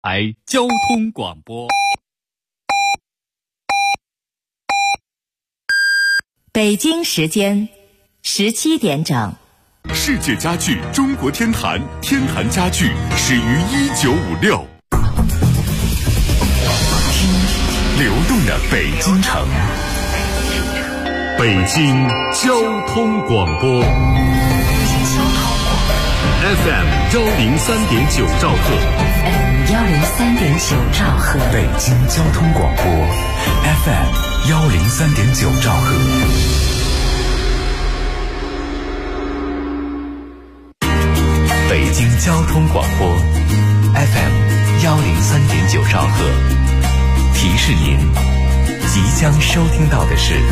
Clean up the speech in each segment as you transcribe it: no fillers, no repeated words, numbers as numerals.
交通广播。 北京时间17点整。 世界家具中国天坛，天坛家具始于1956。流动的北京城，北京交通广播 FM 103.9兆赫 103.9兆赫， 北京交通广播 FM 103.9兆赫。北京交通广播 FM 103.9兆赫，提示您即将收听到的是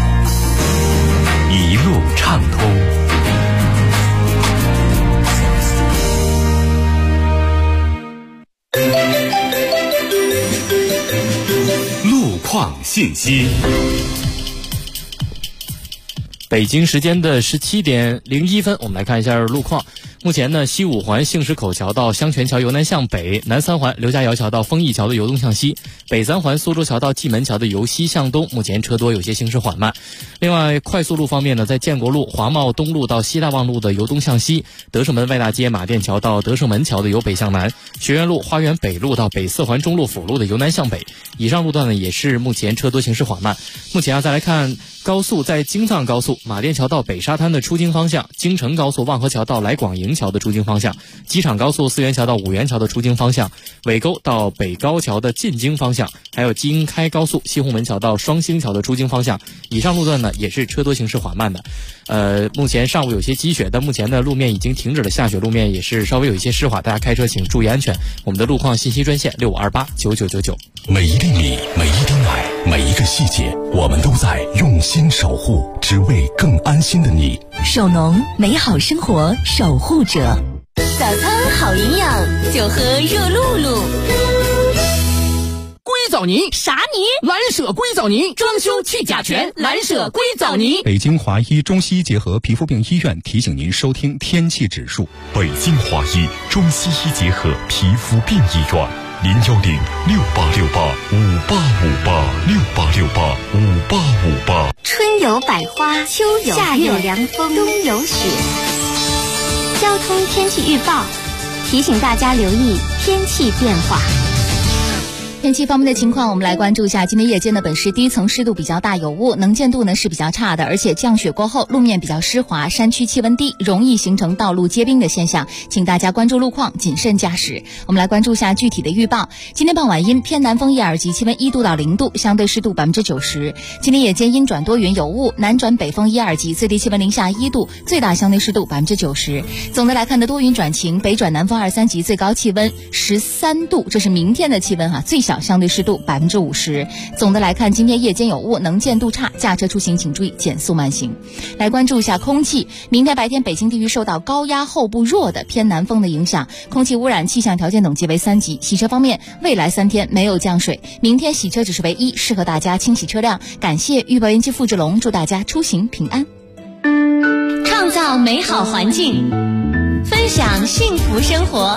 一路畅通。路况信息。 北京时间的17点01分，我们来看一下路况。目前呢，西五环杏石口桥到香泉桥由南向北，南三环刘家窑桥到丰益桥的由东向西，北三环苏州桥到蓟门桥的由西向东，目前车多，有些行驶缓慢。另外，快速路方面呢，在建国路华贸东路到西大望路的由东向西，德胜门外大街马甸桥到德胜门桥的由北向南，学院路花园北路到北四环中路辅路的由南向北。以上路段呢，也是目前车多，行驶缓慢。目前再来看高速，在京藏高速马甸桥到北沙滩的出京方向，京承高速望河桥到来广营桥的出京方向，机场高速四元桥到五元桥的出京方向，尾沟到北高桥的进京方向，还有京开高速西红门桥到双星桥的出京方向。以上路段呢，也是车多，行驶缓慢的。目前上午有些积雪，但目前的路面已经停止了下雪，路面也是稍微有一些湿滑，大家开车请注意安全。我们的路况信息专线65289999。 每一粒米，每一滴奶，每一个细节，我们都在用心守护，只为更安心的你。 手农，美好生活守护者。 早餐好营养，就喝热露露。 硅藻泥啥泥？ 蓝舍硅藻泥，装修去甲醛，蓝舍硅藻泥。 北京华医中西医结合皮肤病医院提醒您收听天气指数。 北京华医中西医结合皮肤病医院，0106868586868685858。 春有百花，秋有夏有凉风，冬有雪。交通天气预报提醒大家留意天气变化。 天气方面的情况，我们来关注一下。今天夜间的本市低层湿度比较大，有雾，能见度呢是比较差的，而且降雪过后路面比较湿滑，山区气温低，容易形成道路结冰的现象，请大家关注路况，谨慎驾驶。我们来关注一下具体的预报。今天傍晚阴，偏南风1、2级，气温1度到0度，相对湿度90%。今天夜间阴转多云有雾，南转北风1、2级，最低气温零下1度，最大相对湿度90%。总的来看呢，多云转晴，北转南风2、3级，最高气温13度，这是明天的气温最小相对湿度50%。总的来看，今天夜间有雾，能见度差，驾车出行请注意减速慢行。来关注一下空气。明天白天北京地区受到高压后部弱的偏南风的影响，空气污染气象条件等级为3级。洗车方面，未来3天没有降水，明天洗车指数为1，适合大家清洗车辆。感谢预报员季付志龙，祝大家出行平安。 创造美好环境，分享幸福生活。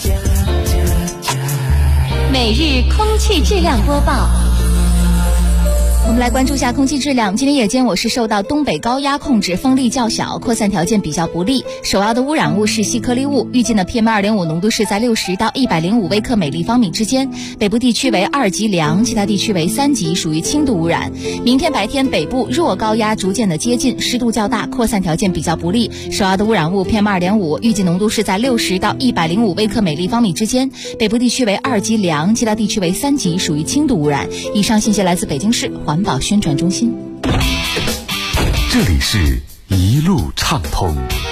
每日空气质量播报。 我们来关注一下空气质量。今天夜间我市受到东北高压控制，风力较小，扩散条件比较不利，首要的污染物是细颗粒物，预计呢 PM2.5 浓度是在60到105微克每立方米之间，北部地区为2级良，其他地区为3级，属于轻度污染。明天白天北部弱高压逐渐的接近，湿度较大，扩散条件比较不利，首要的污染物 PM2.5 预计浓度是在60到105微克每立方米之间，北部地区为2级良，其他地区为3级，属于轻度污染。以上信息来自北京市环保宣传中心。 这里是一路畅通。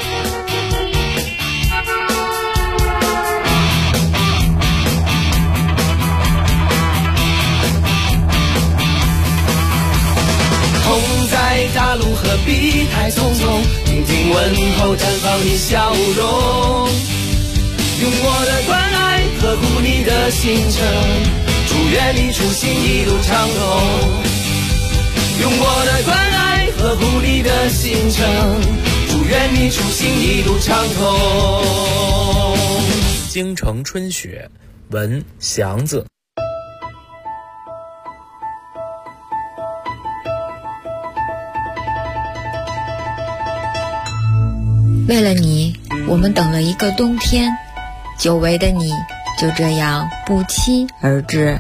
风在大路何必太匆匆，静静问候绽放你笑容，用我的关爱呵护你的行程，祝愿你出行一路畅通。用我的关爱呵护你的行程，祝愿你出行一路畅通。 京城春雪， 文祥子。 为了你，我们等了一个冬天，久违的你就这样不期而至。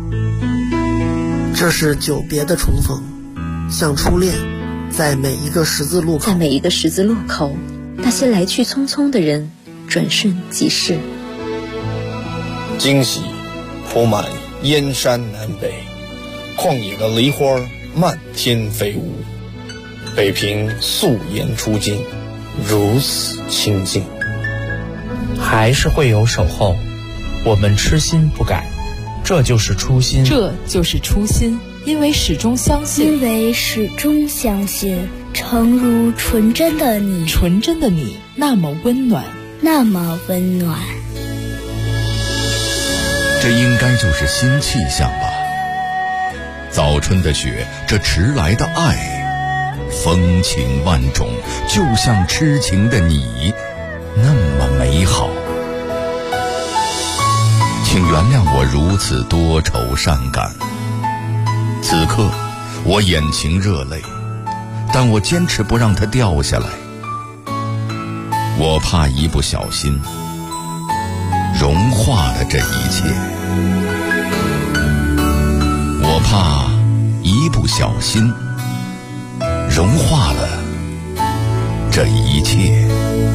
这是久别的重逢，像初恋，在每一个十字路口， 那些来去匆匆的人转瞬即逝。 惊喜铺满燕山南北，旷野的梨花漫天飞舞，北平素颜出镜，如此清静。 还是会有守候，我们痴心不改，这就是初心。 因为始终相信，诚如纯真的你， 那么温暖。 这应该就是新气象吧。早春的雪，这迟来的爱，风情万种，就像痴情的你，那么美好。请原谅我如此多愁善感。此刻我眼噙热泪，但我坚持不让它掉下来。我怕一不小心融化了这一切，我怕一不小心融化了这一切。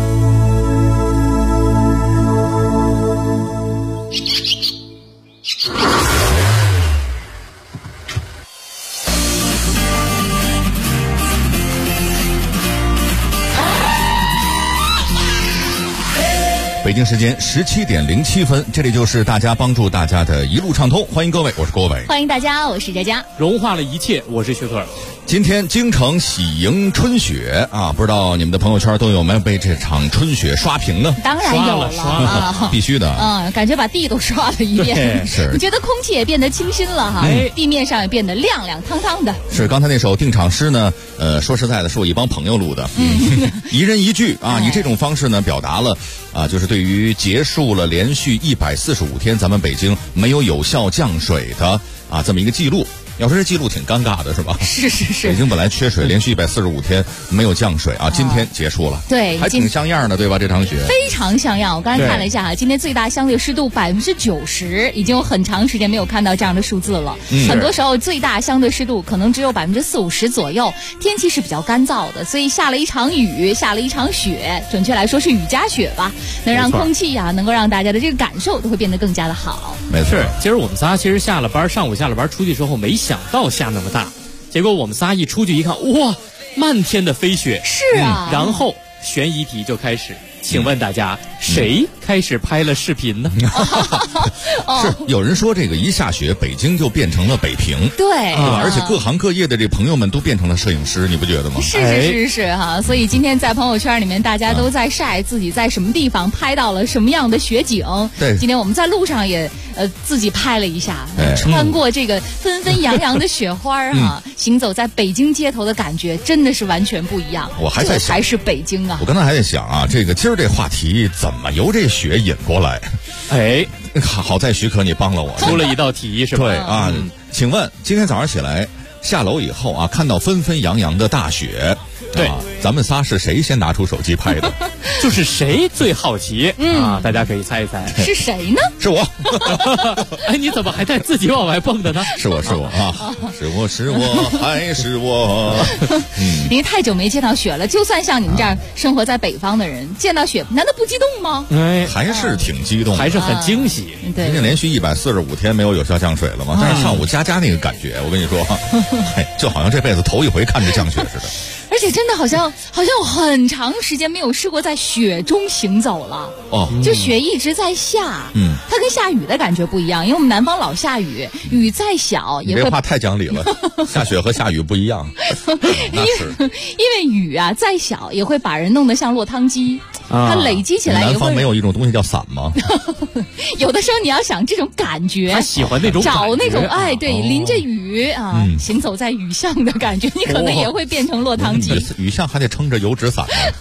北京时间17点07分，这里就是大家帮助大家的一路畅通，欢迎各位，我是郭伟。 欢迎大家，我是佳佳。 融化了一切，我是薛克。 今天京城喜迎春雪啊，不知道你们的朋友圈都有没有被这场春雪刷屏呢？ 当然有了啊， 必须的。 感觉把地都刷了一遍。 是。 你觉得空气也变得清新了哈？地面上也变得亮亮堂堂的。 是，刚才那首定场诗呢，说实在的，是我一帮朋友录的，一人一句啊，以这种方式呢，表达了就是对于结束了连续145天咱们北京没有效降水的这么一个记录。要说这记录挺尴尬的是吧？ 是。 北京本来缺水，连续145天没有降水啊，今天结束了。 对， 还挺像样的，对吧？这场雪非常像样。我刚才看了一下今天最大相对湿度90%，已经有很长时间没有看到这样的数字了。很多时候最大相对湿度可能只有40-50%左右，天气是比较干燥的，所以下了一场雨，下了一场雪，准确来说是雨夹雪吧，能让空气能够让大家的这个感受都会变得更加的好。 没错， 今儿我们仨其实上午下了班出去之后，没想到下那么大，结果我们仨一出去一看，哇，漫天的飞雪。 是啊， 然后悬疑题就开始，请问大家谁开始拍了视频呢？ 是有人说这个一下雪，北京就变成了北平， 对吧？而且各行各业的这朋友们都变成了摄影师，你不觉得吗？ 是哈。所以今天在朋友圈里面，大家都在晒自己在什么地方拍到了什么样的雪景。 对， 今天我们在路上也自己拍了一下，穿过这个纷纷扬扬的雪花行走在北京街头的感觉真的是完全不一样。 我还在想， 这才是北京啊！ 我刚才还在想这个今儿这话题怎么由这雪引过来？好在许可你帮了我， 出了一道题是吧？ 对请问今天早上起来下楼以后看到纷纷扬扬的大雪， 对， 咱们仨是谁先拿出手机拍的？ 就是谁最好奇大家可以猜一猜是谁呢？ 是我。 你怎么还带自己往外蹦的呢？ 是我是我还是我。 因为太久没见到雪了，就算像你们这样生活在北方的人，见到雪难道不激动吗？ 还是挺激动的， 还是很惊喜。 人家连续145天没有效降水了嘛，但是上午佳佳那个感觉，我跟你说，就好像这辈子头一回看着降雪似的。 而且真的好像有很长时间没有试过在雪中行走了。就雪一直在下，它跟下雨的感觉不一样，因为我们南方老下雨，雨再小也会。 你这话太讲理了，下雪和下雨不一样。 因为雨再小也会把人弄得像落汤鸡，它累积起来也会。 南方没有一种东西叫伞吗？ 有的时候你要想这种感觉， 他喜欢那种找那种对，淋着雨行走在雨巷的感觉，你可能也会变成落汤鸡。 雨巷还得撑着油纸伞呢。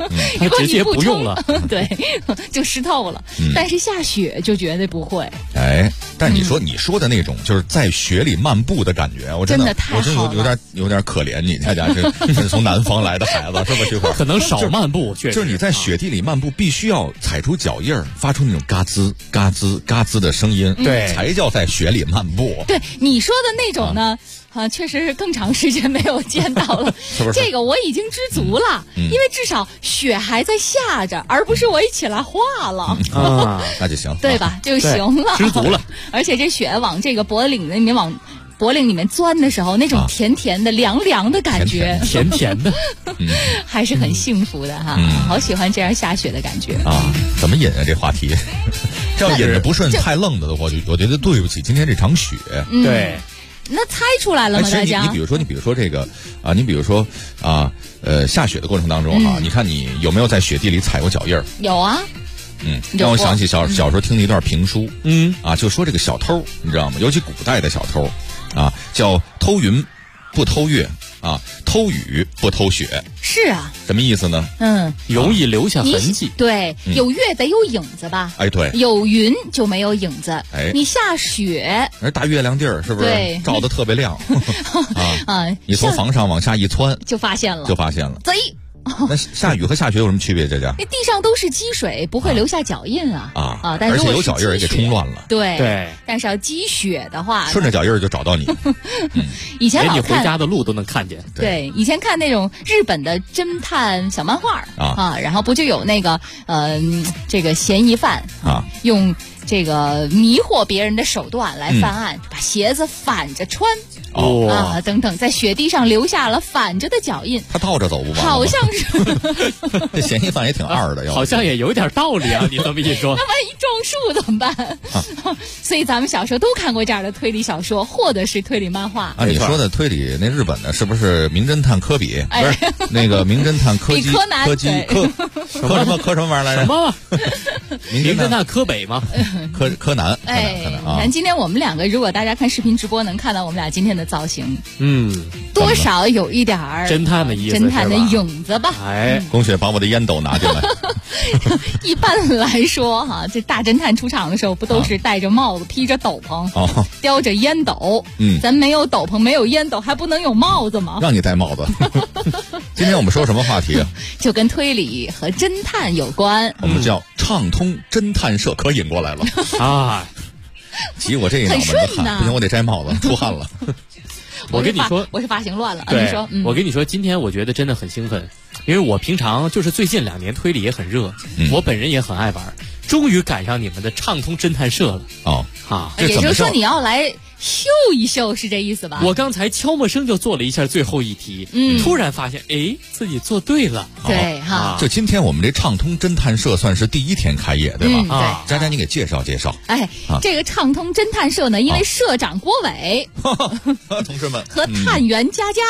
如果直接你不用了， 对，就湿透了。但是下雪就绝对不会。 哎，但你说的那种就是在雪里漫步的感觉，我真的太好了， 有点可怜你，大家是从南方来的孩子，是吧？这块可能少漫步， 就是你在雪地里漫步，必须要踩出脚印儿，发出那种嘎吱嘎吱嘎吱的声音， 对， 才叫在雪里漫步。 对你说的那种呢？确实是更长时间没有见到了， 是不是？ 这个我已经知足了，因为至少雪还在下着，而不是我一起来化了那就行， 对吧？就行了， 知足了。 而且这雪往这个脖领里面脖领里面钻的时候，那种甜甜的、凉凉的感觉， 甜甜的， 还是很幸福的哈。好喜欢这样下雪的感觉啊！怎么引啊这话题？这要引着不顺、太愣的话，我觉得对不起今天这场雪。 对。 那猜出来了吗？大家？ 你比如说这个啊，你比如说啊，下雪的过程当中哈，你看你有没有在雪地里踩过脚印儿？ 有啊。 让我想起小时候听的一段评书，就说这个小偷，你知道吗？尤其古代的小偷，啊，叫偷云不偷月，啊，偷雨不偷雪。 是啊。 什么意思呢？ 容易留下痕迹。 对，有月得有影子吧？ 哎，对， 有云就没有影子。 哎， 你下雪， 而大月亮地儿是不是照得特别亮？你从房上往下一窜， 就发现了。贼。 那下雨和下雪有什么区别？这家那地上都是积水，不会留下脚印但是而且有脚印也给冲乱了。 对，但是要积雪的话， 顺着脚印就找到你。 以前老看你回家的路都能看见。 对，以前看那种日本的侦探小漫画然后不就有那个这个嫌疑犯用这个迷惑别人的手段来犯案，把鞋子反着穿。等等，在雪地上留下了反着的脚印。 他倒着走不完？ 好像是。 这嫌疑犯也挺二的， 好像也有点道理啊！你这么一说， 那万一撞树怎么办？所以咱们小时候都看过这样的推理小说，或者是推理漫画。 你说的推理那日本的是不是名侦探柯比？不是那个名侦探柯基？柯什么玩意儿来着？ 什么？名侦探柯北吗？ 柯南。 你看今天我们两个，如果大家看视频直播，能看到我们俩今天的造型，多少有一点侦探的意思， 侦探的影子吧。 龚雪把我的烟斗拿进来。 一般来说这大侦探出场的时候，不都是戴着帽子、披着斗篷、叼着烟斗？咱没有斗篷，没有烟斗，还不能有帽子吗？ 让你戴帽子。今天我们说什么话题啊？ 就跟推理和侦探有关。 我们叫畅通侦探社，可引过来了啊！挤我这一脑门子汗，不行，我得摘帽子，出汗了。 我跟你说， 我是发型乱了。 对， 你说， 我跟你说，今天我觉得真的很兴奋，因为我平常就是最近2年推理也很热，我本人也很爱玩，终于赶上你们的畅通侦探社了。 也就是说你要来秀一秀，是这意思吧？ 我刚才悄默声就做了一下最后一题，突然发现，自己做对了。 对就今天我们这畅通侦探社算是第1天开业，对吧？佳佳，你给介绍介绍。 这个畅通侦探社呢，因为社长郭伟， 同志们和探员佳佳，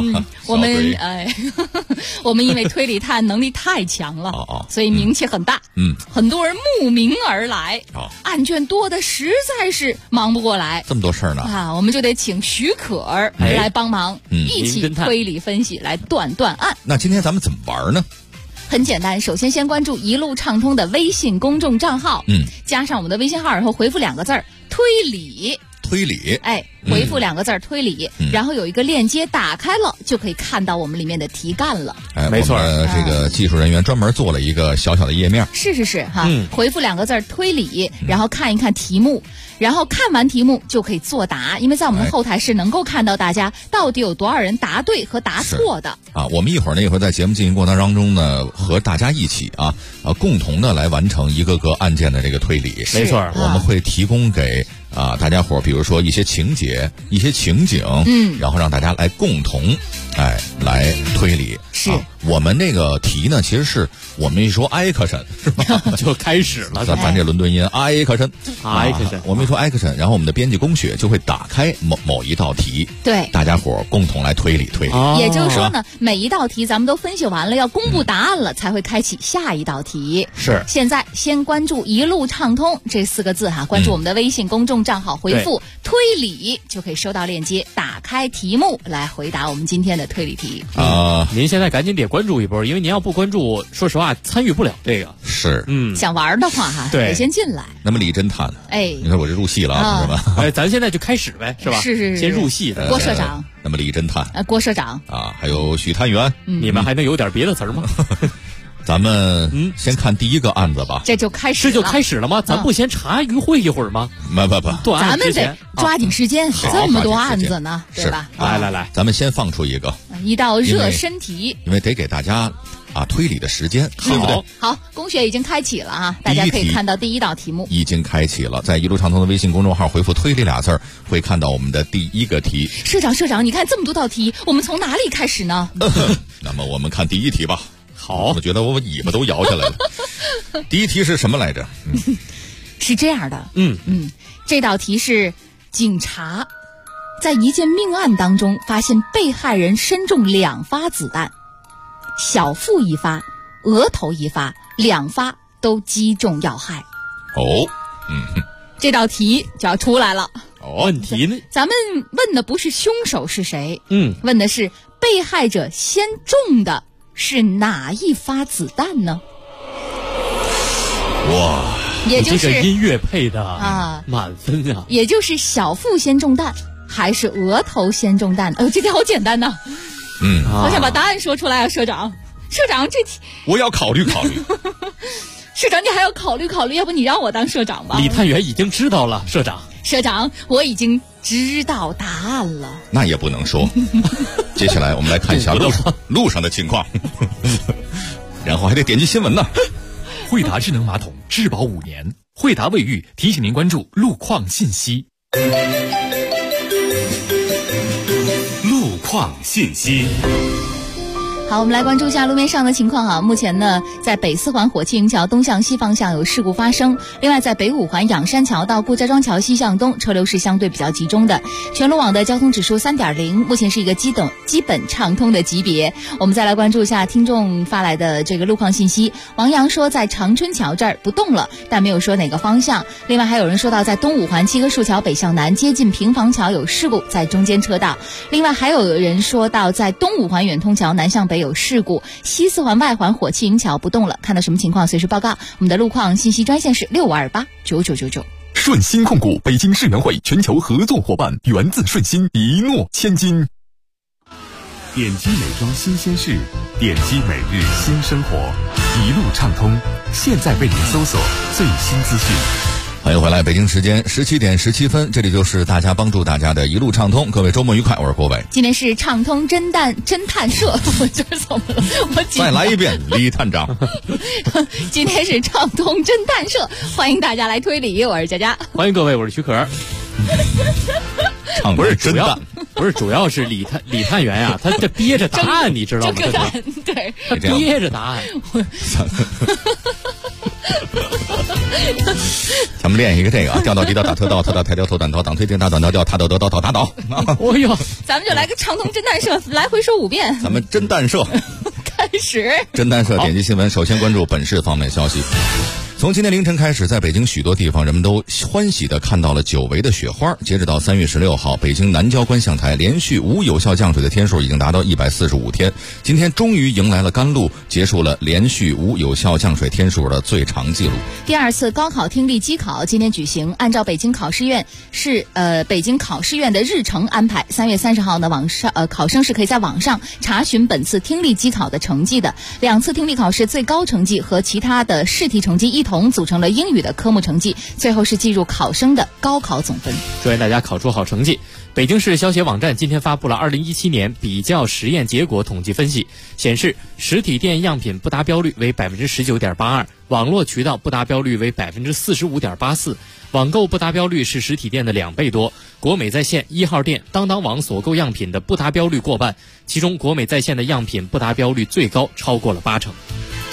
我们因为推理探案能力太强了，所以名气很大，很多人慕名而来，案卷多的实在是忙不过来， 这么多事儿呢我们就得请许可儿来帮忙，一起推理分析，来断案。 那今天咱们怎么玩呢？ 很简单，首先关注一路畅通的微信公众账号，加上我们的微信号以后，回复2个字推理。回复2个字推理，然后有一个链接打开了，就可以看到我们里面的题干了。 没错，这个技术人员专门做了一个小小的页面。 是回复2个字推理，然后看一看题目，然后看完题目就可以作答，因为在我们的后台是能够看到大家到底有多少人答对和答错的。 我们一会儿在节目进行过程当中呢，和大家一起共同的来完成一个个案件的这个推理。 没错， 我们会提供给大家伙，比如说一些情节、一些情景，然后让大家来共同来推理。 是我们那个题呢，其实是我们一说 action 是吧， 就开始了。 咱这伦敦音 action，我们一说 action， 然后我们的编辑龚雪就会打开某一道题， 对， 大家伙共同来推理。 也就是说呢，每一道题咱们都分析完了，要公布答案了，才会开启下一道题。 是， 现在先关注一路畅通这4个字关注我们的微信公众账号，回复推理就可以收到链接，打开题目来回答我们今天的的推理题您现在赶紧得关注一波，因为您要不关注，说实话参与不了这个。 是， 想玩的话得先进来。 那么李侦探，你看我这入戏了，是吧？ 咱现在就开始呗，是吧？ 是， 先入戏的。 郭社长， 那么李侦探， 郭社长还有许探员， 你们还能有点别的词儿吗？ 咱们先看第一个案子吧。 这就开始了吗？咱不先茶余会一会儿吗？ 不， 咱们得抓紧时间，这么多案子呢，对吧？ 来， 咱们先放出一个道热身题， 因为得给大家推理的时间，对不对？ 好，公选已经开启了大家可以看到第一道题目已经开启了，在一路畅通的微信公众号回复推理俩字儿，会看到我们的第一个题。 社长，你看这么多道题，我们从哪里开始呢？ 那么我们看第一题吧。 好， 我觉得我尾巴都摇下来了。第一题是什么来着？ 是这样的，这道题是警察在一件命案当中发现被害人身中2发子弹，小腹1发，额头1发，2发都击中要害。这道题就要出来了。 问题呢？ 咱们问的不是凶手是谁，问的是被害者先中的是哪一发子弹呢？ 哇， 也就是这个音乐配的满分啊！ 也就是小腹先中弹，还是额头先中弹？这题好简单呐！好想把答案说出来啊，社长，这题我要考虑考虑。 社长，你还要考虑考虑，要不你让我当社长吧？ 李探员已经知道了，社长，我已经知道答案了。 那也不能说。接下来我们来看一下路上的情况，然后还得点击新闻呢。 惠达智能马桶质保5年，惠达卫浴提醒您关注路况信息。 路况信息。 好，我们来关注一下路面上的情况目前呢，在北四环火器营桥东向西方向有事故发生。另外，在北五环仰山桥到顾家庄桥西向东，车流是相对比较集中的。全路网的交通指数3.0，目前是一个基本畅通的级别。我们再来关注一下听众发来的这个路况信息。王阳说在长春桥这儿不动了，但没有说哪个方向。另外还有人说到在东五环七棵树桥北向南接近平房桥有事故，在中间车道。另外还有人说到在东五环远通桥南向北有事故，西四环外环火器营桥不动了，看到什么情况随时报告。我们的路况信息专线是65289999。 顺鑫控股北京世园会全球合作伙伴，源自顺鑫，一诺千金。 点击美妆新鲜事，点击每日新生活，一路畅通，现在为您搜索最新资讯。 欢迎回来，北京时间17点17分，这里就是大家帮助大家的一路畅通。各位周末愉快，我是郭伟。 今天是畅通侦探社，我这怎么了？ 再来一遍，李探长。 今天是畅通侦探社，欢迎大家来推理，我是佳佳。 欢迎各位，我是徐可。 不是真的， 不是，主要是李探员呀，他这憋着答案，你知道吗？ 对， 他憋着答案。 咱们练一个这个调到地道打特道特道抬调头短头挡推进大短调调踏斗得到讨打倒。 哦哟， 咱们就来个畅通侦探社，来回说5遍。 咱们侦探社开始。 侦探社点击新闻，首先关注本市方面消息。从今天凌晨开始，在北京许多地方，人们都欢喜地看到了久违的雪花。截止到3月16号，北京南郊观象台连续无有效降水的天数已经达到145天。今天终于迎来了甘露，结束了连续无有效降水天数的最长记录。 第2次高考听力机考今天举行，按照北京考试院的日程安排，3月30号呢，考生是可以在网上查询本次听力机考的成绩的。2次听力考试最高成绩和其他的试题成绩一同组成了英语的科目成绩，最后是计入考生的高考总分。 祝愿大家考出好成绩。北京市消协网站今天发布了2017年比较实验结果统计分析，显示实体店样品不达标率为 19.82%， 网络渠道不达标率为 45.84%， 网购不达标率是实体店的2倍多。国美在线1号店、当当网所购样品的不达标率过半，其中国美在线的样品不达标率最高，超过了80%。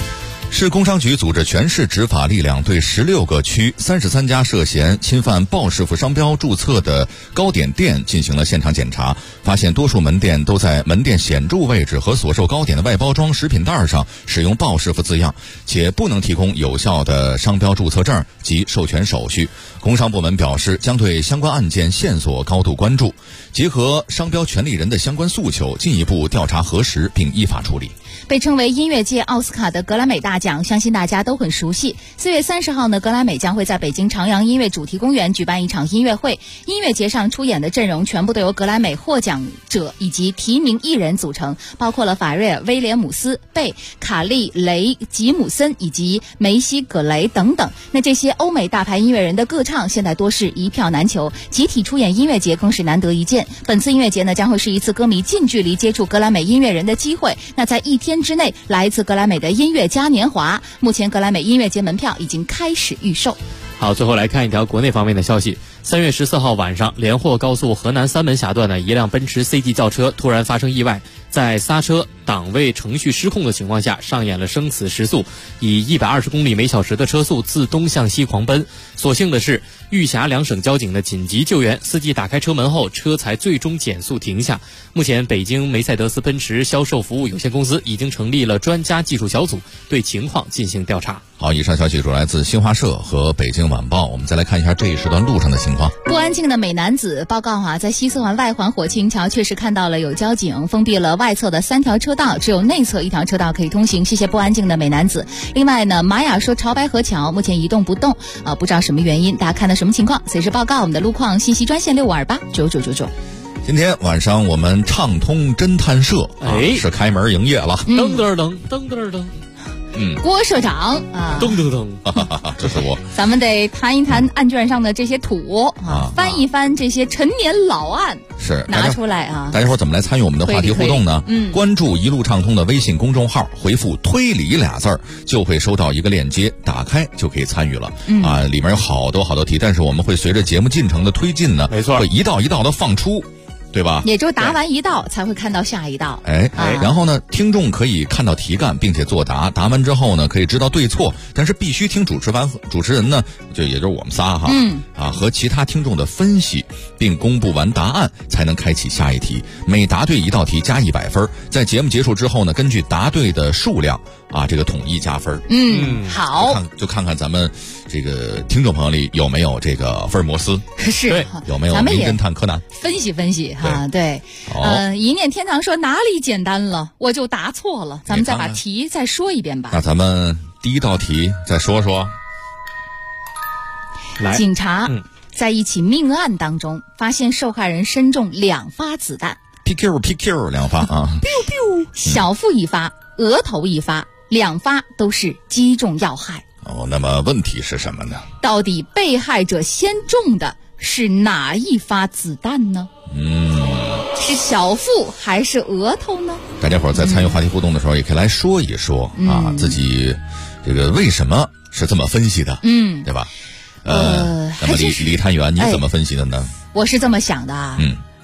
市工商局组织全市执法力量对16个区33家涉嫌侵犯鲍师傅商标注册的糕点店进行了现场检查，发现多数门店都在门店显著位置和所售糕点的外包装食品袋上使用鲍师傅字样，且不能提供有效的商标注册证及授权手续。工商部门表示，将对相关案件线索高度关注，结合商标权利人的相关诉求，进一步调查核实并依法处理。 被称为音乐界奥斯卡的格莱美大奖，相信大家都很熟悉。4月30号呢，格莱美将会在北京朝阳音乐主题公园举办一场音乐会。音乐节上出演的阵容全部都由格莱美获奖者以及提名艺人组成，包括了法瑞尔·威廉姆斯、贝、卡利·雷吉姆森以及梅西·葛雷等等。那这些欧美大牌音乐人的歌唱现在多是一票难求，集体出演音乐节更是难得一见。本次音乐节呢，将会是一次歌迷近距离接触格莱美音乐人的机会。那在一天之内来一次格莱美的音乐嘉年华，目前格莱美音乐节门票已经开始预售。 好，最后来看一条国内方面的消息。3月14号晚上，连霍高速河南三门峡段呢，一辆奔驰 CT 轿车突然发生意外，在刹车档位程序失控的情况下，上演了生死时速，以120公里每小时的车速自东向西狂奔。所幸的是，豫峡两省交警的紧急救援，司机打开车门后，车才最终减速停下。目前，北京梅赛德斯奔驰销售服务有限公司已经成立了专家技术小组，对情况进行调查。 好，以上消息主来自新华社和北京晚报。我们再来看一下这一时段路上的情况。 不安静的美男子报告在西四环外环火青桥确实看到了有交警封闭了外侧的3条车道，只有内侧1条车道可以通行。谢谢不安静的美男子。另外呢，玛雅说潮白河桥目前一动不动不知道什么原因，大家看到什么情况随时报告我们的路况信息专线65289999。 今天晚上我们畅通侦探社是开门营业了， 噔噔噔噔噔噔。 郭社长噔噔噔， 这是我。 咱们得谈一谈案卷上的这些土翻一翻这些陈年老案， 是拿出来大家伙怎么来参与我们的话题互动呢？关注一路畅通的微信公众号，回复推理俩字儿，就会收到一个链接，打开就可以参与了。里面有好多题，但是我们会随着节目进程的推进呢， 没错， 会一道一道的放出。对吧？ 也就答完一道才会看到下一道。 然后呢，听众可以看到题干并且作答，答完之后呢，可以知道对错，但是必须听主持人呢，也就是我们仨和其他听众的分析，并公布完答案，才能开启下一题。每答对一道题加100分，在节目结束之后呢，根据答对的数量这个统一加分。 好， 就看看咱们这个听众朋友里有没有这个福尔摩斯， 是有没有名侦探柯南， 分析对。一念天堂说哪里简单了，我就答错了。咱们再把题再说一遍吧。 那咱们第一道题再说说。 来， 警察在一起命案当中发现受害人身中2发子弹 ，PQ 2发小腹1发，额头1发，2发都是击中要害。 那么问题是什么呢？ 到底被害者先中的是哪一发子弹呢？是小腹还是额头呢？ 大家伙在参与话题互动的时候，也可以来说一说自己这个为什么是这么分析的，对吧？那么李探员，你怎么分析的呢？ 我是这么想的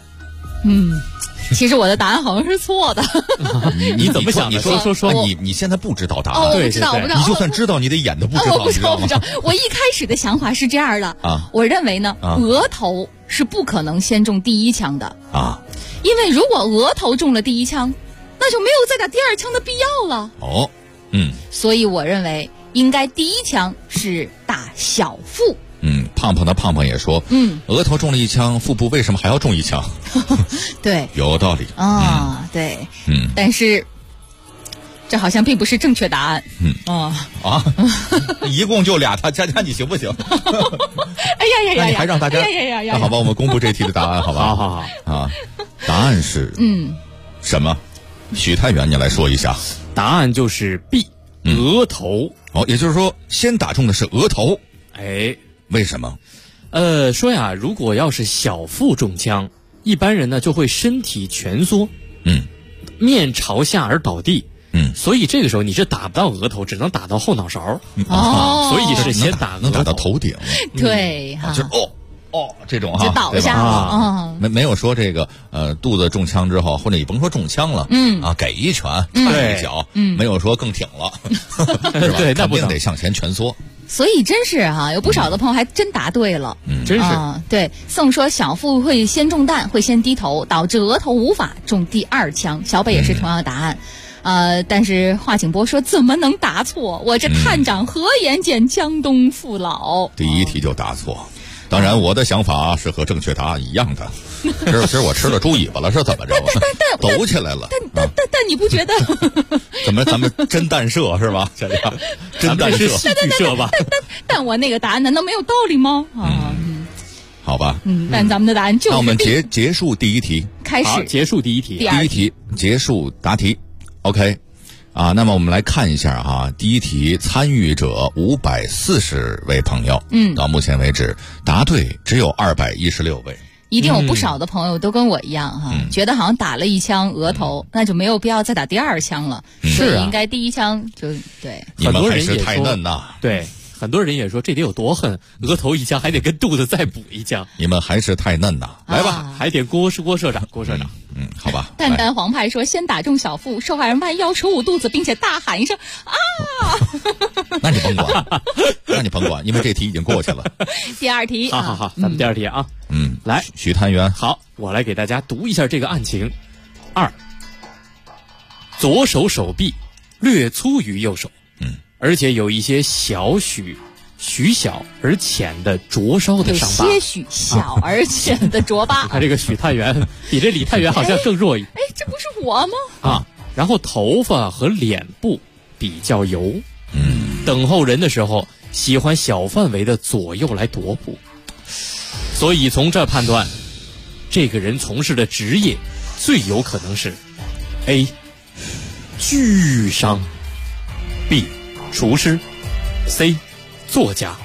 其实我的答案好像是错的。 你怎么想的？ 说你现在不知道答案？ 我不知道。 你就算知道，你得演的不知道。 我不知道。我一开始的想法是这样的我认为呢，额头是不可能先中第一枪的因为如果额头中了第一枪，那就没有再打第2枪的必要了。所以我认为应该第一枪是打小腹。 胖胖也说，额头中了1枪，腹部为什么还要中1枪？ 对， 有道理对，但是这好像并不是正确答案。 一共就俩，他加你行不行？ 哎呀， 那你还让大家？那好吧，我们公布这题的答案，好吧？ 好答案是什么？许探员，你来说一下。 答案就是 B， 额头。 也就是说，先打中的是额头。为什么？ 说呀，如果要是小腹中枪，一般人呢就会身体蜷缩，面朝下而倒地，所以这个时候你是打不到额头，只能打到后脑勺，所以是先打能打到头顶。 对， 就是这种就倒下了。 没有说这个肚子中枪之后，或者你甭说中枪了，给一拳踹一脚，没有说更挺了，是吧？ 对，那肯定得向前蜷缩。 所以真是有不少的朋友还真答对了， 真是。 对，宋说小腹会先中弹，会先低头，导致额头无法中第2枪。小北也是同样的答案。但是华景波说怎么能答错？我这探长何言见江东父老？ 第一题就答错。当然，我的想法是和正确答案一样的。其实我吃了猪尾巴了，是怎么着？抖起来了。 但你不觉得？ 怎么咱们真弹射是吧？这样真弹射， 戏剧射吧？ 但我那个答案难道没有道理吗？ 好吧。 但咱们的答案就是。 那我们结束第一题， 开始结束第一题。 第二题结束答题。OK， 那么我们来看一下第一题参与者540位朋友，到目前为止答对只有216位。 一定有不少的朋友都跟我一样觉得好像打了1枪额头，那就没有必要再打第2枪了，所以应该第1枪就对。 你们还是太嫩呐。 对。很多人也说这得有多狠，额头1枪还得跟肚子再补1枪。 你们还是太嫩呐，来吧， 还得郭社长。 好吧。 淡淡黄派说先打中小腹，受害人弯腰扯捂肚子，并且大喊一声啊！ 那你甭管，因为这题已经过去了。 第2题， 好，咱们第2题啊。 来，许探员， 好，我来给大家读一下这个案情。2，左手手臂略粗于右手。而且有一些许小而浅的灼烧的伤疤， 有些许小而浅的灼疤。 你看这个许探员比这李探员好像更弱一。 这不是我吗？ 然后头发和脸部比较油。等候人的时候喜欢小范围的左右来踱步，所以从这判断，这个人从事的职业最有可能是 A 巨商，B 厨师， C 作家，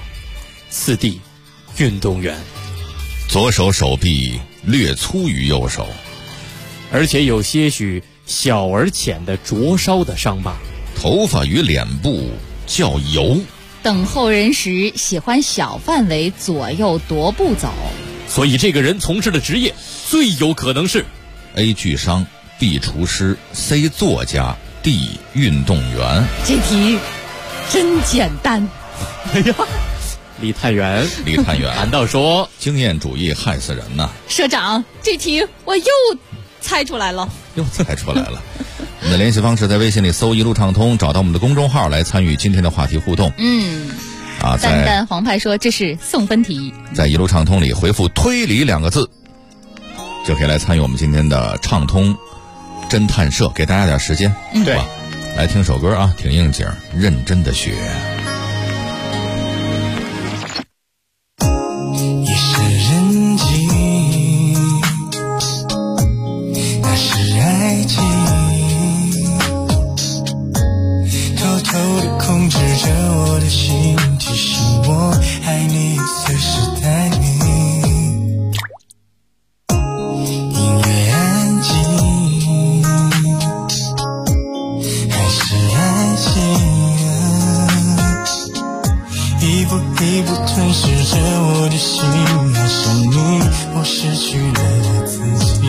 4D 运动员。 左手手臂略粗于右手， 而且有些许小而浅的灼烧的伤疤， 头发与脸部较油， 等候人时喜欢小范围左右踱步走， 所以这个人从事的职业最有可能是 A 巨商， B 厨师， C 作家， D 运动员。 这题真简单。 哎呀，李探员难道说经验主义害死人呢？ 社长，这题我又猜出来了。我们的联系方式在微信里搜一路畅通，找到我们的公众号来参与今天的话题互动。 淡淡黄派说这是送分题， 在一路畅通里回复推理2个字，就可以来参与我们今天的畅通侦探社，给大家点时间。 对吧？ 来听首歌啊，挺应景，认真的学。 也是人情，那是爱情，偷偷地控制着我的心，提醒我爱你随时待命。音乐安静，还是爱情，一步一步吞噬着我的心，爱上你，我失去了自己。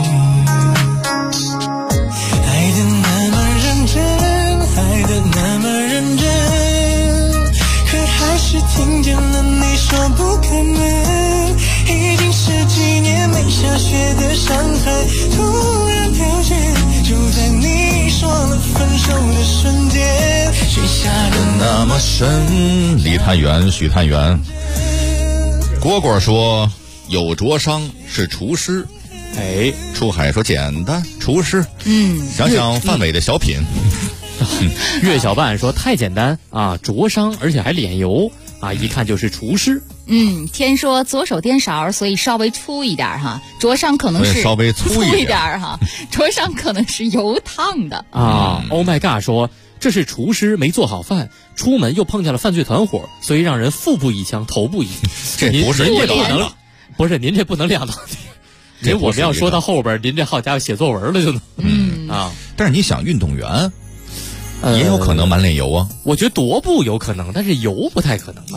爱得那么认真，爱得那么认真，可还是听见了你说不可能。已经10几年没下雪的上海，突然飘雪，就在你说了分手的瞬间，雪下的那么深。李探员、许探员，蝈蝈说有灼伤是厨师，出海说简单，厨师。想想范伟的小品。 岳小半说太简单啊，灼伤而且还脸油啊，一看就是厨师。 天说左手颠勺，所以稍微粗一点哈，灼伤可能是稍微粗一点哈，灼伤可能是油烫的啊。Oh my god 说这是厨师没做好饭，出门又碰见了犯罪团伙，所以让人腹部1枪，头部1枪。 这不是您这不能，不是您这不能亮到。您我们要说到后边，您这好家伙写作文了就能。 但是你想运动员。也有可能满脸油啊， 我觉得踱步有可能，但是油不太可能吧。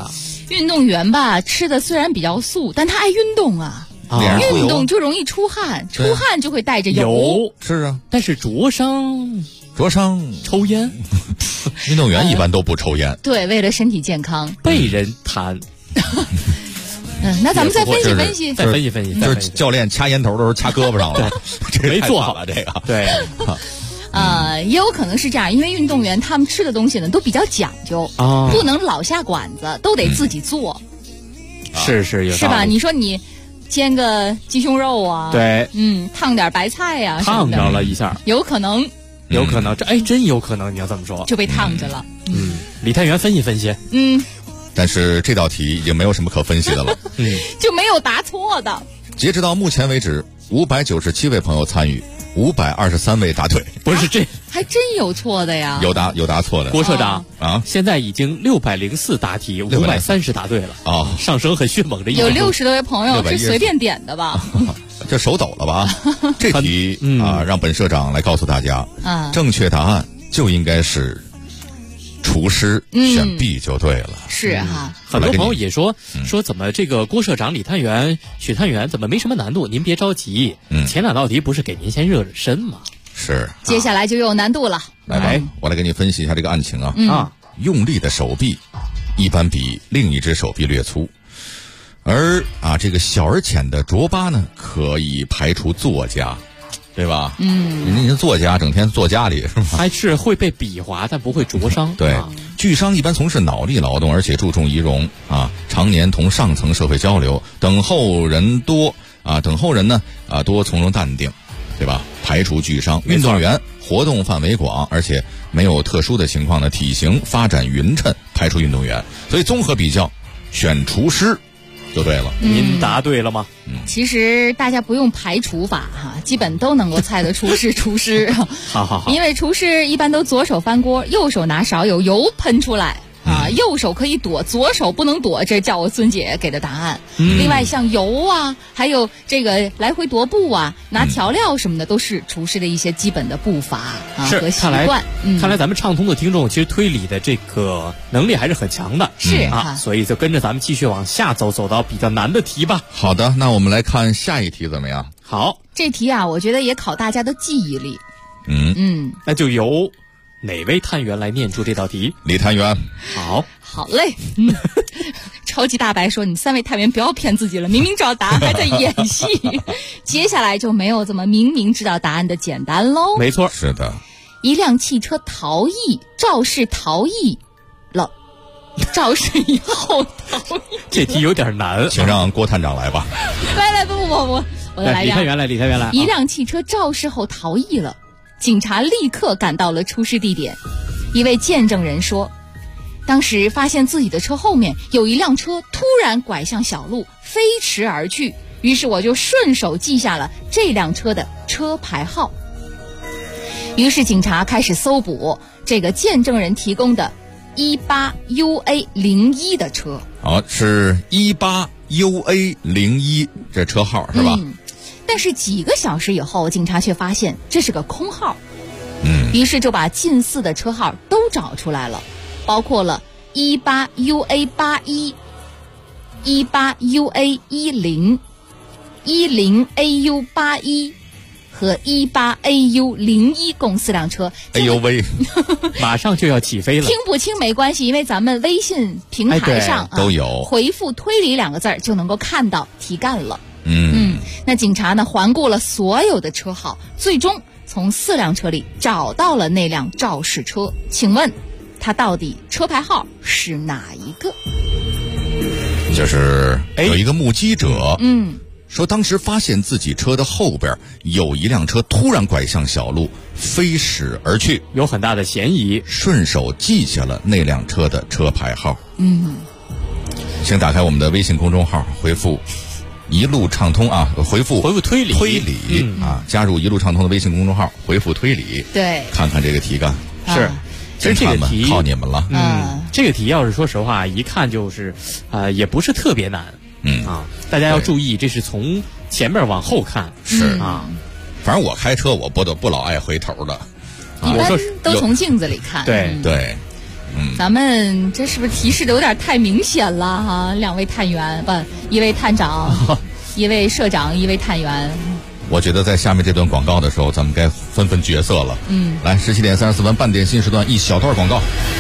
运动员吧，吃的虽然比较素，但他爱运动啊。运动就容易出汗，出汗就会带着油。 是啊， 但是灼伤抽烟， 运动员一般都不抽烟。 对，为了身体健康。 被人弹。 那咱们再分析分析， 再分析分析， 就是教练掐烟头都是掐胳膊上了， 这没做好了这个。 对。 也有可能是这样，因为运动员他们吃的东西呢都比较讲究，不能老下馆子，都得自己做。 是有是吧？你说你煎个鸡胸肉啊， 对， 烫点白菜呀， 烫着了一下， 有可能， 这真有可能，你要这么说就被烫着了。 李探员分析分析， 但是这道题已经没有什么可分析的了， 就没有答错的。 截止到目前为止，597位朋友参与，523位答对。 不是这还真有错的呀， 有答错的。 郭社长啊， 现在已经604答题，530答对了啊， 上升很迅猛的。 有60多位朋友是随便点的吧？ 这手抖了吧？这题让本社长来告诉大家，正确答案就应该是厨师，选 B 就对了。 是哈， 很多朋友也说怎么这个郭社长、李探员、许探员怎么没什么难度？您别着急，前2道题不是给您先热热身吗？ 是， 接下来就有难度了。 来，我来给你分析一下这个案情啊。用力的手臂一般比另一只手臂略粗，而这个小而浅的灼疤呢，可以排除作家，对吧？您作家整天坐家里是吗？ 还是会被比划，但不会灼伤。 对，巨商一般从事脑力劳动，而且注重仪容常年同上层社会交流，等候人呢多从容淡定，对吧？排除巨伤。运动员活动范围广，而且没有特殊的情况呢，体型发展匀称，排除运动员。所以综合比较，选厨师就对了。 您答对了吗？ 其实大家不用排除法基本都能够猜得出是厨师。 好， 因为厨师一般都左手翻锅，右手拿勺有油喷出来。右手可以躲，左手不能躲，这叫我孙姐给的答案。另外像油还有这个来回踱步拿调料什么的，都是厨师的一些基本的步伐和习惯。 看来咱们畅通的听众其实推理的这个能力还是很强的。 是所以就跟着咱们继续往下走到比较难的题吧。 好的，那我们来看下一题怎么样？ 好， 这题我觉得也考大家的记忆力。 那就由哪位探员来念出这道题？ 李探员。 好嘞。超级大白说：“你3位探员不要骗自己了，明明知道答案还在演戏。”接下来就没有这么明明知道答案的简单喽。 没错， 是的。 一辆汽车逃逸，肇事逃逸了，肇事以后逃逸。 这题有点难， 请让郭探长来吧。 来，不，我来李探员来。 一辆汽车肇事后逃逸了。警察立刻赶到了出事地点。一位见证人说，当时发现自己的车后面有一辆车突然拐向小路，飞驰而去，于是我就顺手记下了这辆车的车牌号。于是警察开始搜捕这个见证人提供的 18UA01 的车。 是 18UA01 这车号是吧？ 但是几个小时以后，警察却发现这是个空号。于是就把近似的车号都找出来了，包括了 18UA81、18UA10、10AU81和18AU01共4辆车。 哎呦喂， 马上就要起飞了。 听不清没关系，因为咱们微信平台上都有回复推理2个字就能够看到题干了。那警察呢环顾了所有的车号，最终从4辆车里找到了那辆肇事车。请问他到底车牌号是哪一个？ 就是有一个目击者说当时发现自己车的后边有一辆车突然拐向小路，飞驶而去， 有很大的嫌疑， 顺手记下了那辆车的车牌号。请打开我们的微信公众号，回复一路畅通回复推理加入一路畅通的微信公众号，回复推理， 对， 看看这个题干。 是，其实这个题靠你们了。 这个题要是说实话，一看就是也不是特别难。大家要注意，这是从前面往后看。 是反正我开车我不老爱回头的。 一般都从镜子里看。 对， 咱们这是不是提示的有点太明显了哈？两位探员一位探长，一位社长，一位探员。 我觉得在下面这段广告的时候，咱们该分分角色了。来，17点34分，半点新时段一小段广告。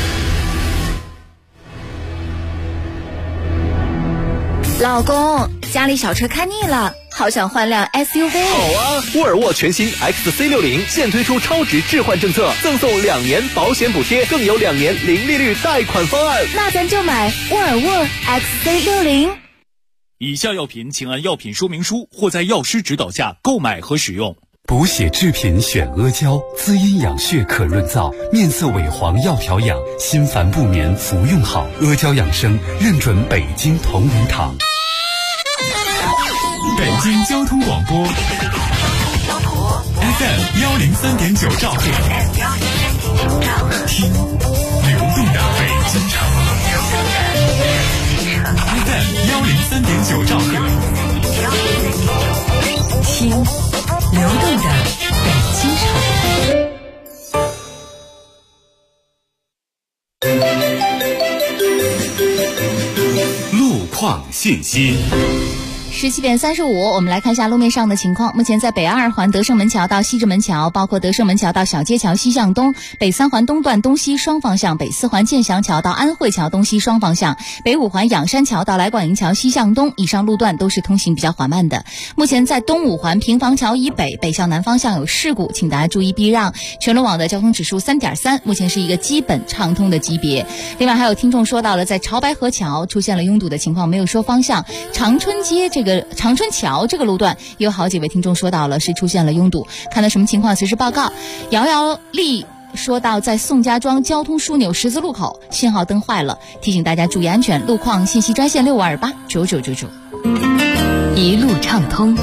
老公，家里小车开腻了，好想换辆 SUV。 好啊，沃尔沃全新 XC60现推出超值置换政策，赠送2年保险补贴，更有2年零利率贷款方案。 那咱就买沃尔沃 XC60。 以下药品请按药品说明书或在药师指导下购买和使用。 补血制品选阿胶，滋阴养血可润燥，面色萎黄要调养，心烦不眠服用好。阿胶养生认准北京同仁堂。 北京交通广播 FM 103.9兆赫，听流动的北京城。FM 103.9兆赫， 听流动的北京城。路况信息。 17点35，我们来看一下路面上的情况。目前在北2环德胜门桥到西直门桥，包括德胜门桥到小街桥西向东，北3环东段东西双方向，北4环建祥桥到安慧桥东西双方向，北5环仰山桥到来广营桥西向东，以上路段都是通行比较缓慢的。目前在东5环平房桥以北，北向南方向有事故，请大家注意避让。全路网的交通指数3.3，目前是一个基本畅通的级别。另外还有听众说到了，在潮白河桥出现了拥堵的情况，没有说方向。长春桥这个路段有好几位听众说到了是出现了拥堵，看到什么情况随时报告。瑶瑶丽说到，在宋家庄交通枢纽十字路口信号灯坏了，提醒大家注意安全。路况信息专线65289999。 一路畅通。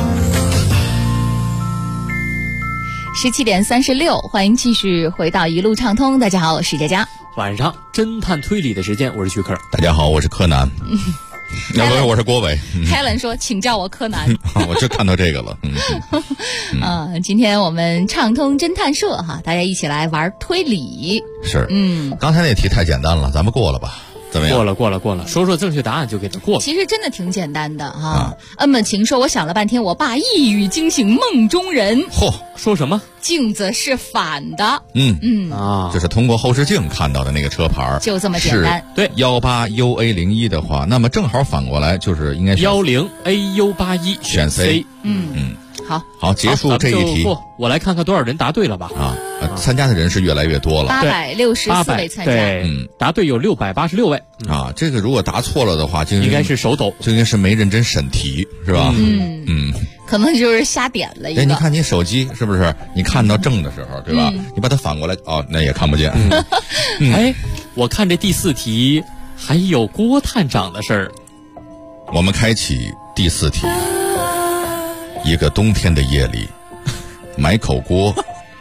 17点36，欢迎继续回到一路畅通。大家好，我是佳佳。 晚上侦探推理的时间，我是徐克。 大家好，我是柯南。我是郭伟。 Helen 说请叫我柯南。 我就看到这个了。 今天我们畅通侦探社哈，大家一起来玩推理。 是，刚才那题太简单了，咱们过了吧？怎么样？ 过了，说说正确答案就给他过了。 其实真的挺简单的哈。么晴说，我想了半天，我爸一语惊醒梦中人。 嚯， 说什么？ 镜子是反的。 这是通过后视镜看到的那个车牌， 就这么简单。 对，18UA01的话，那么正好反过来就是应该选 10AU81， 选 C。好，结束这一题。 我来看看多少人答对了吧？ 参加的人是越来越多了 ，864位参加。 对，答对有686位这个如果答错了的话，就应该是手抖， 就应该是没认真审题，是吧？ 可能就是瞎点了一个。 你看你手机是不是？你看到正的时候，对吧？你把它反过来，那也看不见。 我看这第4题还有郭探长的事儿。 我们开启第4题。一个冬天的夜里，买口锅。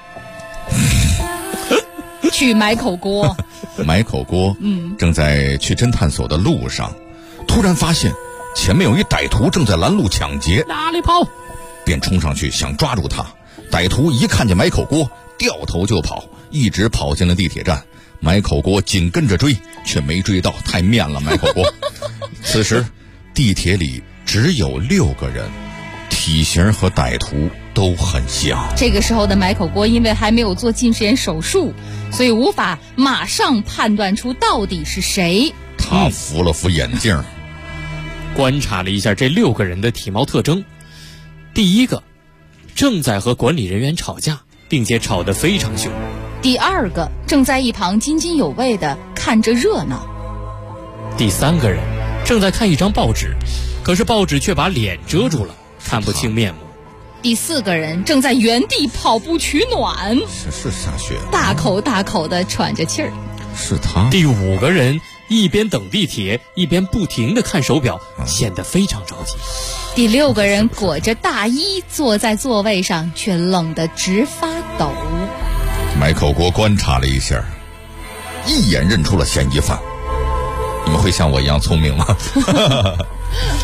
去买口锅。 买口锅。正在去侦探所的路上，突然发现前面有一歹徒正在拦路抢劫。 哪里跑？ 便冲上去想抓住他。歹徒一看见买口锅，掉头就跑，一直跑进了地铁站。买口锅紧跟着追，却没追到，太面了买口锅。此时地铁里只有6个人，体型和歹徒都很像。 这个时候的买口锅因为还没有做近视眼手术，所以无法马上判断出到底是谁。 他扶了扶眼镜， 观察了一下这6个人的体貌特征。第一个，正在和管理人员吵架，并且吵得非常凶。 第2个，正在一旁津津有味地看着热闹。 第3个人，正在看一张报纸，可是报纸却把脸遮住了，看不清面目。 第4个人正在原地跑步取暖， 是下雪， 大口大口地喘着气儿。 是他。 第5个人一边等地铁，一边不停地看手表，显得非常着急。 第6个人裹着大衣坐在座位上，却冷得直发抖。 买口锅观察了一下，一眼认出了嫌疑犯。你们会像我一样聪明吗？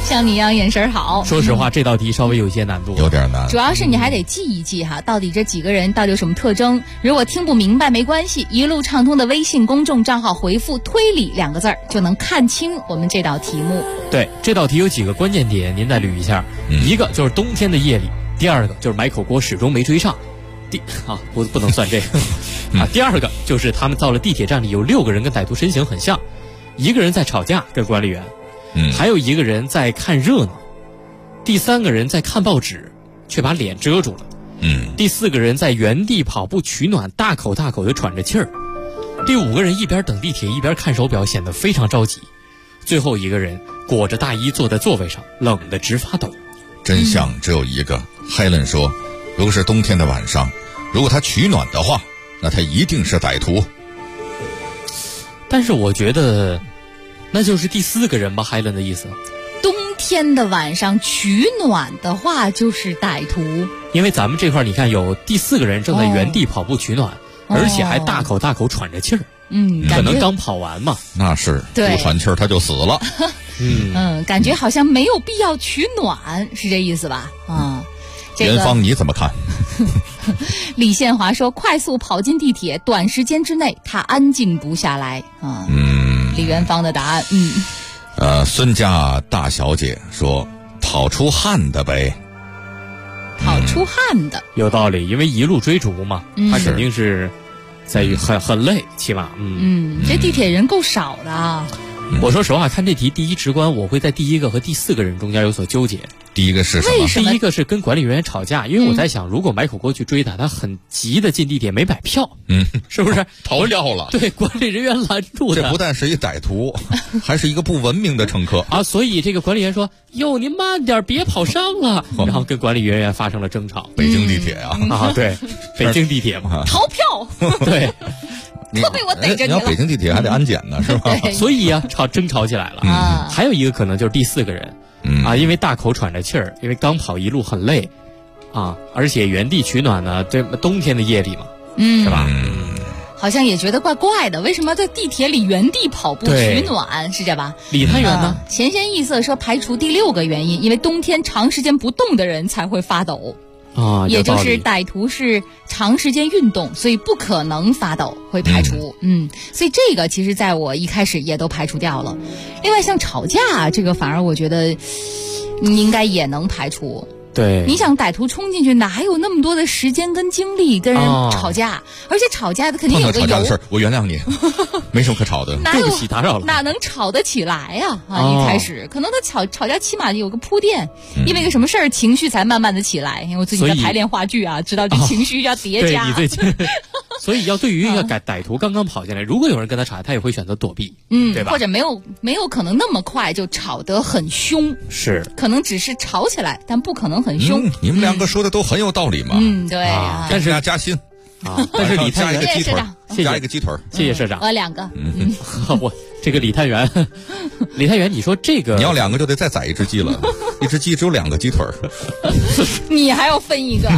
像你一样眼神好。 说实话，这道题稍微有一些难度， 有点难。 主要是你还得记一记哈，到底这几个人到底有什么特征。如果听不明白没关系，一路畅通的微信公众账号回复“推理”2个字就能看清我们这道题目。 对，这道题有几个关键点，您再捋一下。一个就是冬天的夜里，第二个就是买口锅始终没追上，不能算这个第二个就是他们到了地铁站里，有6个人跟歹徒身形很像，一个人在吵架跟管理员，还有一个人在看热闹，第3个人在看报纸却把脸遮住了，第4个人在原地跑步取暖，大口大口地喘着气儿，第5个人一边等地铁一边看手表，显得非常着急，最后一个人裹着大衣坐在座位上，冷得直发抖。 真相只有一个。Helen 说，如果是冬天的晚上，如果他取暖的话，那他一定是歹徒。 但是我觉得那就是第4个人吧，Helen 的意思。 冬天的晚上取暖的话就是歹徒， 因为咱们这块你看有第4个人正在原地跑步取暖，而且还大口大口喘着气儿，可能刚跑完嘛。 那是不喘气儿他就死了。 感觉好像没有必要取暖，是这意思吧？ 元芳你怎么看？ 李宪华说，快速跑进地铁，短时间之内他安静不下来啊。李元芳的答案， 孙家大小姐说，跑出汗的呗。 跑出汗的有道理，因为一路追逐嘛，他肯定是在于很累，起码这地铁人够少的啊。 我说实话，看这题第一直观，我会在第1个和第4个人中间有所纠结。 第一个是什么？ 第一个是跟管理人员吵架，因为我在想，如果买口锅去追他很急的进地铁没买票，是不是逃掉了？ 对，管理人员拦住他。 这不但是一歹徒，还是一个不文明的乘客啊！所以这个管理员说：“哟，您慢点，别跑伤了。”然后跟管理人员发生了争吵。 北京地铁啊， 对，北京地铁嘛， 逃票， 对。 可被我逮着你了。 你要北京地铁还得安检呢，是吧？ 所以争吵起来了。还有一个可能就是第4个人，因为大口喘着气儿，因为刚跑一路很累，而且原地取暖呢，这冬天的夜里嘛，是吧？ 好像也觉得怪怪的，为什么在地铁里原地跑步取暖，是这吧？ 李探员呢？ 闲闲意色说排除第6个原因，因为冬天长时间不动的人才会发抖。也就是歹徒是长时间运动，所以不可能发抖，会排除。所以这个其实在我一开始也都排除掉了。另外像吵架这个，反而我觉得应该也能排除。 对， 你想歹徒冲进去，哪有那么多的时间跟精力跟人吵架？而且吵架的肯定有个吵架的事儿，我原谅你，没什么可吵的。 对不起，打扰了。 哪能吵得起来呀？一开始可能他吵架起码有个铺垫，因为一个什么事儿情绪才慢慢的起来。因为我最近在排练话剧啊，知道这情绪要叠加。 对你最近，所以要对于一个歹徒刚刚跑进来，如果有人跟他吵，他也会选择躲避，对吧？ 或者没有可能那么快就吵得很凶， 是可能只是吵起来，但不可能很凶。 你们2个说的都很有道理嘛。 对啊。 但是加薪但是李探员加一个鸡腿，加一个鸡腿。 谢谢社长。 我2个。 我这个李探员，你说这个你要2个就得再宰1只鸡了，一只鸡只有2个鸡腿。 你还要分1个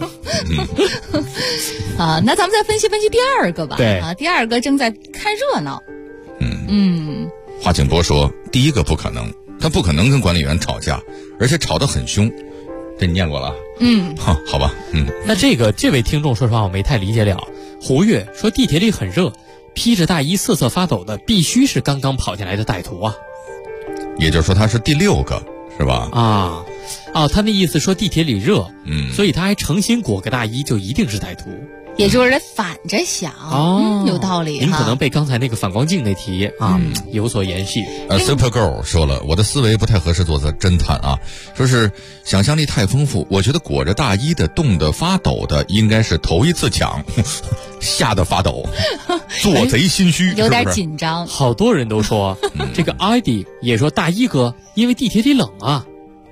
啊？那咱们再分析分析第2个吧。 对第2个正在看热闹。 华景波说，第1个不可能，他不可能跟管理员吵架，而且吵得很凶。这你念过了？好吧。 那这位听众说实话我没太理解了。胡月说地铁里很热，披着大衣瑟瑟发抖的必须是刚刚跑进来的歹徒啊。 也就是说他是第6个是吧？ 他那意思说地铁里热，所以他还诚心裹个大衣，就一定是歹徒。 也就是反着想，有道理。 您可能被刚才那个反光镜那题有所延续。 Supergirl 说了，我的思维不太合适做侦探啊，说是想象力太丰富。我觉得裹着大衣的、冻得发抖的，应该是头一次抢，吓得发抖，做贼心虚， 有点紧张。 好多人都说，这个 ID 也说大衣哥，因为地铁里冷啊。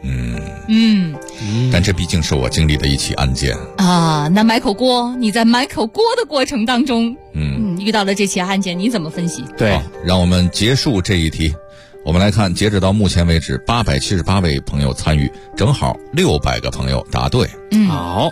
但这毕竟是我经历的一起案件啊。那买口锅，你在买口锅的过程当中，遇到了这起案件，你怎么分析？ 对， 让我们结束这一题。 我们来看，截止到目前为止，878位朋友参与，正好600个朋友答对。 好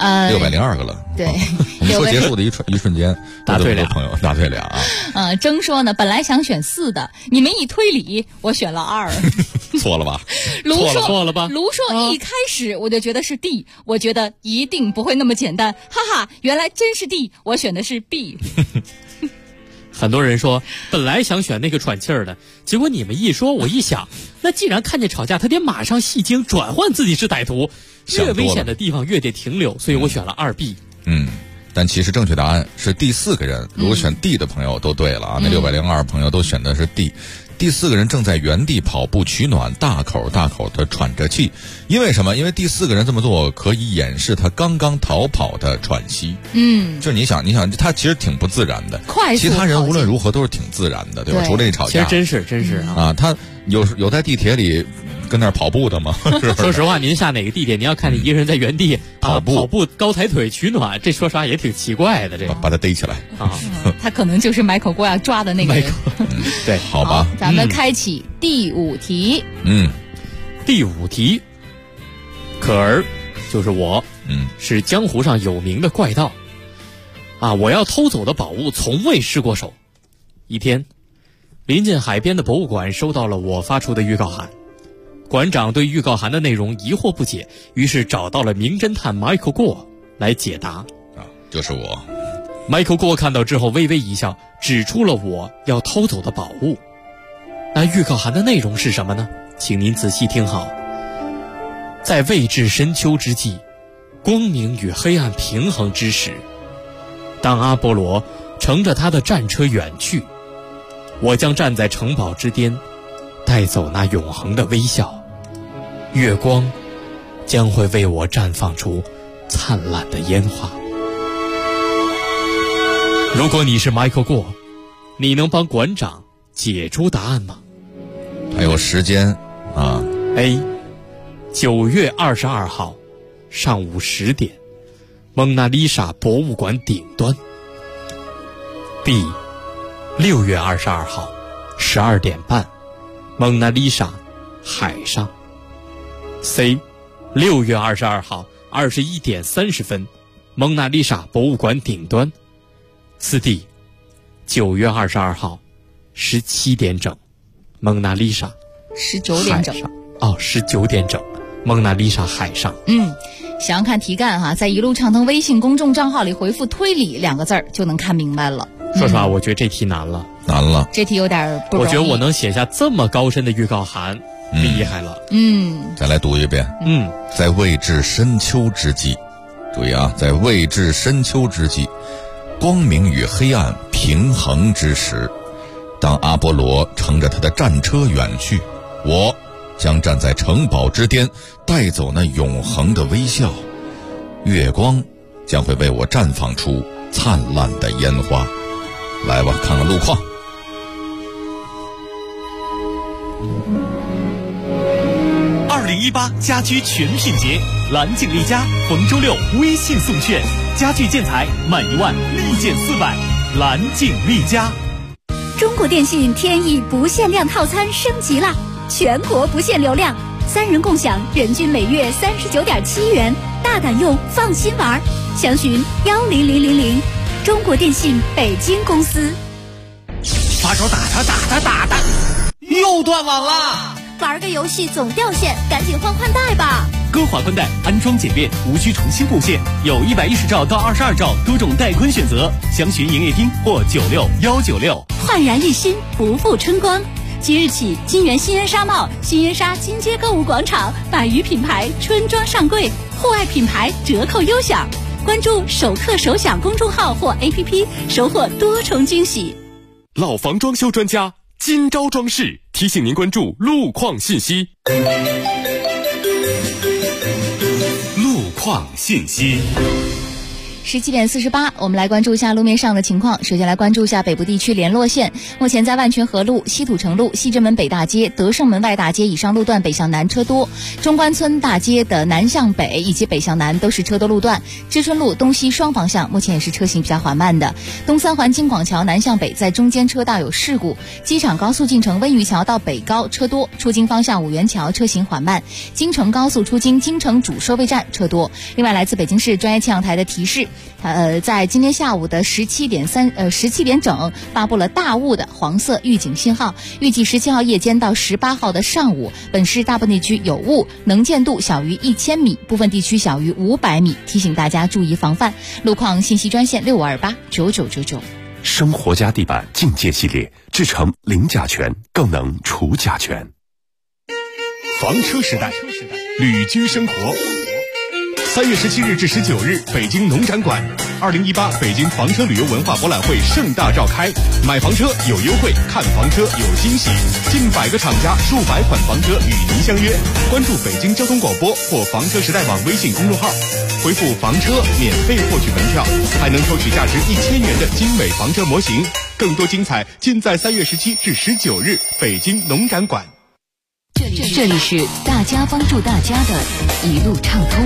，602个了。 对， 我们说结束的一瞬间， 答对俩朋友答对俩啊。 征说呢，本来想选4的，你们一推理，我选了2。 错了吧？ 错了吧？ 卢说一开始我就觉得是 D， 我觉得一定不会那么简单，哈哈，原来真是 D， 我选的是 B。 很多人说本来想选那个喘气儿的，结果你们一说我一想，那既然看见吵架他得马上戏精转换自己是歹徒，越危险的地方越得停留，所以我选了2B。 但其实正确答案是第4个人。如果选 D 的朋友都对了啊，那602朋友都选的是 D。第4个人正在原地跑步取暖，大口的喘着气。因为什么？因为第4个人这么做可以掩饰他刚刚逃跑的喘息。就是你想他其实挺不自然的， 快速其他人无论如何都是挺自然的，对吧？除了一吵架， 其实真是啊，他有在地铁里跟那儿跑步的吗？ 说实话，您下哪个地铁，您要看见一个人在原地跑步高抬腿取暖，这说实话也挺奇怪的。这个把他逮起来啊， 他可能就是 Michael 郭要抓的那个人。 对， 好吧， 咱们开启第5题。 第5题，可儿就是我，是江湖上有名的怪盗啊！我要偷走的宝物从未失过手。一天，临近海边的博物馆收到了我发出的预告函，馆长对预告函的内容疑惑不解，于是找到了名侦探 Michael 郭来解答。 就是我。 Michael 郭看到之后微微一笑，指出了我要偷走的宝物。那预告函的内容是什么呢？请您仔细听好。在未至深秋之际，光明与黑暗平衡之时，当阿波罗乘着他的战车远去，我将站在城堡之巅，带走那永恒的微笑。月光将会为我绽放出灿烂的烟花。如果你是 Michael 郭，你能帮馆长解出答案吗？ 还有时间啊。 A 9月22号上午10点，蒙娜丽莎博物馆顶端。 B 6月22号12点半，蒙娜丽莎海上。 C 6月22号21点30分，蒙娜丽莎博物馆顶端。 4D 9月22号17点整，蒙娜丽莎 19点整。 哦，19点整，蒙娜丽莎海上。 想要看题干哈，在一路畅通微信公众账号里回复推理2个字就能看明白了。 说实话，我觉得这题难了， 这题有点不容易。 我觉得我能写下这么高深的预告函，厉害了。 再来读一遍。在未至深秋之际，注意啊，在未至深秋之际，光明与黑暗平衡之时，当阿波罗乘着他的战车远去，我将站在城堡之巅，带走那永恒的微笑。月光将会为我绽放出灿烂的烟花。来吧，看看路况。 2018家居全品节，蓝景丽家逢周六微信送券，家具建材满1万立减400，蓝景丽家。 中国电信天翼不限量套餐升级了，全国不限流量，3人共享，人均每月39.7元，大胆用，放心玩。详询10000，中国电信北京公司。 发烧打他，又断网了。 玩个游戏总掉线，赶紧换宽带吧。 歌华宽带安装简便，无需重新布线，有110兆到22兆多种带宽选择，详询营业厅或96196。 焕然一新，不负春光。即日起，金源新恩沙贸、新恩沙金街购物广场100余品牌春装上柜，户外品牌折扣优享。关注首客首享公众号或 APP， 收获多重惊喜。 老房装修专家金招装饰提醒您关注路况信息。路况信息。 17点48，我们来关注一下路面上的情况。首先来关注一下北部地区联络线，目前在万泉河路、西土城路、西直门北大街、德胜门外大街以上路段北向南车多，中关村大街的南向北以及北向南都是车多路段，知春路东西双方向目前也是车行比较缓慢的。东三环京广桥南向北在中间车道有事故，机场高速进城温榆桥到北高车多，出京方向五元桥车行缓慢，京承高速出京京承主收费站车多。另外来自北京市专业气象台的提示，在今天下午的17点整发布了大雾的黄色预警信号，预计17号夜间到18号的上午，本市大部分地区有雾，能见度小于1000米，部分地区小于500米，提醒大家注意防范。路况信息专线65289999。 生活家地板境界系列，制成零甲醛，更能除甲醛。房车时代，旅居生活。3月17日至19日，北京农展馆，2018北京房车旅游文化博览会盛大召开。买房车有优惠，看房车有惊喜，近100个厂家，数百款房车与您相约。关注北京交通广播或房车时代网微信公众号，回复房车免费获取门票，还能抽取价值1000元的精美房车模型。更多精彩尽在3月17至19日北京农展馆。 这里是大家帮助大家的一路畅通。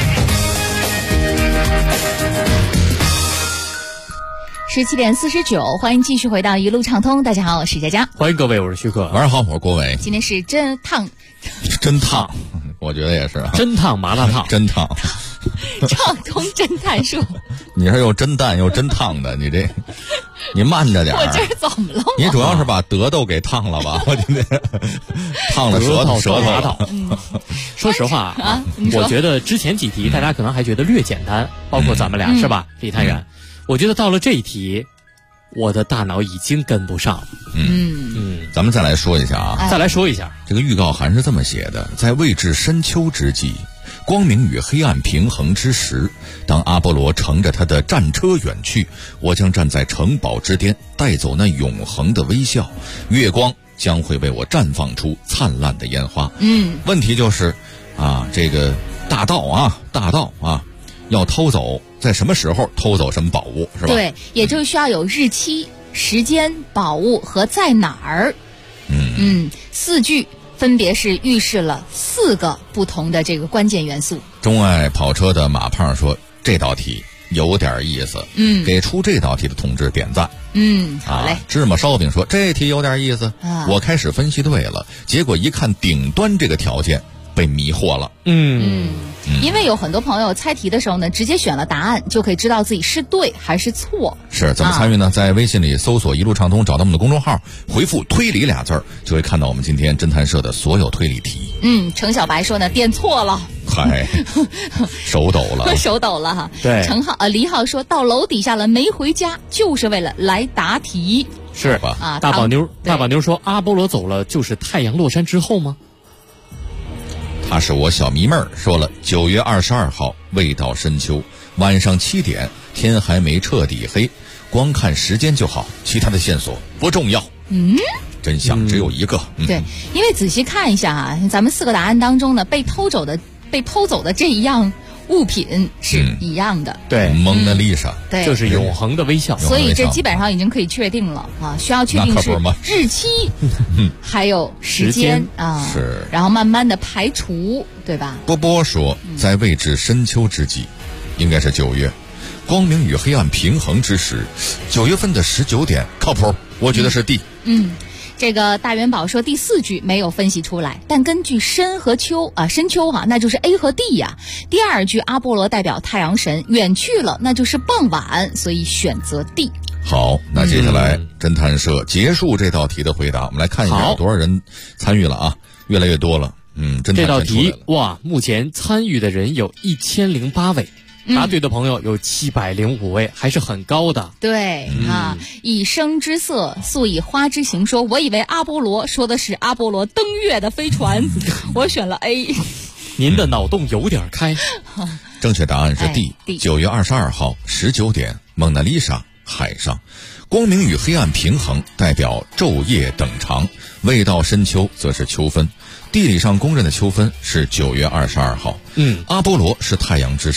17点49，欢迎继续回到一路畅通。大家好，我是佳佳。 欢迎各位，我是徐克。 晚上好，我是郭伟。 今天是真烫， 我觉得也是真烫麻辣烫， 真烫。 畅通侦探术， 你是又真淡又真烫的，你慢着点。 我这是怎么了？ 你主要是把德豆给烫了吧？我今天烫了舌头说实话我觉得之前几题大家可能还觉得略简单，包括咱们俩是吧？李探员，我觉得到了这一题，我的大脑已经跟不上了。 咱们再来说一下啊， 这个预告函是这么写的：在未至深秋之际，光明与黑暗平衡之时，当阿波罗乘着他的战车远去，我将站在城堡之巅，带走那永恒的微笑。月光将会为我绽放出灿烂的烟花。问题就是这个大盗啊要偷走，在什么时候偷走什么宝物，是吧？ 对，也就需要有日期、时间、宝物和在哪儿。4句分别是预示了4个不同的这个关键元素。 钟爱跑车的马胖说，这道题有点意思。给出这道题的同志点赞。 好嘞。 芝麻烧饼说，这题有点意思。我开始分析对了，结果一看顶端这个条件，被迷惑了。 因为有很多朋友猜题的时候呢，直接选了答案，就可以知道自己是对还是错。 是怎么参与呢？在微信里搜索一路畅通，找到我们的公众号，回复推理2字，就会看到我们今天侦探社的所有推理题。 程小白说呢，点错了。 嗨，手抖了哈。 对。 黎浩说到楼底下了没回家，就是为了来答题。 是吧？大宝妞说，阿波罗走了就是太阳落山之后吗？ 他是我小迷妹儿，说了9月22号未到深秋，晚上7点，天还没彻底黑，光看时间就好，其他的线索不重要。真相只有一个。 对，因为仔细看一下咱们4个答案当中呢，被偷走的这一样物品是一样的。 对， 蒙娜丽莎， 对， 就是永恒的微笑。 所以这基本上已经可以确定了需要确定是日期还有时间是， 然后慢慢的排除，对吧？ 波波说，在未至深秋之际，应该是9月，光明与黑暗平衡之时，9月份的19点靠谱，我觉得是 D。 这个大元宝说第4句没有分析出来，但根据深秋那就是 A 和 D 呀。第2句阿波罗代表太阳神远去了，那就是傍晚，所以选择 D。 好，那接下来侦探社结束这道题的回答，我们来看一下多少人参与了啊，越来越多了。 这道题目前参与的人有1008位。答对的朋友有705位，还是很高的。 对以生之色，素以花之形说，我以为阿波罗说的是阿波罗登月的飞船，我选了 A。 您的脑洞有点开。 正确答案是 D。9月22号19点，蒙娜丽莎海上，光明与黑暗平衡代表昼夜等长，未到深秋则是秋分。地理上公认的秋分是9月22号。阿波罗是太阳之神，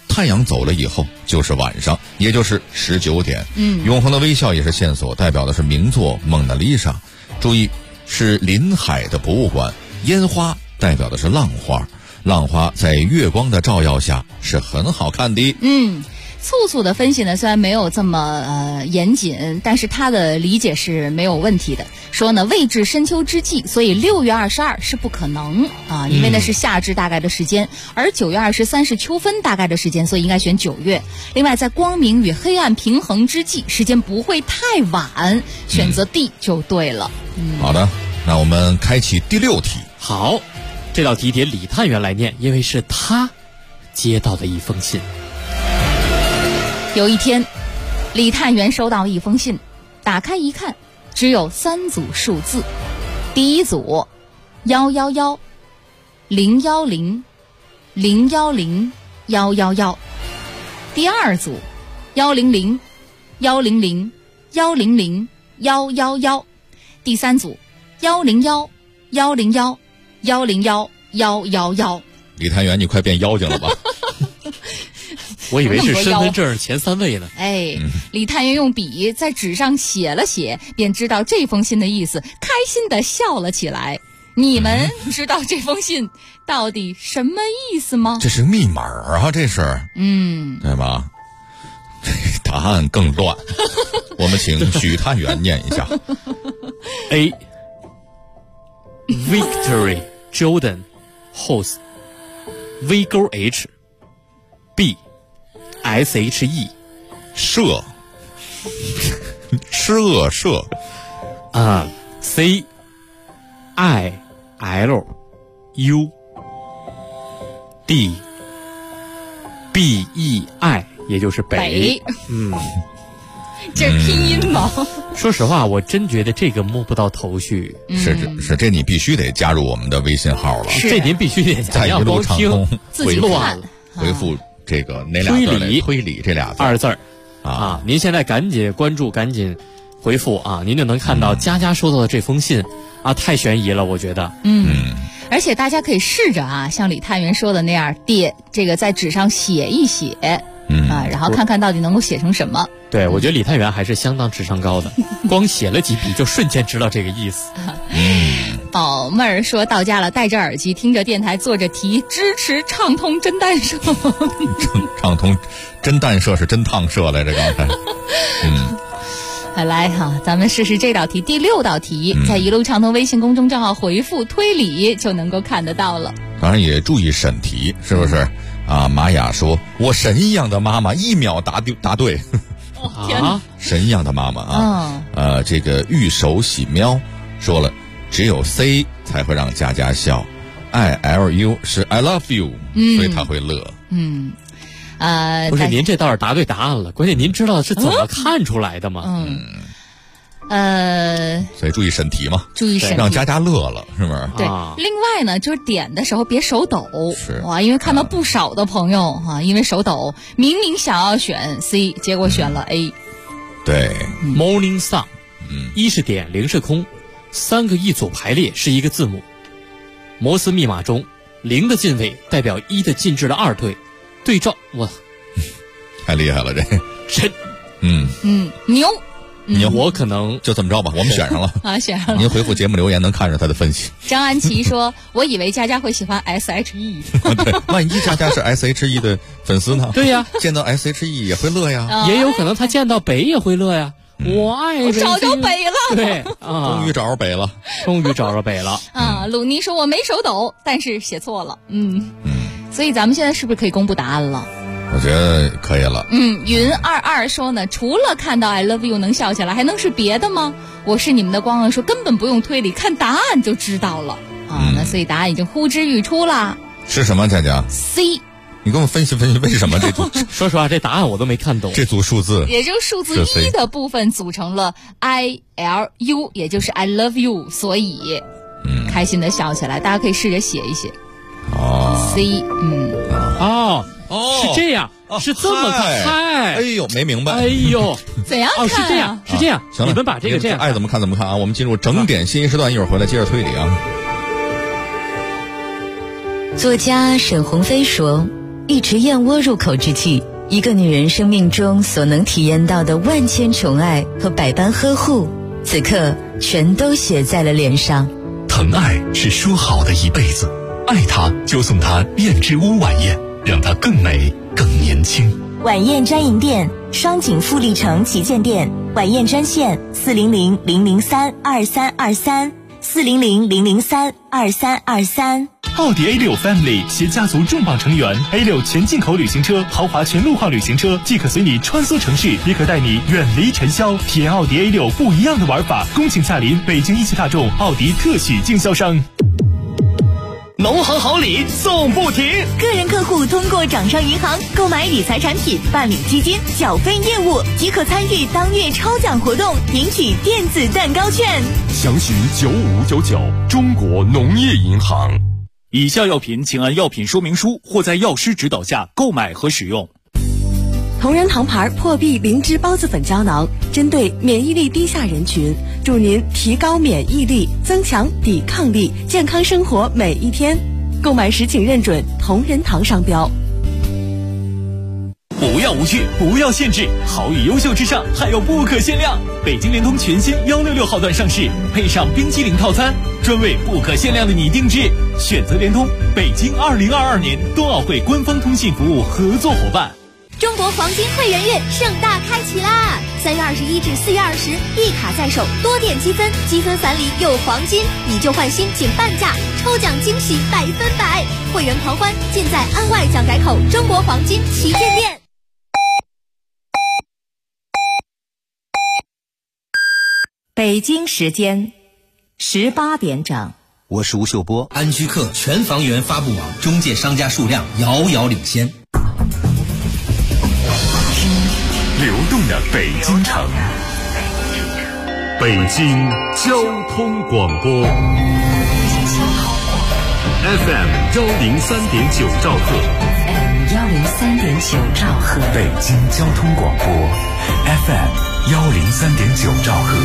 太阳走了以后就是晚上，也就是19点。永恒的微笑也是线索，代表的是名作《蒙娜丽莎》。注意，是临海的博物馆。烟花代表的是浪花，浪花在月光的照耀下是很好看的。 素素的分析呢，虽然没有这么严谨，但是他的理解是没有问题的。说呢，未至深秋之际，所以6月22是不可能啊，因为那是夏至大概的时间，而9月23是秋分大概的时间，所以应该选9月。另外，在光明与黑暗平衡之际，时间不会太晚，选择 D 就对了。 好的，那我们开启第6题。 好，这道题给李探员来念，因为是他接到的一封信。 有一天，李探员收到一封信，打开一看，只有3组数字。第一组111 010 010 111，第二组100 100 100 111，第三组101 101 101 111。 李探员，你快变妖精了吧？ 我以为是身份证前3位呢。 李探员用笔在纸上写了写，便知道这封信的意思，开心地笑了起来。你们知道这封信到底什么意思吗？ 这是密码啊，这是。对吧？答案更乱。我们请许探员念一下。 A. Victory Jordan Host V 勾 H B SHE 射射啊 CILU D BEI 也就是北。 这是拼音吗？ 说实话，我真觉得这个摸不到头绪。 是，这你必须得加入我们的微信号了。 这您必须得在一路畅通回复回复这个哪俩字来？推理这俩字 2字啊！您现在赶紧关注，赶紧回复啊！您就能看到佳佳收到的这封信啊，太悬疑了，我觉得。 而且大家可以试着啊，像李探员说的那样，这个在纸上写一写。然后看看到底能够写成什么。 对，我觉得李探员还是相当智商高的，光写了几笔就瞬间知道这个意思。 宝妹儿说到家了，戴着耳机听着电台，做着题，支持畅通真弹射。 畅通真弹射是真烫射来着，刚才。 来哈，咱们试试这道题，第6道题，在一路畅通微信公众账号回复推理就能够看得到了。 当然也注意审题，是不是？玛雅说：“我神一样的妈妈，1秒答对。” 天哪！ 神一样的妈妈啊！这个玉手洗喵说了，只有 C 才会让佳佳笑 ，ILU 是 I love you，所以他会乐。 不是您这倒是答对答案了，关键您知道是怎么看出来的吗？ 所以注意审题嘛， 注意审题， 让佳佳乐了，是不是？ 对。另外呢，就是点的时候别手抖，哇，因为看到不少的朋友因为手抖，明明想要选 C， 结果选了 A。 对 ，Morning Sun， 1是点，0是空，3个一组排列是一个字母。摩斯密码中，0的进位代表1的进制的2对，对照哇， 太厉害了这， 真， 牛。 我可能就这么着吧，我们选上了选上了。 您回复节目留言能看着他的分析。 张安琪说：“我以为佳佳会喜欢 SHE， 对，万一佳佳是 SHE 的粉丝呢？ 对呀， 见到 SHE 也会乐呀， 也有可能他见到北也会乐呀。我爱北京， 找着北了， 对终于找着北了， 终于找着北了鲁尼说：“我没手抖，但是写错了。”所以咱们现在是不是可以公布答案了？ 我觉得可以了。 云22说呢，除了看到 I love you 能笑起来，还能是别的吗？我是你们的光了，说根本不用推理，看答案就知道了那所以答案已经呼之欲出了。 是什么，佳佳 ？C。 你给我们分析分析为什么这组？ 说实话，这答案我都没看懂。 这组数字， 也就是数字1的部分组成了 ILU， 也就是 I love you， 所以开心的笑起来。大家可以试着写一写。C， 是这样，是这么看。 哎呦，没明白。 怎样看？ 是这样，是这样。 行了， 你们把这个这样， 爱怎么看怎么看啊！我们进入整点新时段，一会儿回来接着推理啊。 作家沈鸿飞说， 一池燕窝入口之际，一个女人生命中所能体验到的万千宠爱和百般呵护，此刻全都写在了脸上。 疼爱是说好的一辈子，爱她就送她燕之屋晚宴，让她更美更年轻。 晚宴专营店，双井富力城旗舰店，晚宴专线400-003-2323，400-003-2323。 奥迪 A6 Family 携家族重磅成员 A6 全进口旅行车，豪华全路况旅行车，既可随你穿梭城市，也可带你远离尘嚣，体验奥迪 A6 不一样的玩法。恭请下临北京一汽大众奥迪特许经销商。 农行好礼送不停， 个人客户通过掌上银行购买理财产品、办理基金、缴费业务，即可参与当月抽奖活动，领取电子蛋糕券。 详询9599，中国农业银行。 以下药品请按药品说明书或在药师指导下购买和使用。 同仁堂牌破壁灵芝孢子粉胶囊，针对免疫力低下人群，助您提高免疫力，增强抵抗力，健康生活每一天。购买时请认准同仁堂商标。 不要无趣，不要限制，好与优秀之上还有不可限量。北京联通全新166号段上市，配上冰激凌套餐，专为不可限量的你定制。选择联通，北京2022年冬奥会官方通信服务合作伙伴。 中国黄金会员月盛大开启啦！3月21至4月20，一卡在手，多点积分，积分返礼有黄金，以旧换新仅半价，抽奖惊喜100%，会员狂欢尽在安外蒋改口中国黄金旗舰店。 北京时间18点整。 我是吴秀波。安居客全房源发布网中介商家数量遥遥领先。 流动的北京城，北京交通广播 FM 103.9兆赫 103.9兆赫， 北京交通广播 FM 103.9兆赫。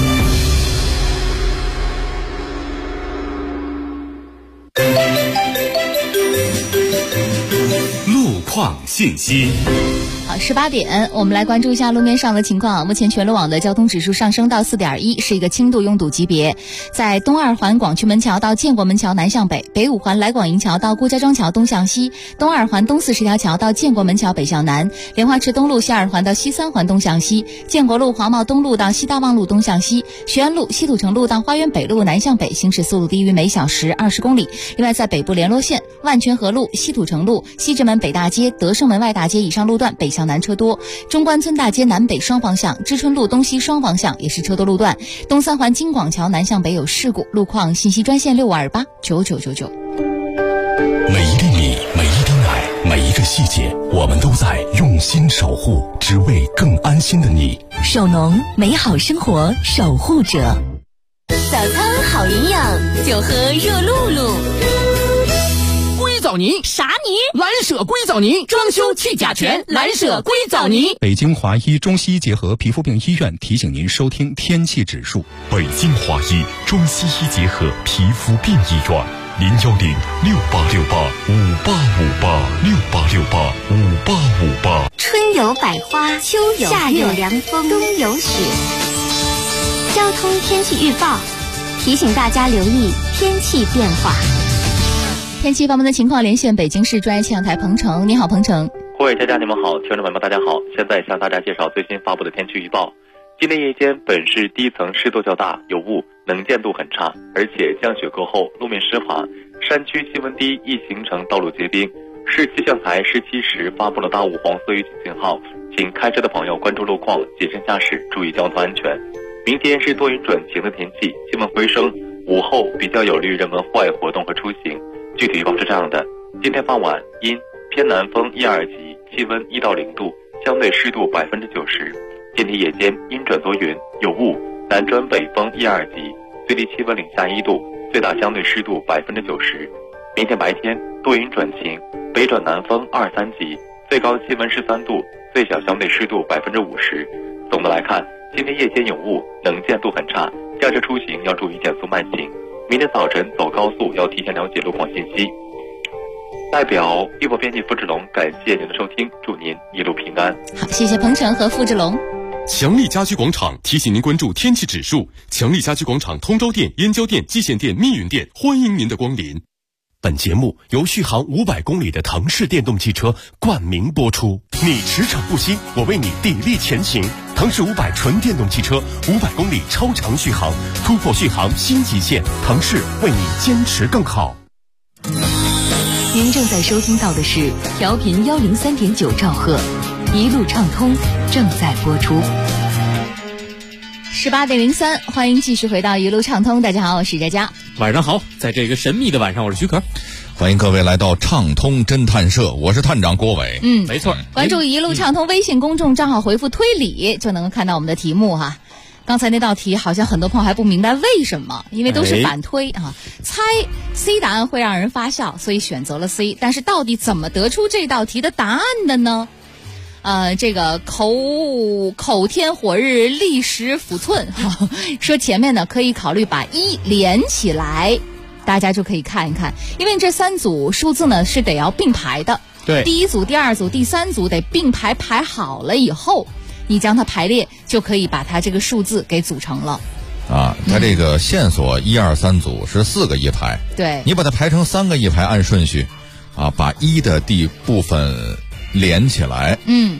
路况信息。 好，18点，我们来关注一下路面上的情况。目前全路网的交通指数上升到4.1，是一个轻度拥堵级别。在东二环广渠门桥到建国门桥南向北，北五环来广营桥到郭家庄桥东向西，东二环东四十条桥到建国门桥北向南，莲花池东路西二环到西三环东向西，建国路黄茂东路到西大望路东向西，学安路西土城路到花园北路南向北，行驶速度低于每小时20公里。另外，在北部联络线万泉河路、西土城路、西直门北大街、德胜门外大街以上路段北向南车多，中关村大街南北双方向、知春路东西双方向也是车多路段。东三环京广桥南向北有事故，路况信息专线65289999。 每一粒米，每一滴奶，每一个细节，我们都在用心守护，只为更安心的你。 首农，美好生活守护者。 早餐好营养，就喝热露露。 硅藻泥啥泥？蓝舍硅藻泥，装修去甲醛，蓝舍硅藻泥。 北京华医中西医结合皮肤病医院提醒您收听天气指数。 北京华医中西医结合皮肤病医院，0106868586868 春有百花，秋有夏有凉风，冬有雪。交通天气预报提醒大家留意天气变化。 天气方面的情况，连线北京市专业气象台彭程。你好，彭程。 各位家你们好，听众朋友们大家好，现在向大家介绍最新发布的天气预报。今天夜间本市低层湿度较大，有雾，能见度很差，而且降雪过后路面湿滑，山区气温低易形成道路结冰。市气象台17时发布了大雾黄色预警信号，请开车的朋友关注路况，谨慎驾驶，注意交通安全。明天是多云转晴的天气，气温回升，午后比较有利于人们户外活动和出行。具体预报是这样的：今天傍晚阴，偏南风1、2级，气温1到0度，相对湿度90%。今天夜间阴转多云，有雾，南转北风1、2级，最低气温零下1度，最大相对湿度90%。明天白天多云转晴，北转南风2、3级，最高气温13度，最小相对湿度50%。总的来看，今天夜间有雾，能见度很差，驾车出行要注意减速慢行。明天早晨走高速要提前了解路况信息。 代表译播编辑付志龙，感谢您的收听，祝您一路平安。 好，谢谢鹏程和付志龙。 强力家居广场提醒您关注天气指数。强力家居广场通州店、燕郊店、蓟县店、密云店欢迎您的光临。本节目由续航500公里的腾势电动汽车冠名播出。你驰骋不息，我为你砥砺前行。腾势500纯电动汽车，500公里超长续航，突破续航新极限。腾势为你坚持更好。 您正在收听到的是调频103.9兆赫，一路畅通正在播出。 18:03，欢迎继续回到一路畅通。大家好，我是佳佳。 晚上好，在这个神秘的晚上，我是徐可。 欢迎各位来到畅通侦探社，我是探长郭伟。 没错， 关注一路畅通微信公众账号，回复推理就能够看到我们的题目哈。刚才那道题好像很多朋友还不明白为什么，因为都是反推啊，猜 C 答案会让人发笑，所以选择了 C。但是到底怎么得出这道题的答案的呢？这个口天火日历时抚寸，说前面呢可以考虑把1连起来，大家就可以看一看，因为这3组数字呢是得要并排的。 对， 第1组、第2组、第3组得并排排好了以后，你将它排列，就可以把它这个数字给组成了。 它这个线索1、2、3组是4个一排， 对， 你把它排成3个一排，按顺序把1的第部分连起来，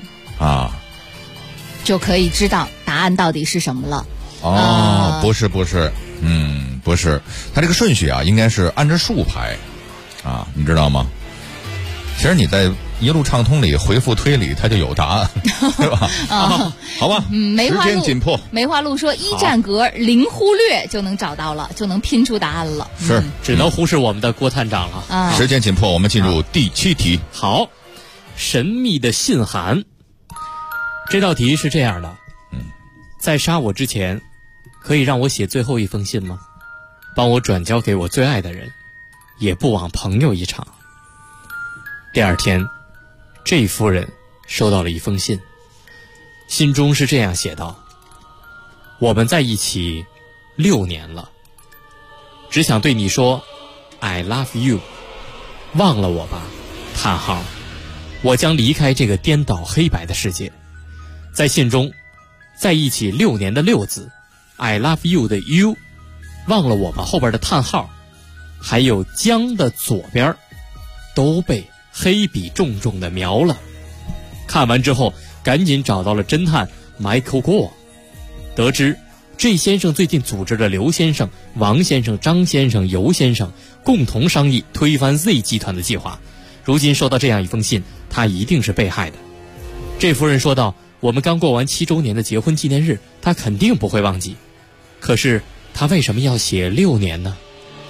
就可以知道答案到底是什么了。 不是，不是，它这个顺序应该是按着数排，你知道吗？其实你在一路畅通里回复推理，它就有答案，对吧？好吧。时间紧迫。 梅花鹿说1站格零忽略就能找到了，就能拼出答案了。 是， 只能忽视我们的郭探长了。 时间紧迫，我们进入第7题。 好，神秘的信函。这道题是这样的，在杀我之前，可以让我写最后一封信吗？帮我转交给我最爱的人，也不枉朋友一场。第2天，这夫人收到了一封信，信中是这样写道：我们在一起6年了，只想对你说 I love you， 忘了我吧，叹号，我将离开这个颠倒黑白的世界。在信中，在一起6年的6字 I love you 的 you， 忘了我吧后边的叹号，还有将的左边都被黑笔重重的描了。看完之后赶紧找到了侦探 Michael Gore， 得知这先生最近组织了刘先生、王先生、张先生、尤先生共同商议推翻 Z 集团的计划。如今收到这样一封信，他一定是被害的。这夫人说道，我们刚过完7周年的结婚纪念日，他肯定不会忘记。可是他为什么要写6年呢？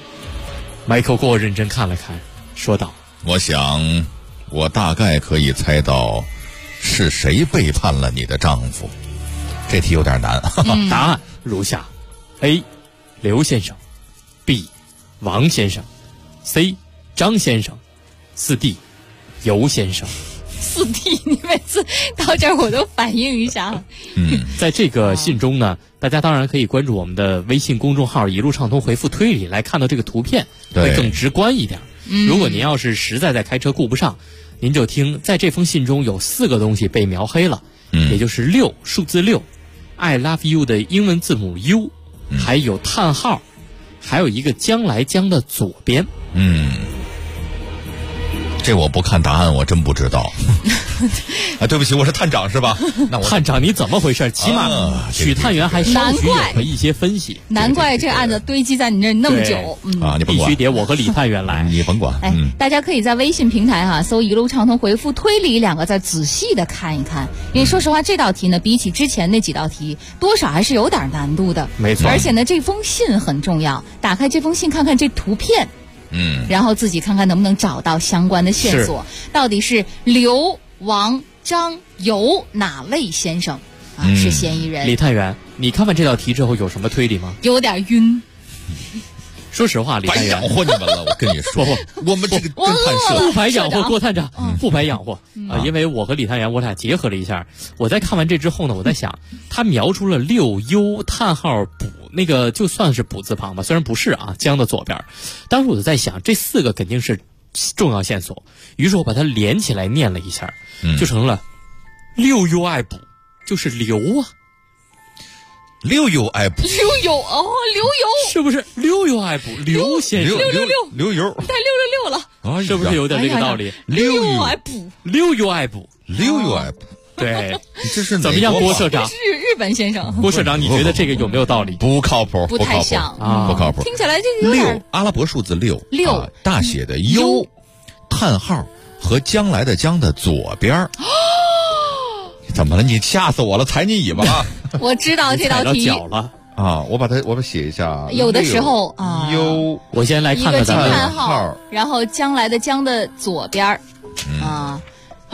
Michael Gore 认真看了看，说道， 我想我大概可以猜到是谁背叛了你的丈夫。这题有点难。 答案如下： A 刘先生， B 王先生， C 张先生， 4D 尤先生。 4D， 你每次到这儿我都反应一下。 在这个信中呢，大家当然可以关注我们的微信公众号一路畅通，回复推理来看到这个图片，会更直观一点。如果您要是实在在开车顾不上，您就听在这封信中有4个东西被描黑了，也就是6数字6 I love you 的英文字母 U， 还有叹号，还有一个将来将的左边。 这我不看答案我真不知道。对不起，我是探长是吧？那我探长你怎么回事？起码许探员还稍许有一些分析。 难怪这案子堆积在你这那么久。 你甭管， 必须得我和李探员来。 你甭管。 大家可以在微信平台搜一路畅通，回复推理2个字，仔细的看一看。因为说实话，这道题呢，比起之前那几道题，多少还是有点难度的。 没错。 而且呢，这封信很重要，打开这封信看看这图片。然后自己看看能不能找到相关的线索，到底是刘、王、张、尤哪位先生是嫌疑人？ 李探员，你看完这道题之后有什么推理吗？ 有点晕。 说实话，李探员， 白养活你们了，我跟你说，我们这个侦探社不白养活郭探长，不白养活因为我和李探员我俩结合了一下，我在看完这之后呢，我在想，他描出了6U叹号补那个就算是补字旁吧，虽然不是将的左边，当时我就在想，这4个肯定是重要线索。于是我把它连起来念了一下，就成了六又爱补，就是刘啊。 六又爱补， 刘油哦，刘油是不是？六又爱补，刘先生， 刘油， 带666了， 是不是有点这个道理？ 六又爱补， 六又爱补， 六又爱补， 对， 这是怎么样，郭社长？ 是日本先生。 郭社长，你觉得这个有没有道理？ 不靠谱， 不太像啊， 不靠谱。 听起来这个六，阿拉伯数字6，大写的 U， 叹号和将来的将的左边。怎么了？你吓死我了！踩你尾巴了！ 我知道这道题了啊！我把它写一下。 有的时候啊， 我先来看看咱们一个惊叹号，然后将来的将的左边啊。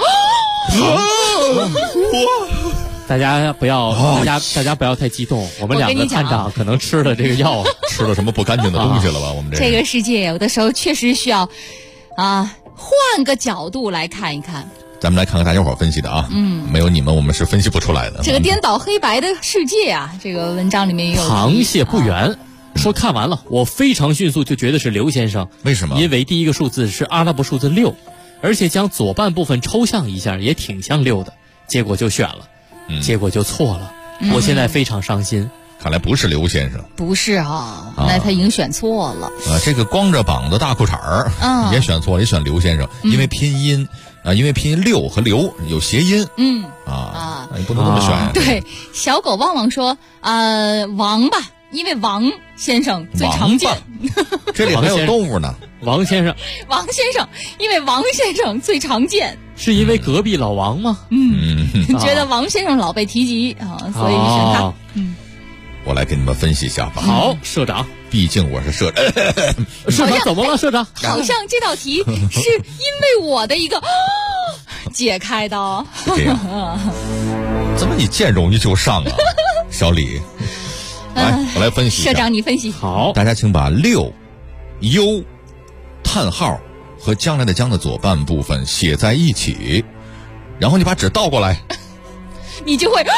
大家不要，大家不要太激动。我们两个探长可能吃了这个药， 吃了什么不干净的东西了吧？我们这个世界有的时候确实需要换个角度来看一看。 咱们来看看大家伙分析的啊，没有你们我们是分析不出来的。 这个颠倒黑白的世界啊，这个文章里面也有。 螃蟹不圆说看完了，我非常迅速就觉得是刘先生。 为什么？ 因为第一个数字是阿拉伯数字6，而且将左半部分抽象一下，也挺像6的，结果就选了，结果就错了。我现在非常伤心。 看来不是刘先生， 不是啊，那他已经选错了啊。这个光着膀子大裤衩儿也选错了，也选刘先生，因为拼音6和刘有谐音，你不能这么选。 对，小狗旺旺说王吧，因为王先生最常见。 这里还有动物呢。 王先生， 因为王先生最常见。 是因为隔壁老王吗？ 觉得王先生老被提及所以选他。 我来给你们分析一下吧。 好，社长， 毕竟我是社长。 社长怎么了？社长， 好像这道题是因为我的一个解开的。 怎么你见容易就上啊，小李？来，我来分析一下。 社长，你分析。 好， 大家请把6、U、叹号和将来的将的左半部分写在一起，然后你把纸倒过来， 你就会。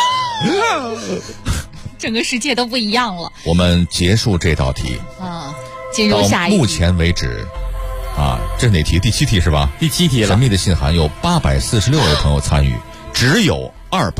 整个世界都不一样了。 我们结束这道题进入下一题。 到目前为止这是哪题？第7题是吧？ 第7题了。 神秘的信函有846位朋友参与，只有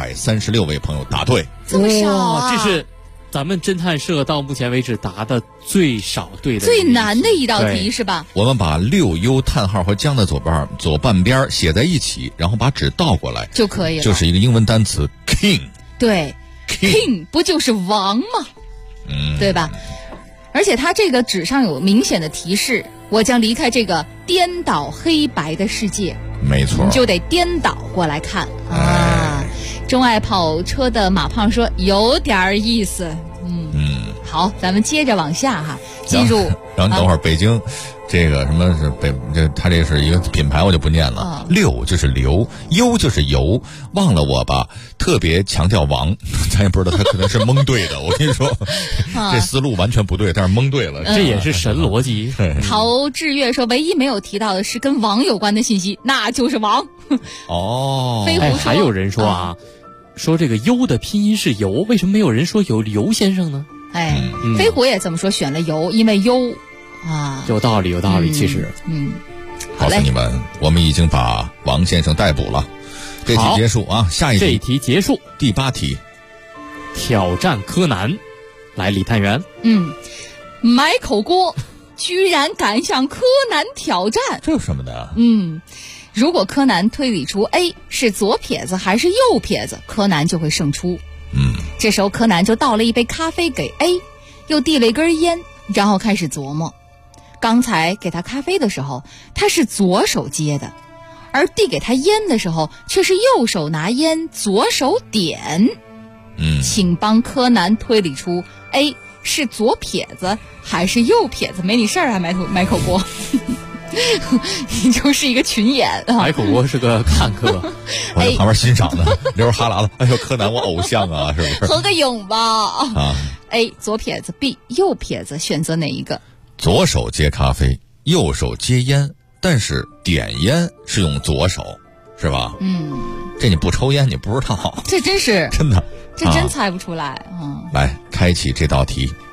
236位朋友答对， 这么少啊！ 这是咱们侦探社到目前为止答的最少对的、 最难的一道题是吧？ 我们把6、U、叹号和将的左半边写在一起，然后把纸倒过来就可以了， 就是一个英文单词 king。 对。King 不就是王吗？对吧？而且它这个纸上有明显的提示，我将离开这个颠倒黑白的世界。 没错， 你就得颠倒过来看钟爱跑车的马胖说有点意思。好，咱们接着往下进入。 然后你等会儿，北京这个什么是它这是一个品牌，我就不念了。6就是刘，U 就是油，忘了我吧。特别强调王，咱也不知道他可能是蒙对的。我跟你说，这思路完全不对，但是蒙对了， 这也是神逻辑。 陶志月说，唯一没有提到的是跟王有关的信息，那就是王。飞狐说， 还有人说说这个 U 的拼音是油，为什么没有人说有刘先生呢？ 飞狐也这么说，选了油，因为优有道理，其实告诉你们，我们已经把王先生逮捕了。这题结束下一题。 这题结束。 第8题， 挑战柯南。来，李探员。 买口锅居然敢向柯南挑战， 这有什么的？ 如果柯南推理出 A 是左撇子还是右撇子，柯南就会胜出。这时候柯南就倒了一杯咖啡给 A， 又递了一根烟，然后开始琢磨。刚才给他咖啡的时候，他是左手接的，而递给他烟的时候，却是右手拿烟，左手点。请帮柯南推理出 A 是左撇子还是右撇子。没你事儿还买口锅。你就是一个群演买口锅是个看客。 我在旁边欣赏呢，流着哈喇子。哎呦，柯南我偶像啊，是不是？ 合个影吧。A 左撇子 ，B 右撇子，选择哪一个？ 左手接咖啡，右手接烟，但是点烟是用左手，是吧？这你不抽烟你不知道。 这真是真的， 这真猜不出来。 来，开启这道题。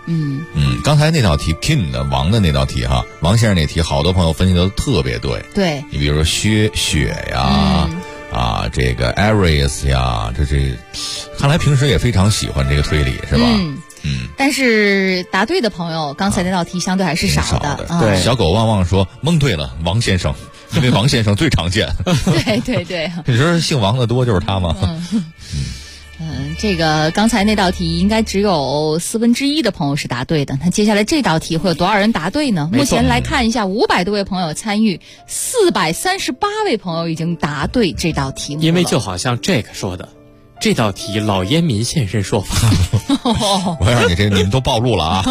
刚才那道题 King 的王的那道题哈，王先生那题，好多朋友分析的都特别对。 对， 你比如说雪呀，这个 Aries 呀，这看来平时也非常喜欢这个推理，是吧？ 但是答对的朋友，刚才那道题相对还是少的。 对，小狗旺旺说蒙对了，王先生，因为王先生最常见。 对。 你说姓王的多就是他吗？ 这个刚才那道题应该只有1/4的朋友是答对的。那接下来这道题会有多少人答对呢？目前来看一下，500多位朋友参与，438位朋友已经答对这道题目了。 因为就好像 Jack 说的，这道题老烟民现身说法。 我让你们都暴露了啊！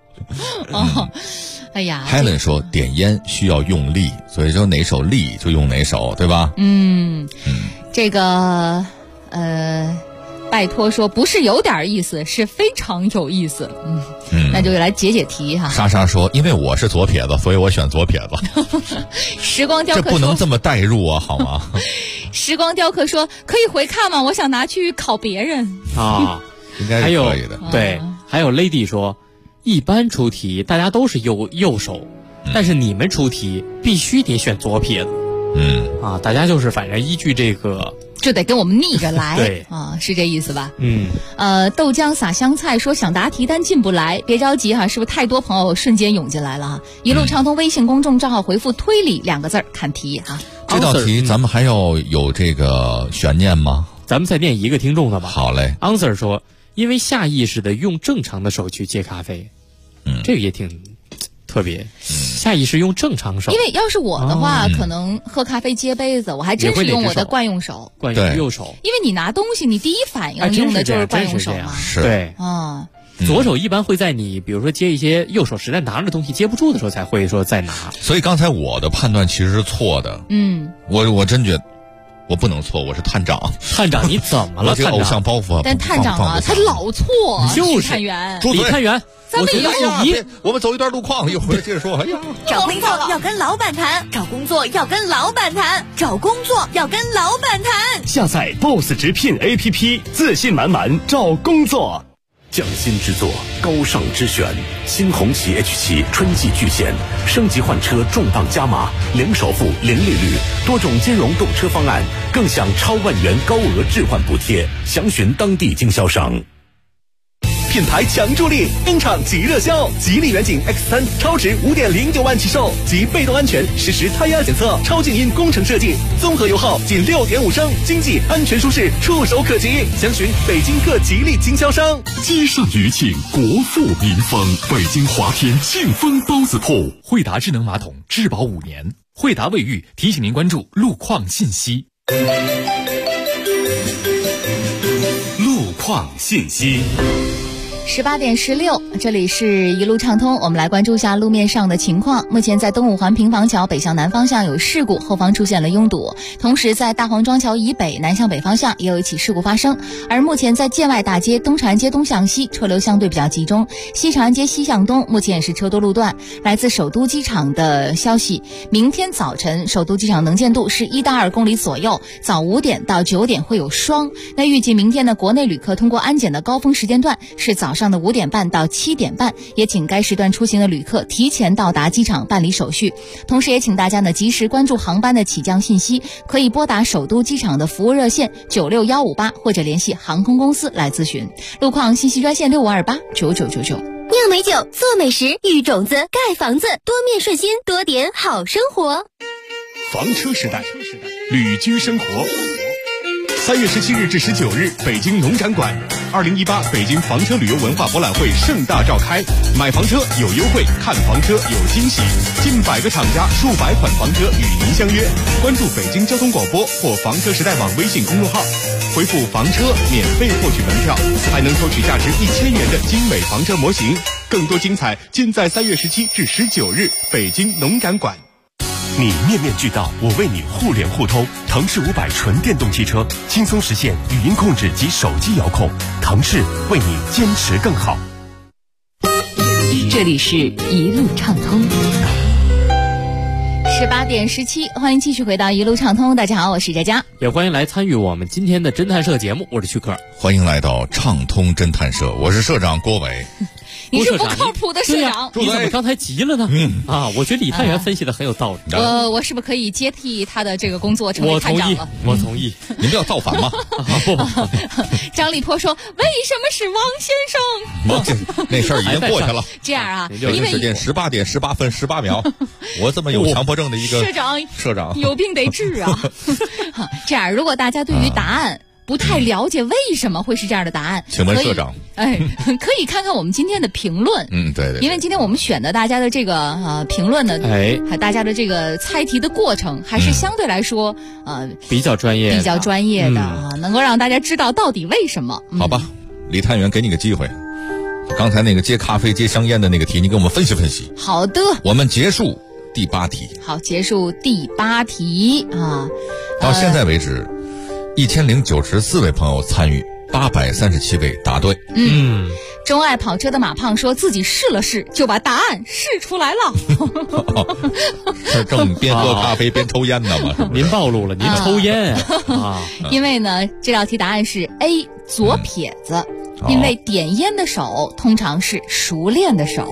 哎呀 ，Helen 说点烟需要用力，所以说哪手力就用哪手，对吧？ 这个拜托说不是有点意思，是非常有意思。那就来解题哈。 莎莎说，因为我是左撇子，所以我选左撇子。 时光雕刻说， 这不能这么代入啊，好吗？ 时光雕刻说，可以回看吗？我想拿去考别人啊。 应该是可以的。 对，还有 Lady 说，一般出题大家都是右手，但是你们出题必须得选左撇子。大家就是反正依据这个。 就得跟我们逆着来， 对是这意思吧？豆浆撒香菜说想答题但进不来，别着急哈，是不是太多朋友瞬间涌进来了哈？一路畅通微信公众账号回复推理2个字看题哈。 这道题咱们还要有这个悬念吗？ 咱们再念一个听众的吧。 好嘞。 Answer 说，因为下意识的用正常的手去接咖啡，这个也挺特别。下意识用正常手， 因为要是我的话，可能喝咖啡接杯子，我还真是用我的惯用手， 惯用右手。 因为你拿东西，你第一反应用的就是惯用手嘛。 对左手一般会在你比如说接一些右手实在拿着东西接不住的时候才会说再拿。 所以刚才我的判断其实是错的。我真觉得我不能错，我是探长。 探长你怎么了？ 我这个偶像包袱。 但探长啊，他老错， 就是探员， 李探员。 咱们以后我们走一段路况，一会儿接着说。哎呀， 找工作要跟老板谈，找工作要跟老板谈，找工作要跟老板谈。 下载 BOSS 直聘 APP， 自信满满找工作。匠心之作，高尚之选，新红旗 H7 春季巨献，升级换车重磅加码，零首付零利率，多种金融动车方案，更享超万元高额置换补贴，详询当地经销商。 品牌强助力，冰场即热销，吉利远景 X3 超值5.09万起售，及被动安全实时胎压检测，超静音工程设计，综合油耗仅6.5升，经济安全舒适，触手可及。详询北京各吉利经销商。 积善余庆，国富民丰。北京华天庆丰包子铺， 惠达智能马桶质保5年。惠达卫浴提醒您关注路况信息。 路况信息。 18点16，这里是一路畅通，我们来关注一下路面上的情况。目前在东五环平房桥北向南方向有事故，后方出现了拥堵，同时在大黄庄桥以北南向北方向也有一起事故发生。而目前在建外大街东长安街东向西车流相对比较集中，西长安街西向东目前也是车多路段。来自首都机场的消息，明天早晨首都机场能见度是1到2公里左右，早5点到9点会有霜。那预计明天的国内旅客通过安检的高峰时间段是早上的5点半到7点半，也请该时段出行的旅客提前到达机场办理手续。同时也请大家呢及时关注航班的起降信息，可以拨打首都机场的服务热线96158，或者联系航空公司来咨询。路况信息专线65289999。 酿美酒，做美食，育种子，盖房子，多面顺心，多点好生活。 房车时代，旅居生活。3月17日至19日，北京农展馆，2018北京房车旅游文化博览会盛大召开。买房车有优惠，看房车有惊喜，近100个厂家，数百款房车与您相约。关注北京交通广播或房车时代网微信公众号，回复房车免费获取门票，还能抽取价值1000元的精美房车模型。更多精彩尽在3月17至19日北京农展馆。你面面俱到，我为你互联互通。腾势500纯电动汽车，轻松实现语音控制及手机遥控。腾势为你坚持更好。 这里是一路畅通。 18点17，欢迎继续回到一路畅通。大家好，我是佳佳， 也欢迎来参与我们今天的侦探社节目，我是旭克。 欢迎来到畅通侦探社，我是社长郭伟。 你是不靠谱的社长。 你怎么刚才急了呢？我觉得李探员分析的很有道理。 我是不是可以接替他的这个工作，成为探长了？ 我同意。 你们要造反吗？不。 张立波说：“为什么是王先生？那事儿已经过去了。 这样啊， 因为时间18点18分18秒，我这么有强迫症的一个社长， 有病得治啊！这样，如果大家对于答案不太了解，为什么会是这样的答案， 请问社长， 可以看看我们今天的评论。 对， 因为今天我们选的大家的这个评论呢，还大家的这个猜题的过程还是相对来说比较专业的能够让大家知道到底为什么。 好吧，李探员给你个机会，刚才那个接咖啡接香烟的那个题，你给我们分析分析。 好的， 我们结束第8题。 好，结束第8题啊。 到现在为止，1094位朋友参与，837位答对。 钟爱跑车的马胖说自己试了试，就把答案试出来了。 这正边喝咖啡边抽烟呢吗？ 您暴露了，您抽烟啊！ 因为呢，这道题答案是 A 左撇子，因为点烟的手通常是熟练的手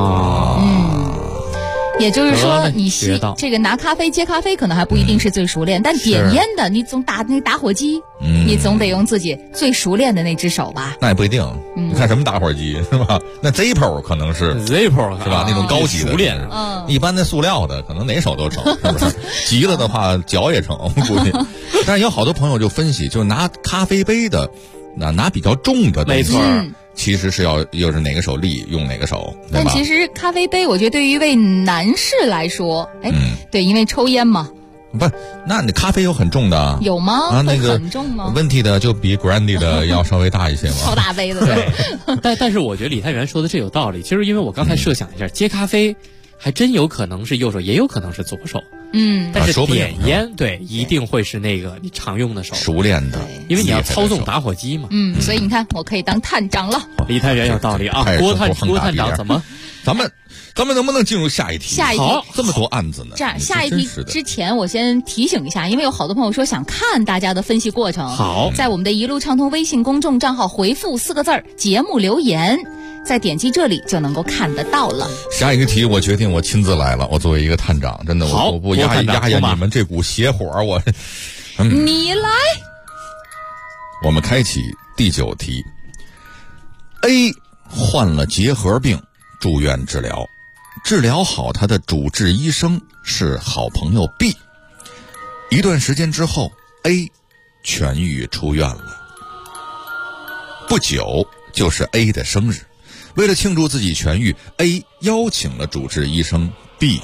也就是说，你这个拿咖啡接咖啡可能还不一定是最熟练，但点烟的你总打那打火机，你总得用自己最熟练的那只手吧？ 那也不一定，你看什么打火机是吧？那 Zippo 可能是 Zippo 是吧？那种高级的熟练， 一般的塑料的可能哪手都成，是不是？急了的话脚也成，估计。但是有好多朋友就分析，就是拿咖啡杯的，拿比较重的东西。没错。其实是又是哪个手力用哪个手， 但其实咖啡杯，我觉得对于一位男士来说，对，因为抽烟嘛。 不，那你咖啡有很重的？ 有吗？ 那个很重吗？ 问题的就比 Grandi 的要稍微大一些嘛。 超大杯的， 对。但是我觉得李探员说的这有道理。其实因为我刚才设想一下，接咖啡还真有可能是右手，也有可能是左手。但是点烟一定会是那个你常用的手， 熟练的， 因为你要操纵打火机嘛。 所以你看，我可以当探长了。 李探员有道理啊，郭探长怎么？ 咱们能不能进入下一题？ 好， 这么多案子呢。 这样，下一题之前我先提醒一下，因为有好多朋友说想看大家的分析过程。 好， 在我们的一路畅通微信公众账号回复4个字节目留言，再点击这里就能够看得到了。 下一个题我决定我亲自来了，我作为一个探长，真的我不压你们这股邪火， 你来。 我们开启第9题。A 患了结核病，住院治疗，治疗好他的主治医生是好朋友 B。一段时间之后 ，A 痊愈出院了。不久就是 A 的生日，为了庆祝自己痊愈 ，A 邀请了主治医生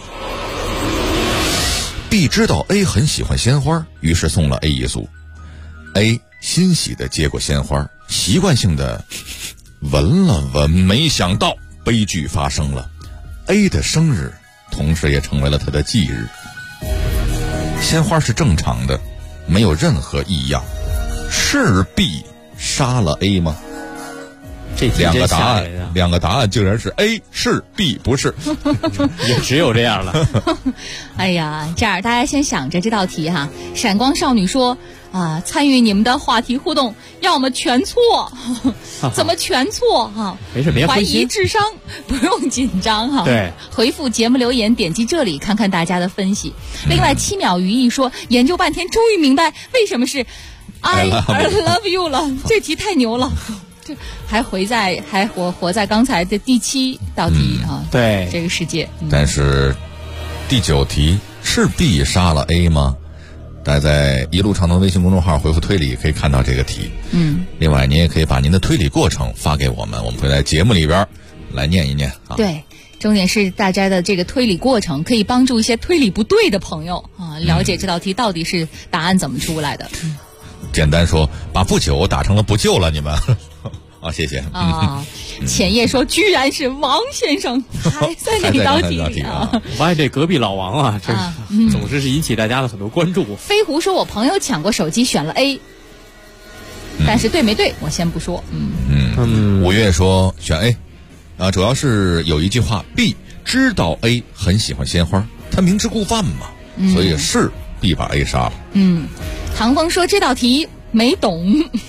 B。B 知道 A 很喜欢鲜花，于是送了 A 一束。A 欣喜地接过鲜花，习惯性地闻了闻，没想到悲剧发生了。A 的生日同时也成为了他的忌日。鲜花是正常的，没有任何异样，是 B 杀了 A 吗？ 这两个答案竟然是 A 是 B 不是， 也只有这样了。 哎呀，这样大家先想着这道题哈。闪光少女说参与你们的话题互动，要么全错，怎么全错哈？ 没事，别怀疑智商，不用紧张哈。 对， 回复节目留言，点击这里看看大家的分析。另外7秒余意说，研究半天终于明白为什么是 I love you 了，这题太牛了。还活在刚才的第7道题对这个世界。 但是第9题是 B 杀了 A 吗？大家在一路畅通微信公众号回复推理可以看到这个题。另外您也可以把您的推理过程发给我们，我们会在节目里边来念一念啊。 对，重点是大家的这个推理过程可以帮助一些推理不对的朋友了解这道题到底是答案怎么出来的。 简单说，把不久打成了不救了，你们。谢谢浅夜说居然是王先生还在那道题里我发现这隔壁老王这总是引起大家的很多关注。 飞狐说我朋友抢过手机选了 A，但是对没对我先不说。 5月说选 A，主要是有一句话 B 知道 A 很喜欢鲜花，他明知故犯嘛，所以是 B 把 A 杀了。 唐风说这道题没懂。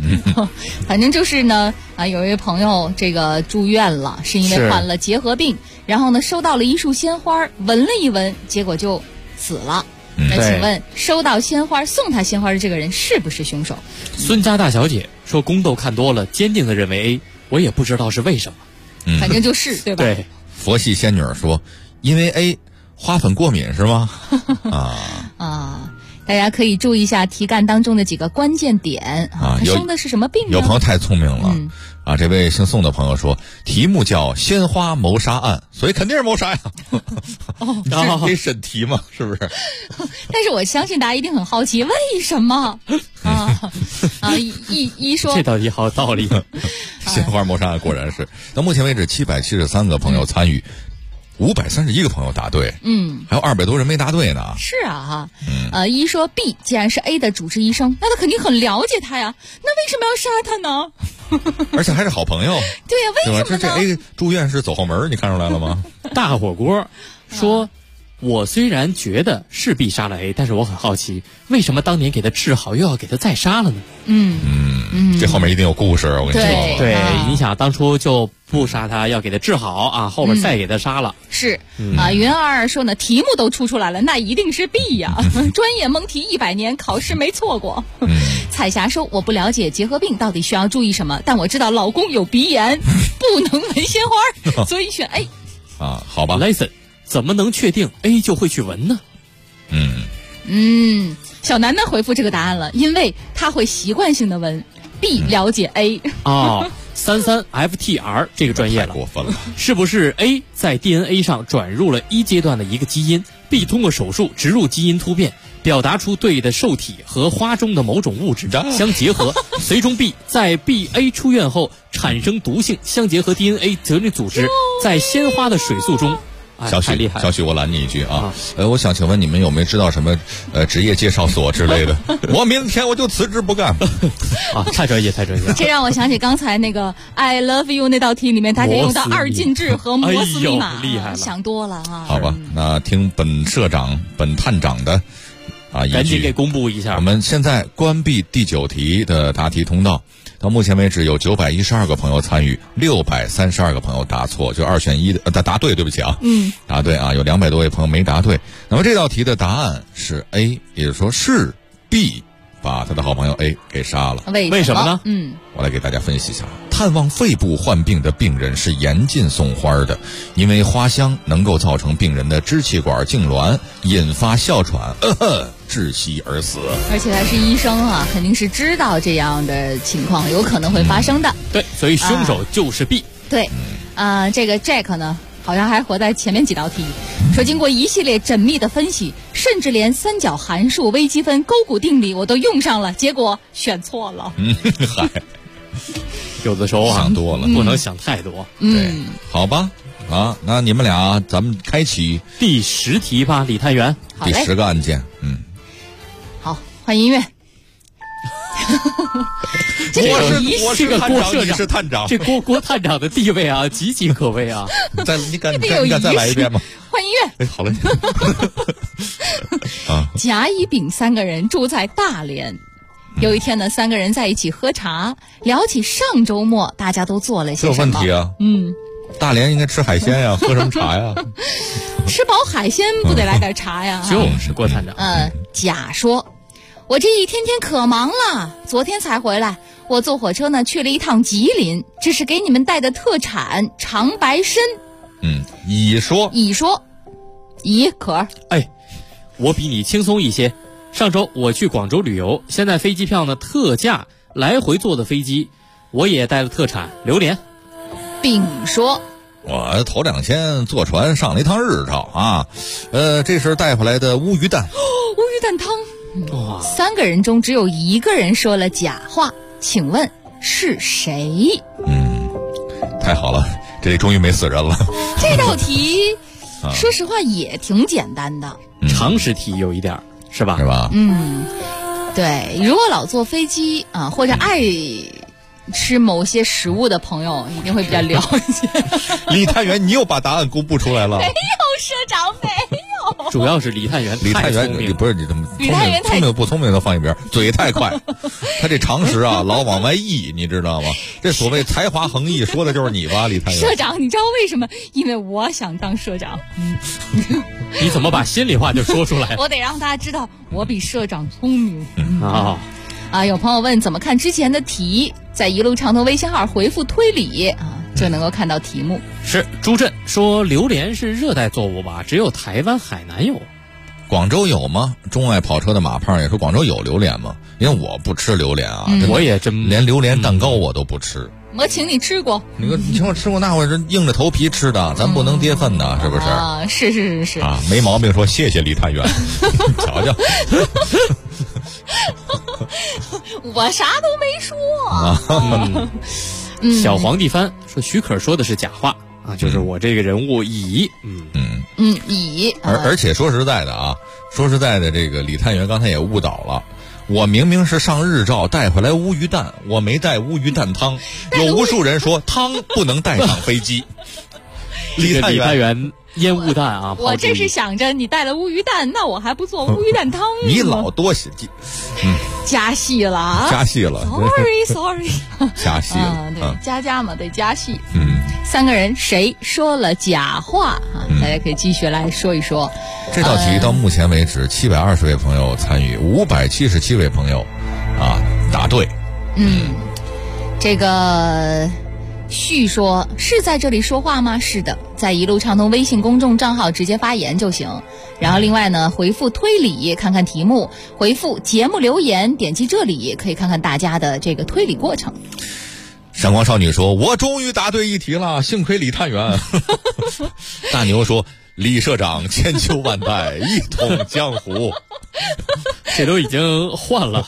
反正就是呢有一位朋友这个住院了，是因为患了结核病，然后呢收到了一束鲜花，闻了一闻，结果就死了。那请问收到鲜花送他鲜花的这个人是不是凶手？ 孙家大小姐说宫斗看多了，坚定的认为 A， 我也不知道是为什么。 反正就是对吧？ 对。 佛系仙女说，因为 A 花粉过敏是吗？ 大家可以注意一下题干当中的几个关键点他生的是什么病呢？ 有朋友太聪明了这位姓宋的朋友说，题目叫鲜花谋杀案，所以肯定是谋杀呀。这审题嘛，是不是？ 但是我相信大家一定很好奇，为什么一说这道题好有道理。 鲜花谋杀案果然是。到目前为止773个朋友参与，531个朋友答对，还有200多人没答对呢。 是啊一说 B 既然是 A 的主治医生，那他肯定很了解他呀，那为什么要杀他呢？ 而且还是好朋友。 对呀，为什么呢？ 这 A 住院是走后门，你看出来了吗？ 大火锅说，我虽然觉得是 B 杀了 A， 但是我很好奇，为什么当年给他治好又要给他再杀了呢？ 这后面一定有故事，我跟你说。 对，你想当初就不杀他，要给他治好后面再给他杀了。 是云儿说呢，题目都出来了，那一定是 B 呀。专业蒙题100年，考试没错过。彩霞说，我不了解结核病到底需要注意什么，但我知道老公有鼻炎，不能闻鲜花，所以选 A。 好吧。 Listen， 怎么能确定 A 就会去闻呢？ 小楠楠回复这个答案了，因为他会习惯性的闻。B 了解 A。 33FTR 这个专业了， 太过分了。 是不是 A 在 DNA 上转入了1阶段的一个基因， B 通过手术植入基因突变，表达出对的受体和花中的某种物质相结合，最终 B 在 BA 出院后产生毒性相结合 DNA 责任组织，在鲜花的水素中。 小许，我拦你一句我想请问你们有没有知道什么职业介绍所之类的？我明天我就辞职不干。 太专业。 这让我想起刚才那个 I love you 那道题里面大家用到二进制和摩斯密码， 厉害了， 想多了好吧，那听本社长、本探长的赶紧给公布一下。 我们现在关闭第9题的答题通道。到目前为止有912个朋友参与，632个朋友答错，就2选1的答对，对不起答对有200多位朋友没答对。那么这道题的答案是 A， 也就是说是 B 把他的好朋友 A 给杀了。 为什么呢？ 我来给大家分析一下。探望肺部患病的病人是严禁送花的，因为花香能够造成病人的支气管痉挛，引发哮喘，窒息而死。 而且他是医生肯定是知道这样的情况有可能会发生的。 对，所以凶手就是 B。 对，这个 Jack 呢，好像还活在前面几道题，说经过一系列缜密的分析，甚至连三角函数、微积分、勾股定理我都用上了，结果选错了。 有的时候想多了， 不能想太多。 对，好吧，那你们俩咱们开启第10题吧，李探员。 第10个案件。 好，换音乐。 我是探长，你是探长。 这郭探长的地位岌岌可危你敢再来一遍吗？ 换音乐。 好嘞。 甲、乙、丙3个人住在大连。有一天呢，3个人在一起喝茶，聊起上周末大家都做了些什么。 这问题大连应该吃海鲜呀，喝什么茶呀？ 吃饱海鲜不得来点茶呀？ 就是郭探长。 甲说，我这一天可忙了，昨天才回来。我坐火车呢去了一趟吉林，这是给你们带的特产长白参。 乙说， 乙可我比你轻松一些。上周我去广州旅游，现在飞机票呢特价，来回坐的飞机，我也带了特产榴莲。 丙说， 我头2天坐船上了一趟日照这是带回来的乌鱼蛋。 乌鱼蛋汤。3个人中只有1个人说了假话，请问是谁？ 太好了，这里终于没死人了。 这道题说实话也挺简单的， 常识题有一点是吧？ 对，如果老坐飞机或者爱吃某些食物的朋友，一定会比较了解。 李探员，你又把答案公布出来了。 没有，社长没有。 主要是李探员太聪明， 不是你怎么聪明不聪明都放一边，嘴太快，他这常识啊老往外溢，你知道吗？这所谓才华横溢，说的就是你吧，李探员。 社长，你知道为什么？因为我想当社长。 你怎么把心里话就说出来？ 我得让大家知道我比社长聪明有朋友问怎么看之前的题，在一路畅通微信号回复推理就能够看到题目。 是朱振说榴莲是热带作物吧？只有台湾海南有。 广州有吗？钟爱跑车的马胖也说广州有榴莲吗？因为我不吃榴莲啊， 我也真连榴莲蛋糕我都不吃。 我请你吃过， 你请我吃过，那我是硬着头皮吃的，咱不能跌份的，是不是？是没毛病。说谢谢李探员，瞧瞧， 我啥都没说。 小皇帝番说许可说的是假话就是我这个人物乙， 乙。 而且说实在的这个李探员刚才也误导了。我明明是上日照带回来乌鱼蛋，我没带乌鱼蛋汤。有无数人说汤不能带上飞机。 李探员烟雾弹啊！ 我这是想着你带了乌鱼蛋，那我还不做乌鱼蛋汤吗？ 你老多写， 加戏了啊！ 加戏了 ，sorry， 加戏了， 对，加嘛得加戏。三个人谁说了假话大家可以继续来说一说。 这道题到目前为止720位朋友参与，577位朋友答对。 这个旭说是在这里说话吗？是的，在一路畅通微信公众账号直接发言就行。然后另外呢，回复推理看看题目，回复节目留言点击这里可以看看大家的这个推理过程。 闪光少女说我终于答对一题了，幸亏李探员。大牛说李社长千秋万代一统江湖。 这都已经换了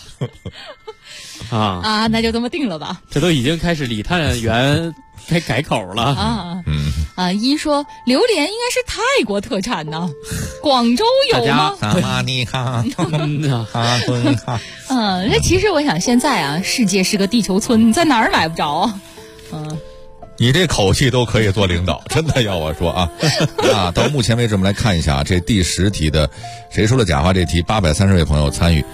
那就这么定了吧。 这都已经开始李探员该改口了一说榴莲应该是泰国特产呢，广州有吗？ 萨玛尼卡， 那其实我想现在世界是个地球村，在哪儿买不着你这口气都可以做领导，真的要我说到目前为止我们来看一下这第10题的谁说了假话这题，830位朋友参与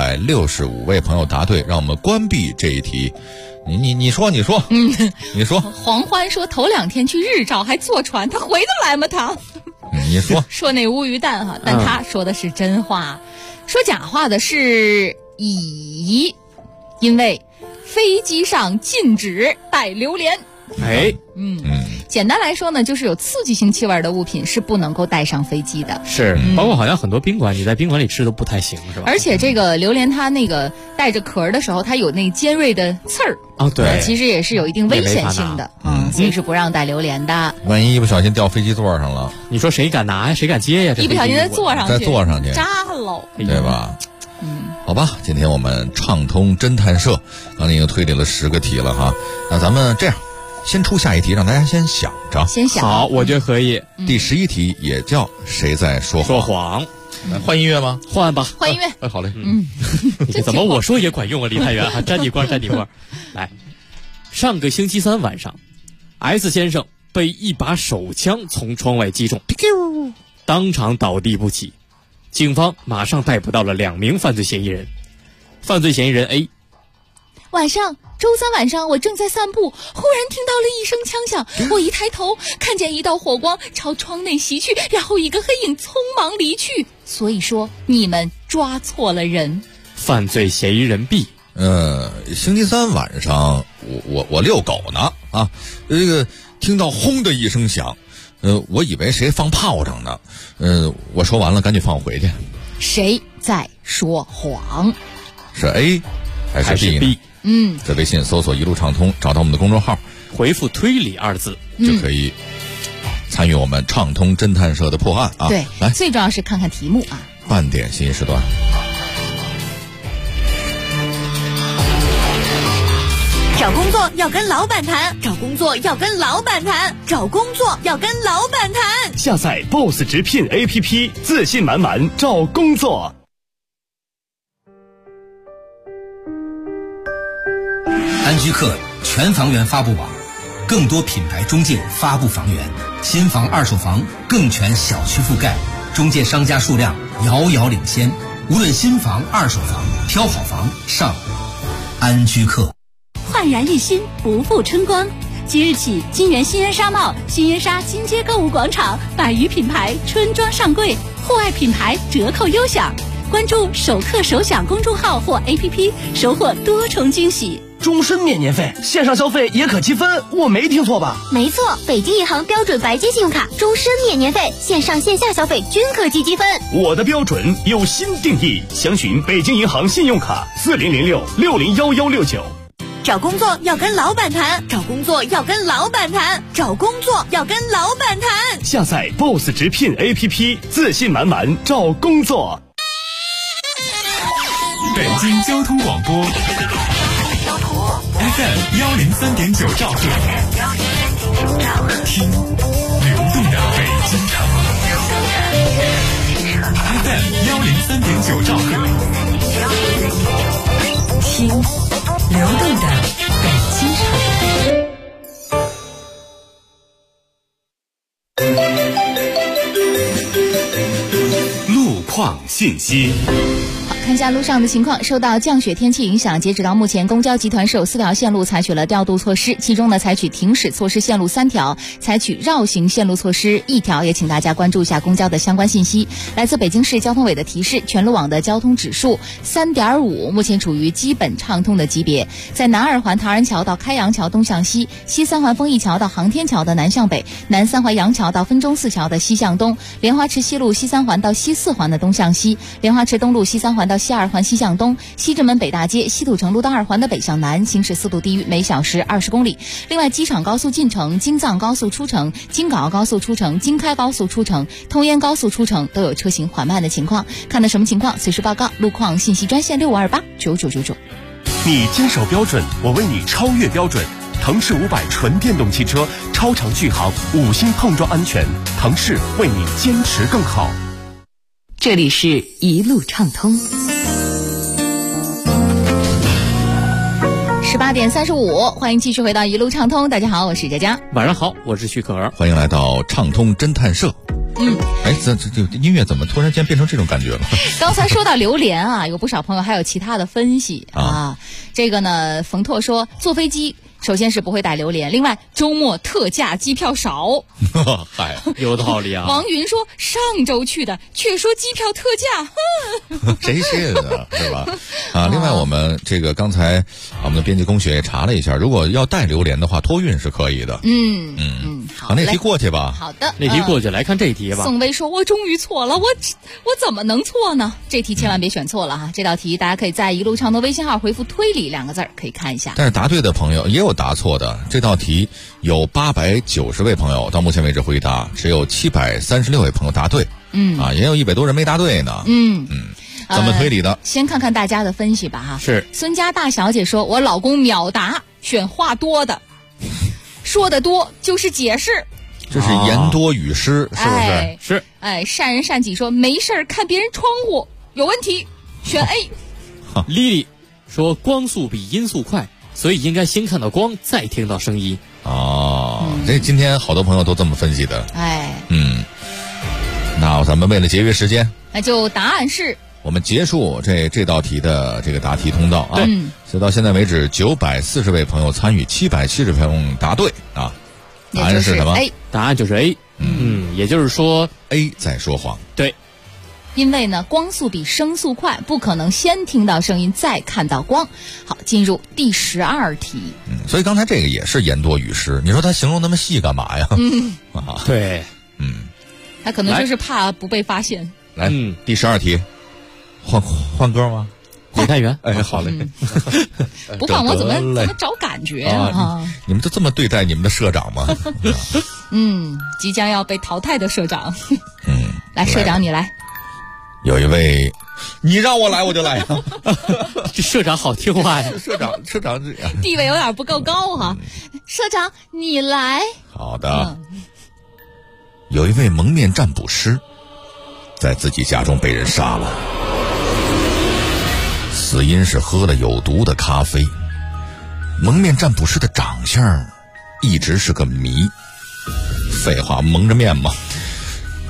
，665位朋友答对，让我们关闭这一题。你说你说黄欢说头2天去日照还坐船，他回得来吗他？ 你说那乌鱼蛋但他说的是真话。说假话的是乙，因为飞机上禁止带榴莲。简单来说呢，就是有刺激性气味的物品是不能够带上飞机的。 是，包括好像很多宾馆，你在宾馆里吃都不太行，是吧？ 而且这个榴莲它那个带着壳的时候，它有那尖锐的刺儿对， 其实也是有一定危险性的所以是不让带榴莲的。 万一一不小心掉飞机座上了， 你说谁敢拿呀？谁敢接呀？ 一不小心再坐上去，扎喽， 对吧？好吧，今天我们畅通侦探社刚才已经推理了10个题了那咱们这样。先出下一题，让大家先想着。 好，我觉得可以。 第11题也叫谁在说谎？换音乐吗？ 换吧， 换音乐。 好嘞。 怎么我说也管用啊，李探员沾你光。来，上个星期3晚上 ，S 先生被一把手枪从窗外击中，当场倒地不起。警方马上逮捕到了2名犯罪嫌疑人。犯罪嫌疑人 A。 周3晚上，我正在散步，忽然听到了一声枪响。我一抬头，看见一道火光朝窗内袭去，然后一个黑影匆忙离去。所以说，你们抓错了人。 犯罪嫌疑人 B。 星期3晚上，我遛狗呢这个听到轰的一声响，我以为谁放炮仗呢。我说完了，赶紧放我回去。 谁在说谎？ 是 A 还是 B 呢？在微信搜索一路畅通，找到我们的公众号， 回复推理2字就可以参与我们畅通侦探社的破案对， 来， 最重要是看看题目半点新时段。 找工作要跟老板谈，找工作要跟老板谈，找工作要跟老板谈。 下载 BOSS 直聘 APP， 自信满满找工作。 安居客全房源发布网，更多品牌中介发布房源，新房二手房更全小区覆盖， 中介商家数量遥遥领先。无论新房、二手房，挑好房上安居客。 焕然一新，不负春光。即日起，金源新源沙贸、新源沙金街购物广场100余品牌春装上柜，户外品牌折扣优享。关注首客首享公众号或 APP， 收获多重惊喜。 终身免年费，线上消费也可积分，我没听错吧？ 没错，北京银行标准白金信用卡终身免年费，线上线下消费均可积积分。 我的标准有新定义，详询北京银行信用卡4006601169。 找工作要跟老板谈，找工作要跟老板谈，找工作要跟老板谈。 下载 BOSS 直聘 APP， 自信满满找工作。 北京交通广播 FM 103.9兆赫，听流动的北京城。FM 103.9兆赫， 听流动的北京城。 路况信息。 看一下路上的情况，受到降雪天气影响，截止到目前，公交集团是有4条线路采取了调度措施，其中呢采取停驶措施线路3条，采取绕行线路措施1条，也请大家关注一下公交的相关信息。来自北京市交通委的提示，全路网的交通指数 3.5， 目前处于基本畅通的级别。在南2环唐人桥到开阳桥东向西，西3环丰益桥到航天桥的南向北，南3环杨桥到分钟寺桥的西向东，莲花池西路西3环到西4环的东向西，莲花池东路西3环到西2环西向东，西直门北大街西土城路到2环的北向南，行驶速度低于每小时20公里。另外，机场高速进城、京藏高速出城、京港澳高速出城、京开高速出城、通烟高速出城都有车行缓慢的情况。看到什么情况，随时报告。路况信息专线65289999。 你坚守标准，我为你超越标准。腾势500纯电动汽车，超长续航，5星碰撞安全，腾势为你坚持更好。 这里是一路畅通。 18点35，欢迎继续回到一路畅通。大家好，我是佳佳。 晚上好，我是许可儿。 欢迎来到畅通侦探社。这音乐怎么突然间变成这种感觉了？ 刚才说到榴莲啊，有不少朋友还有其他的分析啊。这个呢，冯拓说坐飞机首先是不会带榴莲，另外周末特价机票少。 嗨， 有道理啊。 王云说上周去的，却说机票特价， 谁信啊？是吧？另外我们这个刚才我们的编辑龚雪也查了一下，如果要带榴莲的话，托运是可以的。好，那题过去吧。 好的， 那题过去，来看这题吧。 宋薇说：“我终于错了，我怎么能错呢？这题千万别选错了哈！这道题大家可以在一路畅通微信号回复“推理”2个字可以看一下。 但是答对的朋友也有答错的，这道题有890位朋友到目前为止回答，只有736位朋友答对。也有100多人没答对呢。怎么推理的？ 先看看大家的分析吧哈。 是孙家大小姐说：“我老公秒答，选话多的，说的多就是解释。” 这是言多语失，是不是？ 是。 善人善己说没事儿看别人窗户有问题，选 A。 莉莉说光速比音速快，所以应该先看到光，再听到声音。 这今天好多朋友都这么分析的。那咱们为了节约时间， 那就答案是。 我们结束这道题的这个答题通道啊。所以到现在为止940位朋友参与，770位朋友答对啊。答案是什么？ 答案就是 A。也就是说 A 在说谎。 对， 因为呢光速比声速快，不可能先听到声音再看到光。好，进入第12题。 所以刚才这个也是言多语失，你说他形容那么细干嘛呀？ 对， 他可能就是怕不被发现。 来，第12题，换歌吗？ 检探员， 好嘞。 不换我怎么找感觉啊？ 你们就这么对待你们的社长吗？ 即将要被淘汰的社长。来，社长你来。 有一位，你让我来我就来啊！ 这社长好听话呀。 社长地位有点不够高哈。社长你来。 好的。有一位蒙面占卜师，在自己家中被人杀了。死因是喝了有毒的咖啡。蒙面占卜师的长相一直是个谜。废话，蒙着面嘛。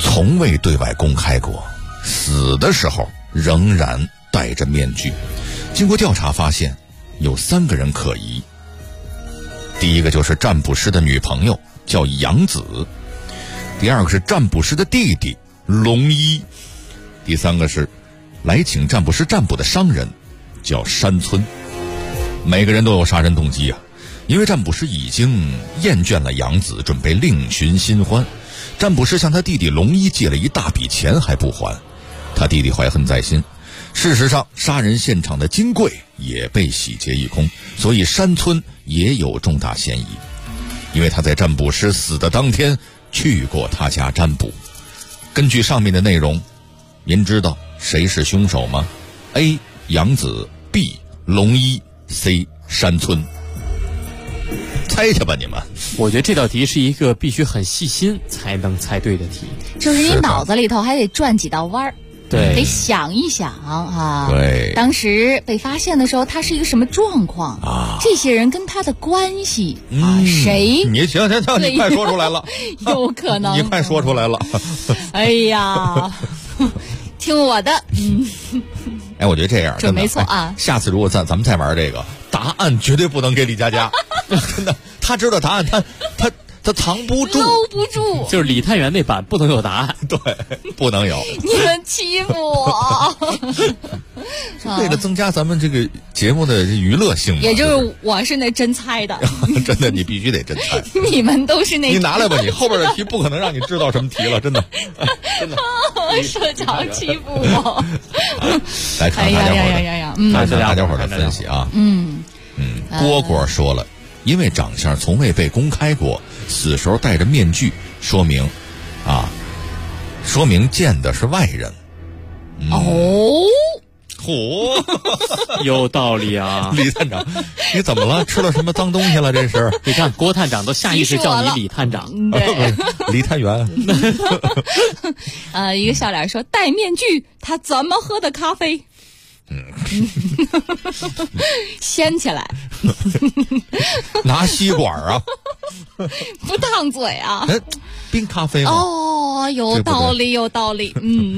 从未对外公开过，死的时候仍然戴着面具。经过调查发现，有3个人可疑。第一个就是占卜师的女朋友，叫杨子；第二个是占卜师的弟弟龙一；第三个是来请占卜师占卜的商人，叫山村。每个人都有杀人动机啊，因为占卜师已经厌倦了杨子，准备另寻新欢。占卜师向他弟弟龙一借了一大笔钱还不还，他弟弟怀恨在心。事实上，杀人现场的金柜也被洗劫一空，所以山村也有重大嫌疑，因为他在占卜师死的当天去过他家占卜。根据上面的内容，您知道谁是凶手吗？ A. 杨子， B. 龙一， C. 山村。猜去吧你们。 我觉得这道题是一个必须很细心才能猜对的题， 就是你脑子里头还得转几道弯儿。 对， 得想一想啊。 对， 当时被发现的时候，他是一个什么状况啊？这些人跟他的关系啊，谁？ 你行，你快说出来了。 有可能。 你快说出来了。 哎呀，听我的。 哎，我觉得这样， 这没错啊。 下次如果咱们再玩这个，答案绝对不能给李佳佳。真的，他知道答案，他藏不住， 搂不住， 就是李探员那版不能有答案， 对，不能有。 你们欺负我， 为了增加咱们这个节目的娱乐性嘛， 也就是我是那真猜的， 真的，你必须得真猜。 你们都是那， 你拿来吧，你后边的题不可能让你知道什么题了，真的，真的。 社长欺负我， 来看大家伙的，看大家伙的分析啊，蝈蝈说了。因为长相从未被公开过，死时候戴着面具，说明见的是外人。 有道理啊。 李探长，你怎么了？吃了什么脏东西了？这是？ 你看郭探长都下意识叫你李探长， 对， 李探员。 一个笑脸说戴面具，他怎么喝的咖啡？掀起来， 拿吸管啊， 不烫嘴啊， 冰咖啡吗？ 哦，有道理，有道理。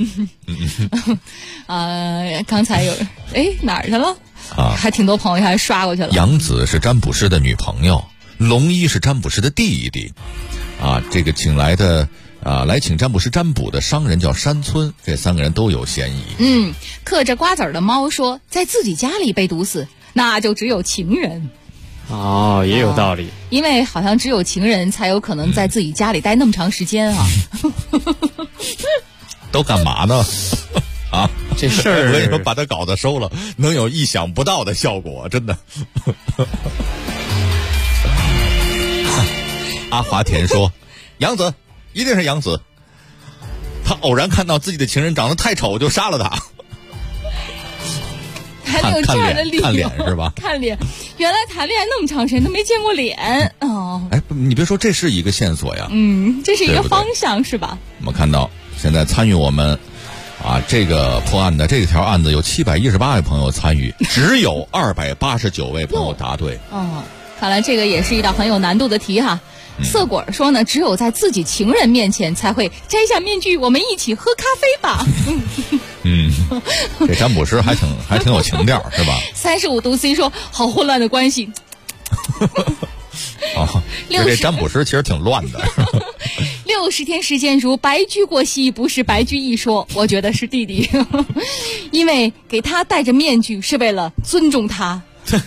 刚才有，哪儿去了？还挺多朋友还刷过去了。 杨子是占卜师的女朋友，龙一是占卜师的弟弟，这个请来的。来请占卜师占卜的商人叫山村，这3个人都有嫌疑。 嗑着瓜子儿的猫说，在自己家里被毒死，那就只有情人。 也有道理。 因为好像只有情人才有可能在自己家里待那么长时间啊。 都干嘛呢？ 这事儿为什么把他稿子收了，能有意想不到的效果，真的。阿华田说，杨子。一定是杨子，他偶然看到自己的情人长得太丑，就杀了他。 还有这样的理由？ 看脸是吧？ 看脸，原来谈恋爱那么长时间都没见过脸哦。 你别说，这是一个线索呀。 这是一个方向，是吧？ 我们看到现在参与我们这个破案的这条案子有718位朋友参与，只有289位朋友答对。 看来这个也是一道很有难度的题哈。色果说呢，只有在自己情人面前才会摘下面具，我们一起喝咖啡吧。 这占卜师还挺有情调，是吧 ？35度 C 说，好混乱的关系。 这占卜师其实挺乱的。 60天时间如白驹过隙，不是白驹一说，我觉得是弟弟，因为给他戴着面具是为了尊重他。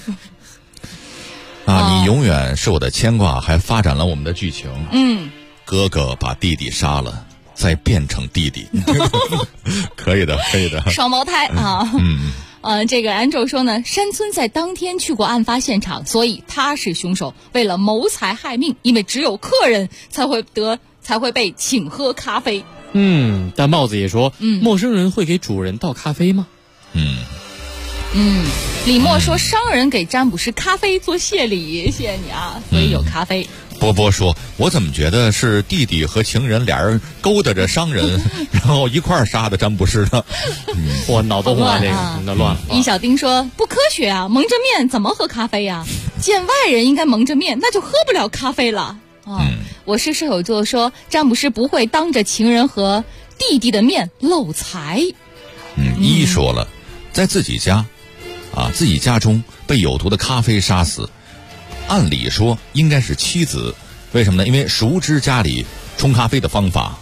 你永远是我的牵挂，还发展了我们的剧情。哥哥把弟弟杀了，再变成弟弟。可以的，可以的。 双胞胎啊。这个 Andrew 说呢，山村在当天去过案发现场，所以他是凶手，为了谋财害命，因为只有客人才会被请喝咖啡。 但帽子也说，陌生人会给主人倒咖啡吗？ 李默说，商人给占卜师咖啡做谢礼，谢谢你啊，所以有咖啡。 波波说，我怎么觉得是弟弟和情人俩人勾搭着商人，然后一块儿杀的占卜师呢？ 我脑洞乱，这个那乱了。 一小丁说，不科学啊，蒙着面怎么喝咖啡呀？见外人应该蒙着面，那就喝不了咖啡了。 我是射手座说，占卜师不会当着情人和弟弟的面漏财。 一说了，在自己家自己家中被有毒的咖啡杀死，按理说应该是妻子，为什么呢？因为熟知家里冲咖啡的方法。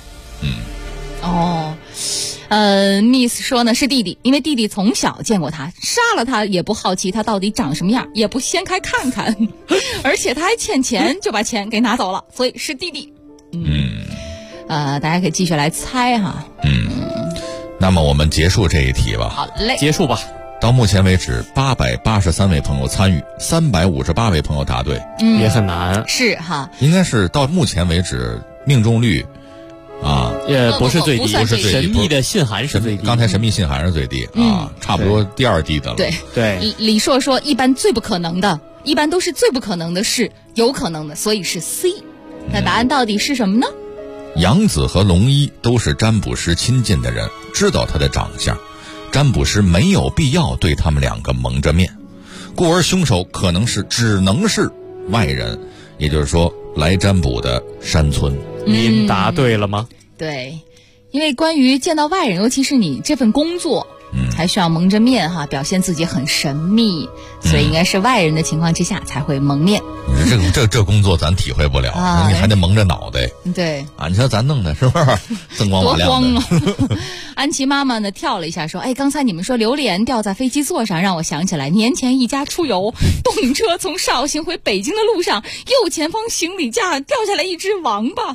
Miss 说呢是弟弟，因为弟弟从小见过他，杀了他也不好奇他到底长什么样，也不掀开看看，而且他还欠钱，就把钱给拿走了，所以是弟弟。大家可以继续来猜哈。 那么我们结束这一题吧。 好嘞， 结束吧。 到目前为止883位朋友参与，358位朋友答对， 也很难。 是哈， 应该是到目前为止命中率也不是最低， 不是最低， 神秘的信函是最低。 刚才神秘信函是最低差不多第二低的了。 对，李硕说一般最不可能的，一般都是最不可能的是有可能的，所以是 C。那答案到底是什么呢？ 杨子和龙一都是占卜师亲近的人，知道他的长相，占卜师没有必要对他们两个蒙着面，故而凶手只能是外人，也就是说来占卜的山村。 您答对了吗？ 对，因为关于见到外人，尤其是你这份工作还需要蒙着面表现自己很神秘，所以应该是外人的情况之下才会蒙面。 这工作咱体会不了，你还得蒙着脑袋。 对你说咱弄的是不是锃光瓦亮的？ 多慌安琪妈妈呢跳了一下说，刚才你们说榴莲掉在飞机座上，让我想起来年前一家出游，动车从绍兴回北京的路上，右前方行李架掉下来一只王八。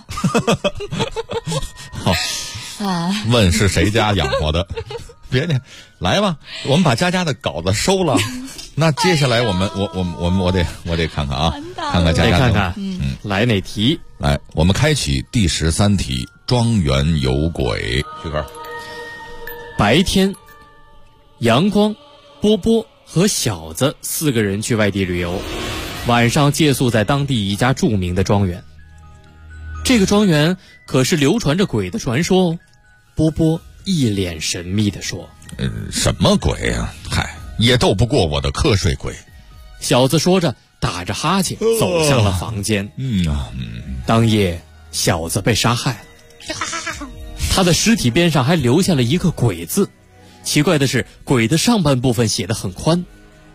问是谁家养活的？别介，来吧，我们把佳佳的稿子收了。那接下来我得看看看看佳佳看看来哪题？ 来，我们开启第13题，庄园有鬼。这个白天，阳光、波波和小子4个人去外地旅游，晚上借宿在当地一家著名的庄园。这个庄园可是流传着鬼的传说哦。波波一脸神秘地说： 什么鬼啊？也斗不过我的瞌睡鬼。 小子说着打着哈欠走向了房间。当夜小子被杀害了，他的尸体边上还留下了一个鬼字，奇怪的是鬼的上半部分写得很宽。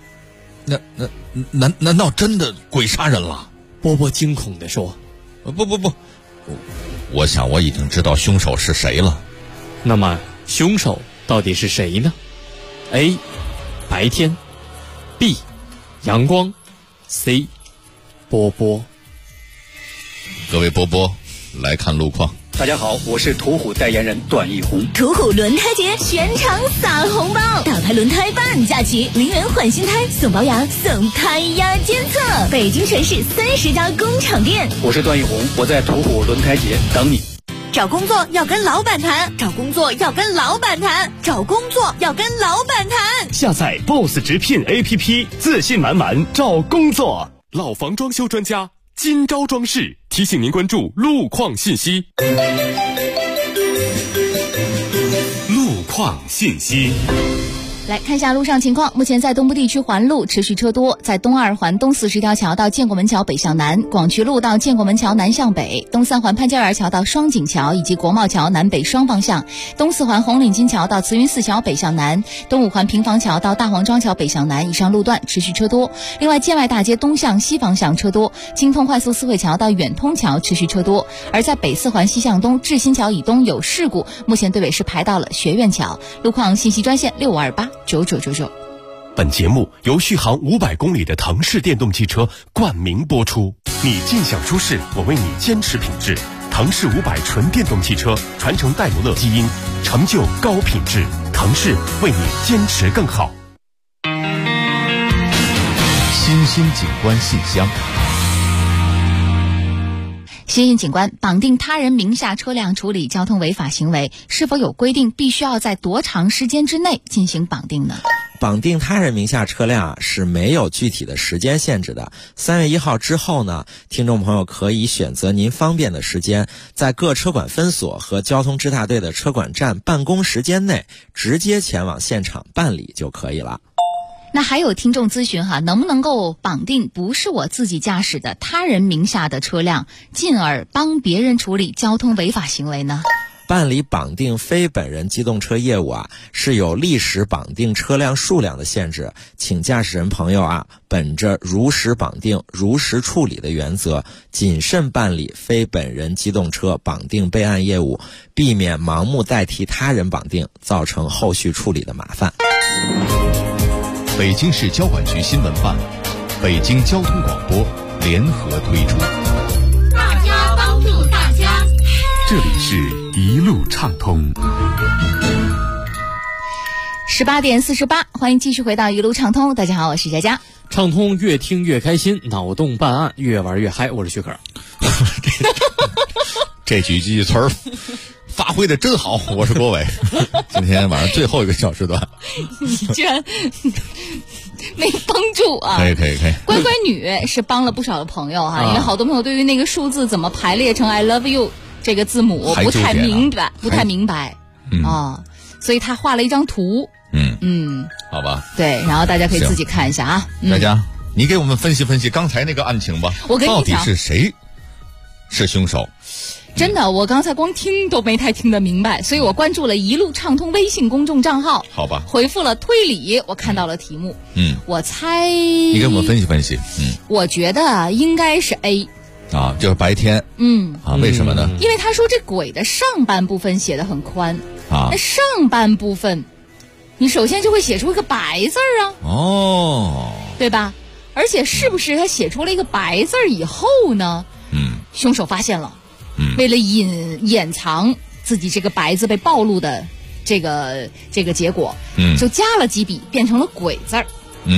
难道真的鬼杀人了？ 波波惊恐地说： 不，我想我已经知道凶手是谁了。 那么凶手到底是谁呢？ A 白天， B 阳光， C 波波。 各位波波来看路况。 大家好，我是途虎代言人段奕宏。 途虎轮胎节全场撒红包，大牌轮胎半价起，0元换新胎，送保养，送胎压监测。北京全市30家工厂店。 我是段奕宏，我在途虎轮胎节等你。 找工作要跟老板谈，找工作要跟老板谈，找工作要跟老板谈。 下载 BOSS 直聘 APP， 自信满满找工作。老房装修专家金招装饰提醒您关注路况信息。路况信息。 来看一下路上情况，目前在东部地区环路持续车多，在东2环东40条桥到建国门桥北向南，广渠路到建国门桥南向北，东3环潘家园桥到双井桥以及国贸桥南北双方向，东4环红领巾桥到慈云寺桥北向南，东5环平房桥到大黄庄桥北向南，以上路段持续车多。另外建外大街东向西方向车多，京通快速四惠桥到远通桥持续车多。而在北4环西向东志新桥以东有事故，目前队尾是排到了学院桥。路况信息专线65289999。 本节目由续航500公里的腾势电动汽车冠名播出。你尽享舒适，我为你坚持品质。腾势500纯电动汽车传承戴姆勒基因，成就高品质。腾势为你坚持更好。 新兴景观信箱。 新兴警官绑定他人名下车辆处理交通违法行为，是否有规定必须要在多长时间之内进行绑定呢？ 绑定他人名下车辆是没有具体的时间限制的。3月1号之后呢，听众朋友可以选择您方便的时间，在各车管分所和交通支大队的车管站办公时间内，直接前往现场办理就可以了。 那还有听众咨询哈，能不能够绑定不是我自己驾驶的他人名下的车辆，进而帮别人处理交通违法行为呢？ 办理绑定非本人机动车业务啊，是有历史绑定车辆数量的限制，请驾驶人朋友啊，本着如实绑定、如实处理的原则，谨慎办理非本人机动车绑定备案业务，避免盲目代替他人绑定，造成后续处理的麻烦。 北京市交管局新闻办、北京交通广播联合推出。 大家帮助大家。 这里是一路畅通。 18点48，欢迎继续回到一路畅通。大家好，我是佳佳。 畅通越听越开心，脑洞办案越玩越嗨。我是徐可。 这几句词儿发挥的真好，我是郭伟。今天晚上最后一个小时段， 你居然没帮助啊！ 可以。 乖乖女是帮了不少的朋友哈，因为好多朋友对于那个数字怎么排列成 I love you 这个字母不太明白啊，所以他画了一张图。 好吧。 对，然后大家可以自己看一下啊。 大家，你给我们分析分析刚才那个案情吧。 我跟你讲， 到底是谁是凶手？ 真的，我刚才光听都没太听得明白，所以我关注了一路畅通微信公众账号。 好吧。 回复了推理，我看到了题目。我猜。 你给我们分析分析。 我觉得应该是 A。 啊，就是白天。为什么呢？ 因为他说这轨的上半部分写得很宽啊，那上半部分，你首先就会写出一个白字儿啊。对吧？而且是不是他写出了一个白字儿以后呢？凶手发现了。为了掩藏自己这个白字被暴露的这个结果，就加了几笔，变成了鬼字儿。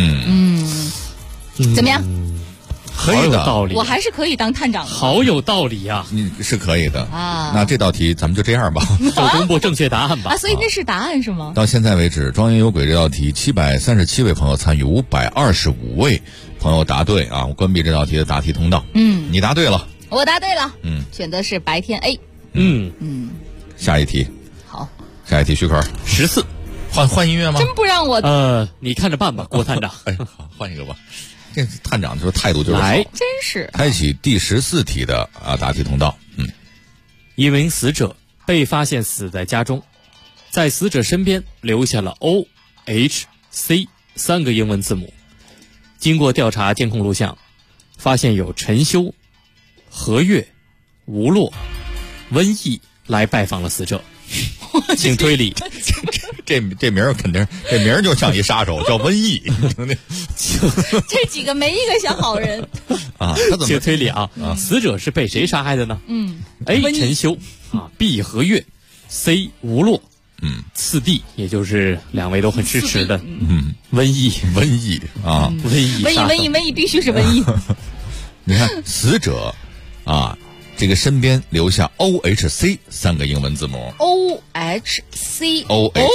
怎么样？ 可以的， 道理。 我还是可以当探长的。 好有道理呀！ 你是可以的啊。 那这道题咱们就这样吧， 就公布正确答案吧。 所以那是答案是吗？ 到现在为止，庄园有鬼这道题737位朋友参与，525位朋友答对啊！我关闭这道题的答题通道。你答对了。我答对了。选的是白天 A。 下一题。 好。 下一题，徐可。14。换音乐吗？ 真不让我。 你看着办吧，郭探长。 好，换一个吧。这探长就是态度就是好。 真是。 开启第14题的答题通道。 一名死者被发现死在家中，在死者身边留下了 OHC 3个英文字母。经过调查监控录像，发现有陈修、何月、吴洛、瘟疫来拜访了死者。请推理。 这名儿肯定，这名儿就像一杀手，叫瘟疫。 这几个没一个像好人啊！ 请推理啊！死者是被谁杀害的呢？A 陈修，B 何月，C 吴洛，次 D 也就是两位都很支持的，瘟疫啊， 瘟疫必须是瘟疫。 你看死者啊。这个身边留下 OHC 3个英文字母 OHC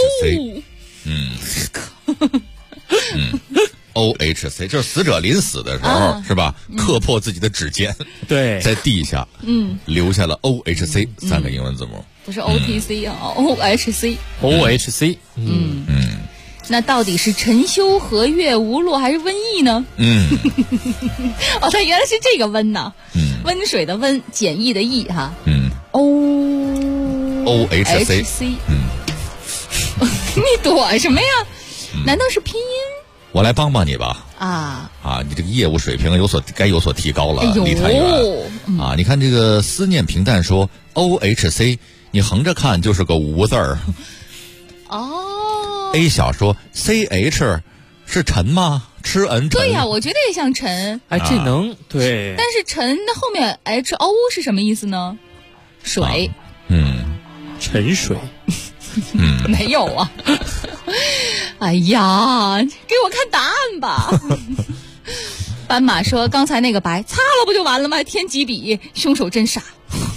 OHC 就是死者临死的时候是吧？刻破自己的指尖， 对， 在地下留下了 OHC 3个英文字母， 不是 OTC 啊 ，OHC。 那到底是陈修、何月、吴洛还是瘟疫呢？它原来是这个瘟呐。温水的温，简易的易哈。OHC。你躲什么呀？难道是拼音？ 我来帮帮你吧。你这个业务水平该有所提高了，李探员啊！你看这个思念平淡说 OHC， 你横着看就是个无字儿。A 小说 CH 是陈吗？吃恩对呀，我觉得也像陈。 这能对。 但是陈的后面 HO 是什么意思呢？水。 陈水。 没有啊。哎呀，给我看答案吧。斑马说：“刚才那个白擦了不就完了吗？添几笔，凶手真傻。”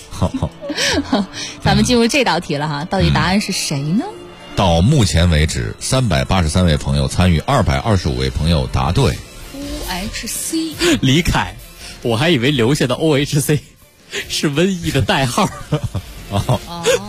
咱们进入这道题了哈，到底答案是谁呢？ 到目前为止，383位朋友参与，225位朋友答对。 OHC。 李凯，我还以为留下的 OHC 是瘟疫的代号。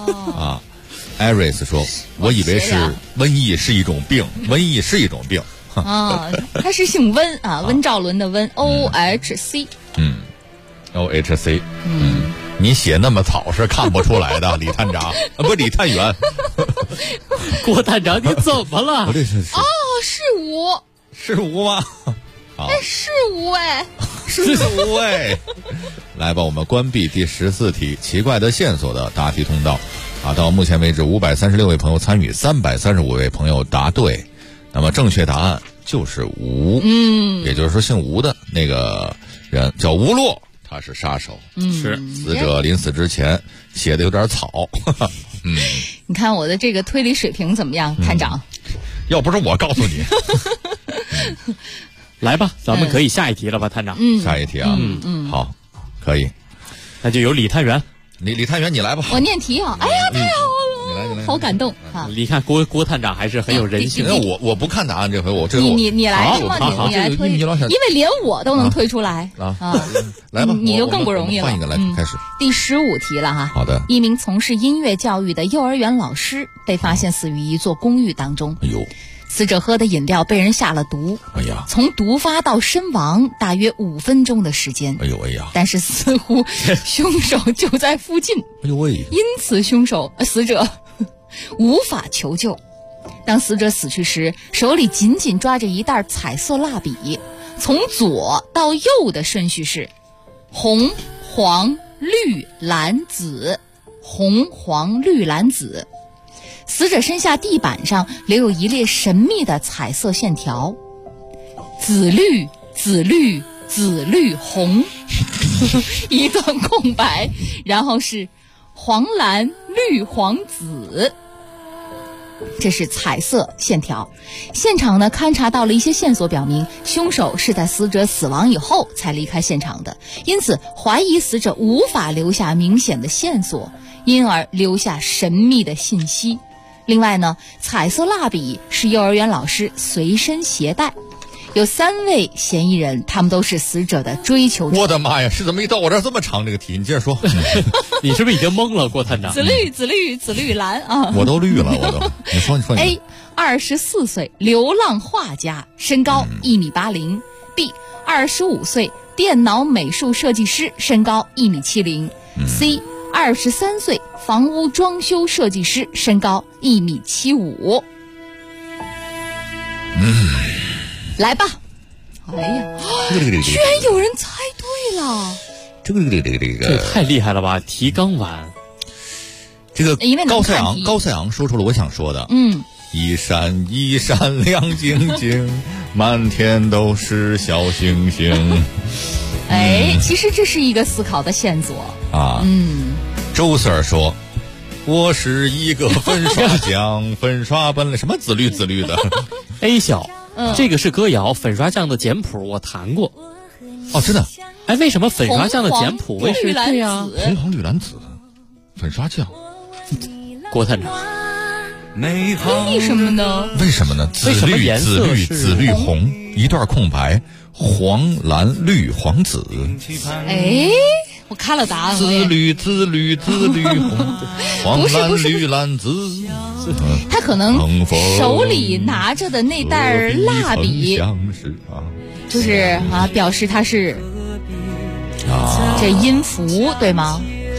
艾瑞斯说：“我以为是瘟疫是一种病，瘟疫是一种病。” 啊，他是姓温啊，温兆伦的温 OHC。 OHC。你写那么草是看不出来的，李探长不李探员。 郭探长，你怎么了？ 哦， 是吴。 是吴吗？ 哎，是吴哎。 是吴哎。来吧，我们关闭第14题奇怪的线索的答题通道。到目前为止536位朋友参与，335位朋友答对。那么正确答案就是吴。也就是说姓吴的那个人叫吴洛。他是杀手， 是死者临死之前写的有点草。 你看我的这个推理水平怎么样，探长？ 要不是我告诉你。 来吧，咱们可以下一题了吧，探长？ 下一题啊，好，可以， 那就由李探员， 李探员你来吧。 我念题啊，哎呀，太好了，你来，好感动啊！ 你看郭探长还是很有人性的。 我不看答案，这回你来嘛，你来推，因为连我都能推出来啊！ 来吧， 你就更不容易了。 换一个来开始。 第15题了哈。 好的。 一名从事音乐教育的幼儿园老师被发现死于一座公寓当中。 哎呦！ 死者喝的饮料被人下了毒。 哎呀！ 从毒发到身亡大约5分钟的时间。 哎呦哎呀！ 但是似乎凶手就在附近。 哎呦喂！ 因此死者无法求救。当死者死去时，手里紧紧抓着一袋彩色蜡笔，从左到右的顺序是红、黄、绿、蓝、紫，红、黄、绿、蓝、紫。死者身下地板上留有一列神秘的彩色线条，紫绿、紫绿、紫绿红，一段空白，然后是黄蓝绿黄紫。这是彩色线条。现场呢，勘察到了一些线索，表明凶手是在死者死亡以后才离开现场的，因此怀疑死者无法留下明显的线索，因而留下神秘的信息。另外呢，彩色蜡笔是幼儿园老师随身携带。有3位嫌疑人，他们都是死者的追求者。 我的妈呀，是怎么一到我这儿这么长这个题？你接着说。 你是不是已经懵了，郭探长？ 紫绿紫绿紫绿蓝啊！ 我都绿了，我都。你说。 A 24岁流浪画家，身高1.80米。B 25岁电脑美术设计师，身高1.70米。C 23岁房屋装修设计师，身高1.75米。来吧！哎呀，居然有人猜对了！ 这个太厉害了吧！提纲完， 这个高赛昂说出了我想说的。一闪一闪亮晶晶，满天都是小星星。 其实这是一个思考的线索啊。周 Sir 说，我是一个粉刷匠，粉刷本来什么紫绿紫绿的。 A 小。这个是歌谣，粉刷匠的简谱我弹过。 哦，真的？ 哎，为什么粉刷匠的简谱会是对呀？ 红黄绿蓝紫，粉刷匠。 郭探长， 为什么呢？ 为什么呢？紫绿紫绿紫绿红，一段空白，黄蓝绿黄紫。 我看了答案。 紫绿紫绿紫绿红，黄蓝绿蓝紫。 他可能手里拿着的那袋蜡笔，就是表示他是这音符对吗？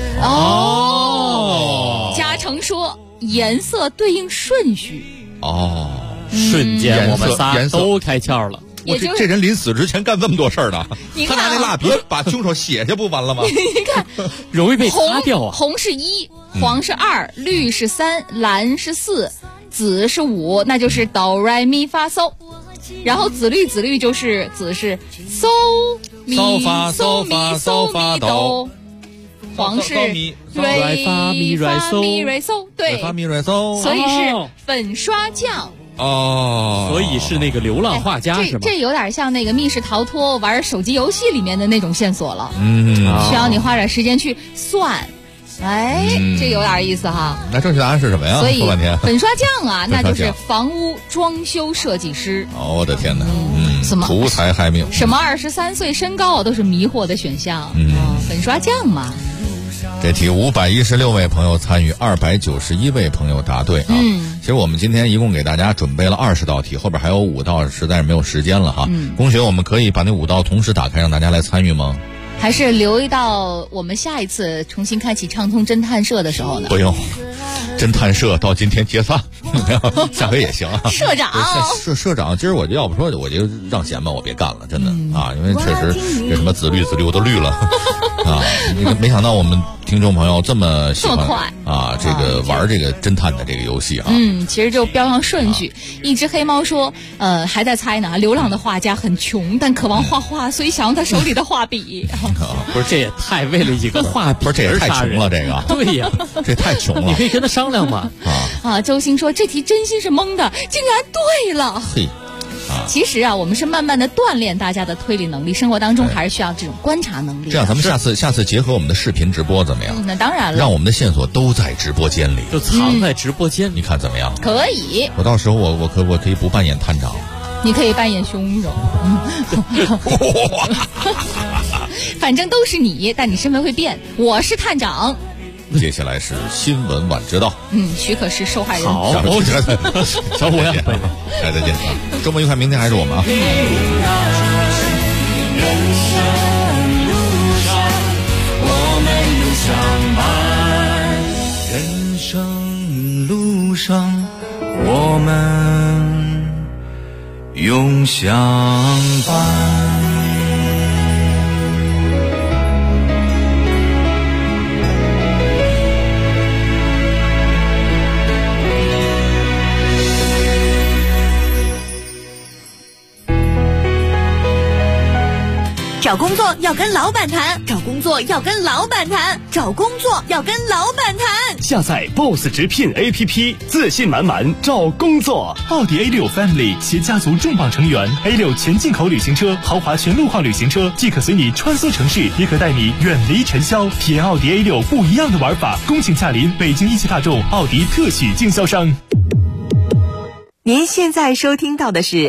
嘉诚说颜色对应顺序。 瞬间我们仨都开窍了。 这人临死之前干这么多事儿呢？他拿那蜡笔把凶手写下不完了吗？ 你看， 容易被擦掉啊。 红是1，黄是2，绿是3，蓝是4，紫是5，那就是哆来咪发嗦。然后紫绿就是紫是嗦咪嗦咪哆，黄是瑞发咪瑞嗦，对，所以是粉刷匠。 所以是那个流浪画家是吗？ 这有点像那个密室逃脱玩手机游戏里面的那种线索了。需要你花点时间去算。这有点意思哈。 那正确答案是什么呀？ 所以说半天粉刷匠啊，那就是房屋装修设计师。 我的天哪！ 什么图财害命？ 什么23岁身高啊，都是迷惑的选项。粉刷匠嘛。 这题516位朋友参与，291位朋友答对啊。其实我们今天一共给大家准备了20道题，后边还有5道实在是没有时间了哈。龚学，我们可以把那5道同时打开，让大家来参与吗？ 还是留一到我们下一次重新开启畅通侦探社的时候呢？ 不用，侦探社到今天解散，下回也行啊。 社长， 社长，今儿我就要不说我就让贤吧，我别干了，真的啊，因为确实这什么紫绿我都绿了啊。没想到我们听众朋友这么喜欢啊，这个玩这个侦探的这个游戏啊。 其实就标上顺序。一只黑猫说，还在猜呢。流浪的画家很穷，但渴望画画，所以想用他手里的画笔。 不是，这也太为了一个画笔， 不是这也太穷了，这个。 对呀， 这太穷了。 你可以跟他商量嘛。 周星说这题真心是蒙的，竟然对了。 嘿。 其实啊，我们是慢慢的锻炼大家的推理能力，生活当中还是需要这种观察能力。 这样，咱们下次结合我们的视频直播怎么样？ 那当然了， 让我们的线索都在直播间里， 就藏在直播间， 你看怎么样？ 可以。 我到时候我可以不扮演探长， 你可以扮演凶手。反正都是你，但你身份会变。我是探长。 接下来是新闻晚知道。 许可是受害人。 好，小虎呀，再见啊！周末愉快，明天还是我们啊。 人生路上，我们永相伴。 找工作要跟老板谈，找工作要跟老板谈，找工作要跟老板谈。 下载 BOSS 直聘 APP， 自信满满找工作。奥迪 A6 Family 携家族重磅成员 A6 全进口旅行车、豪华全路况旅行车，既可随你穿梭城市，也可带你远离尘嚣。体验奥迪 A6 不一样的玩法，恭请驾临北京一汽大众奥迪特许经销商。 您现在收听到的是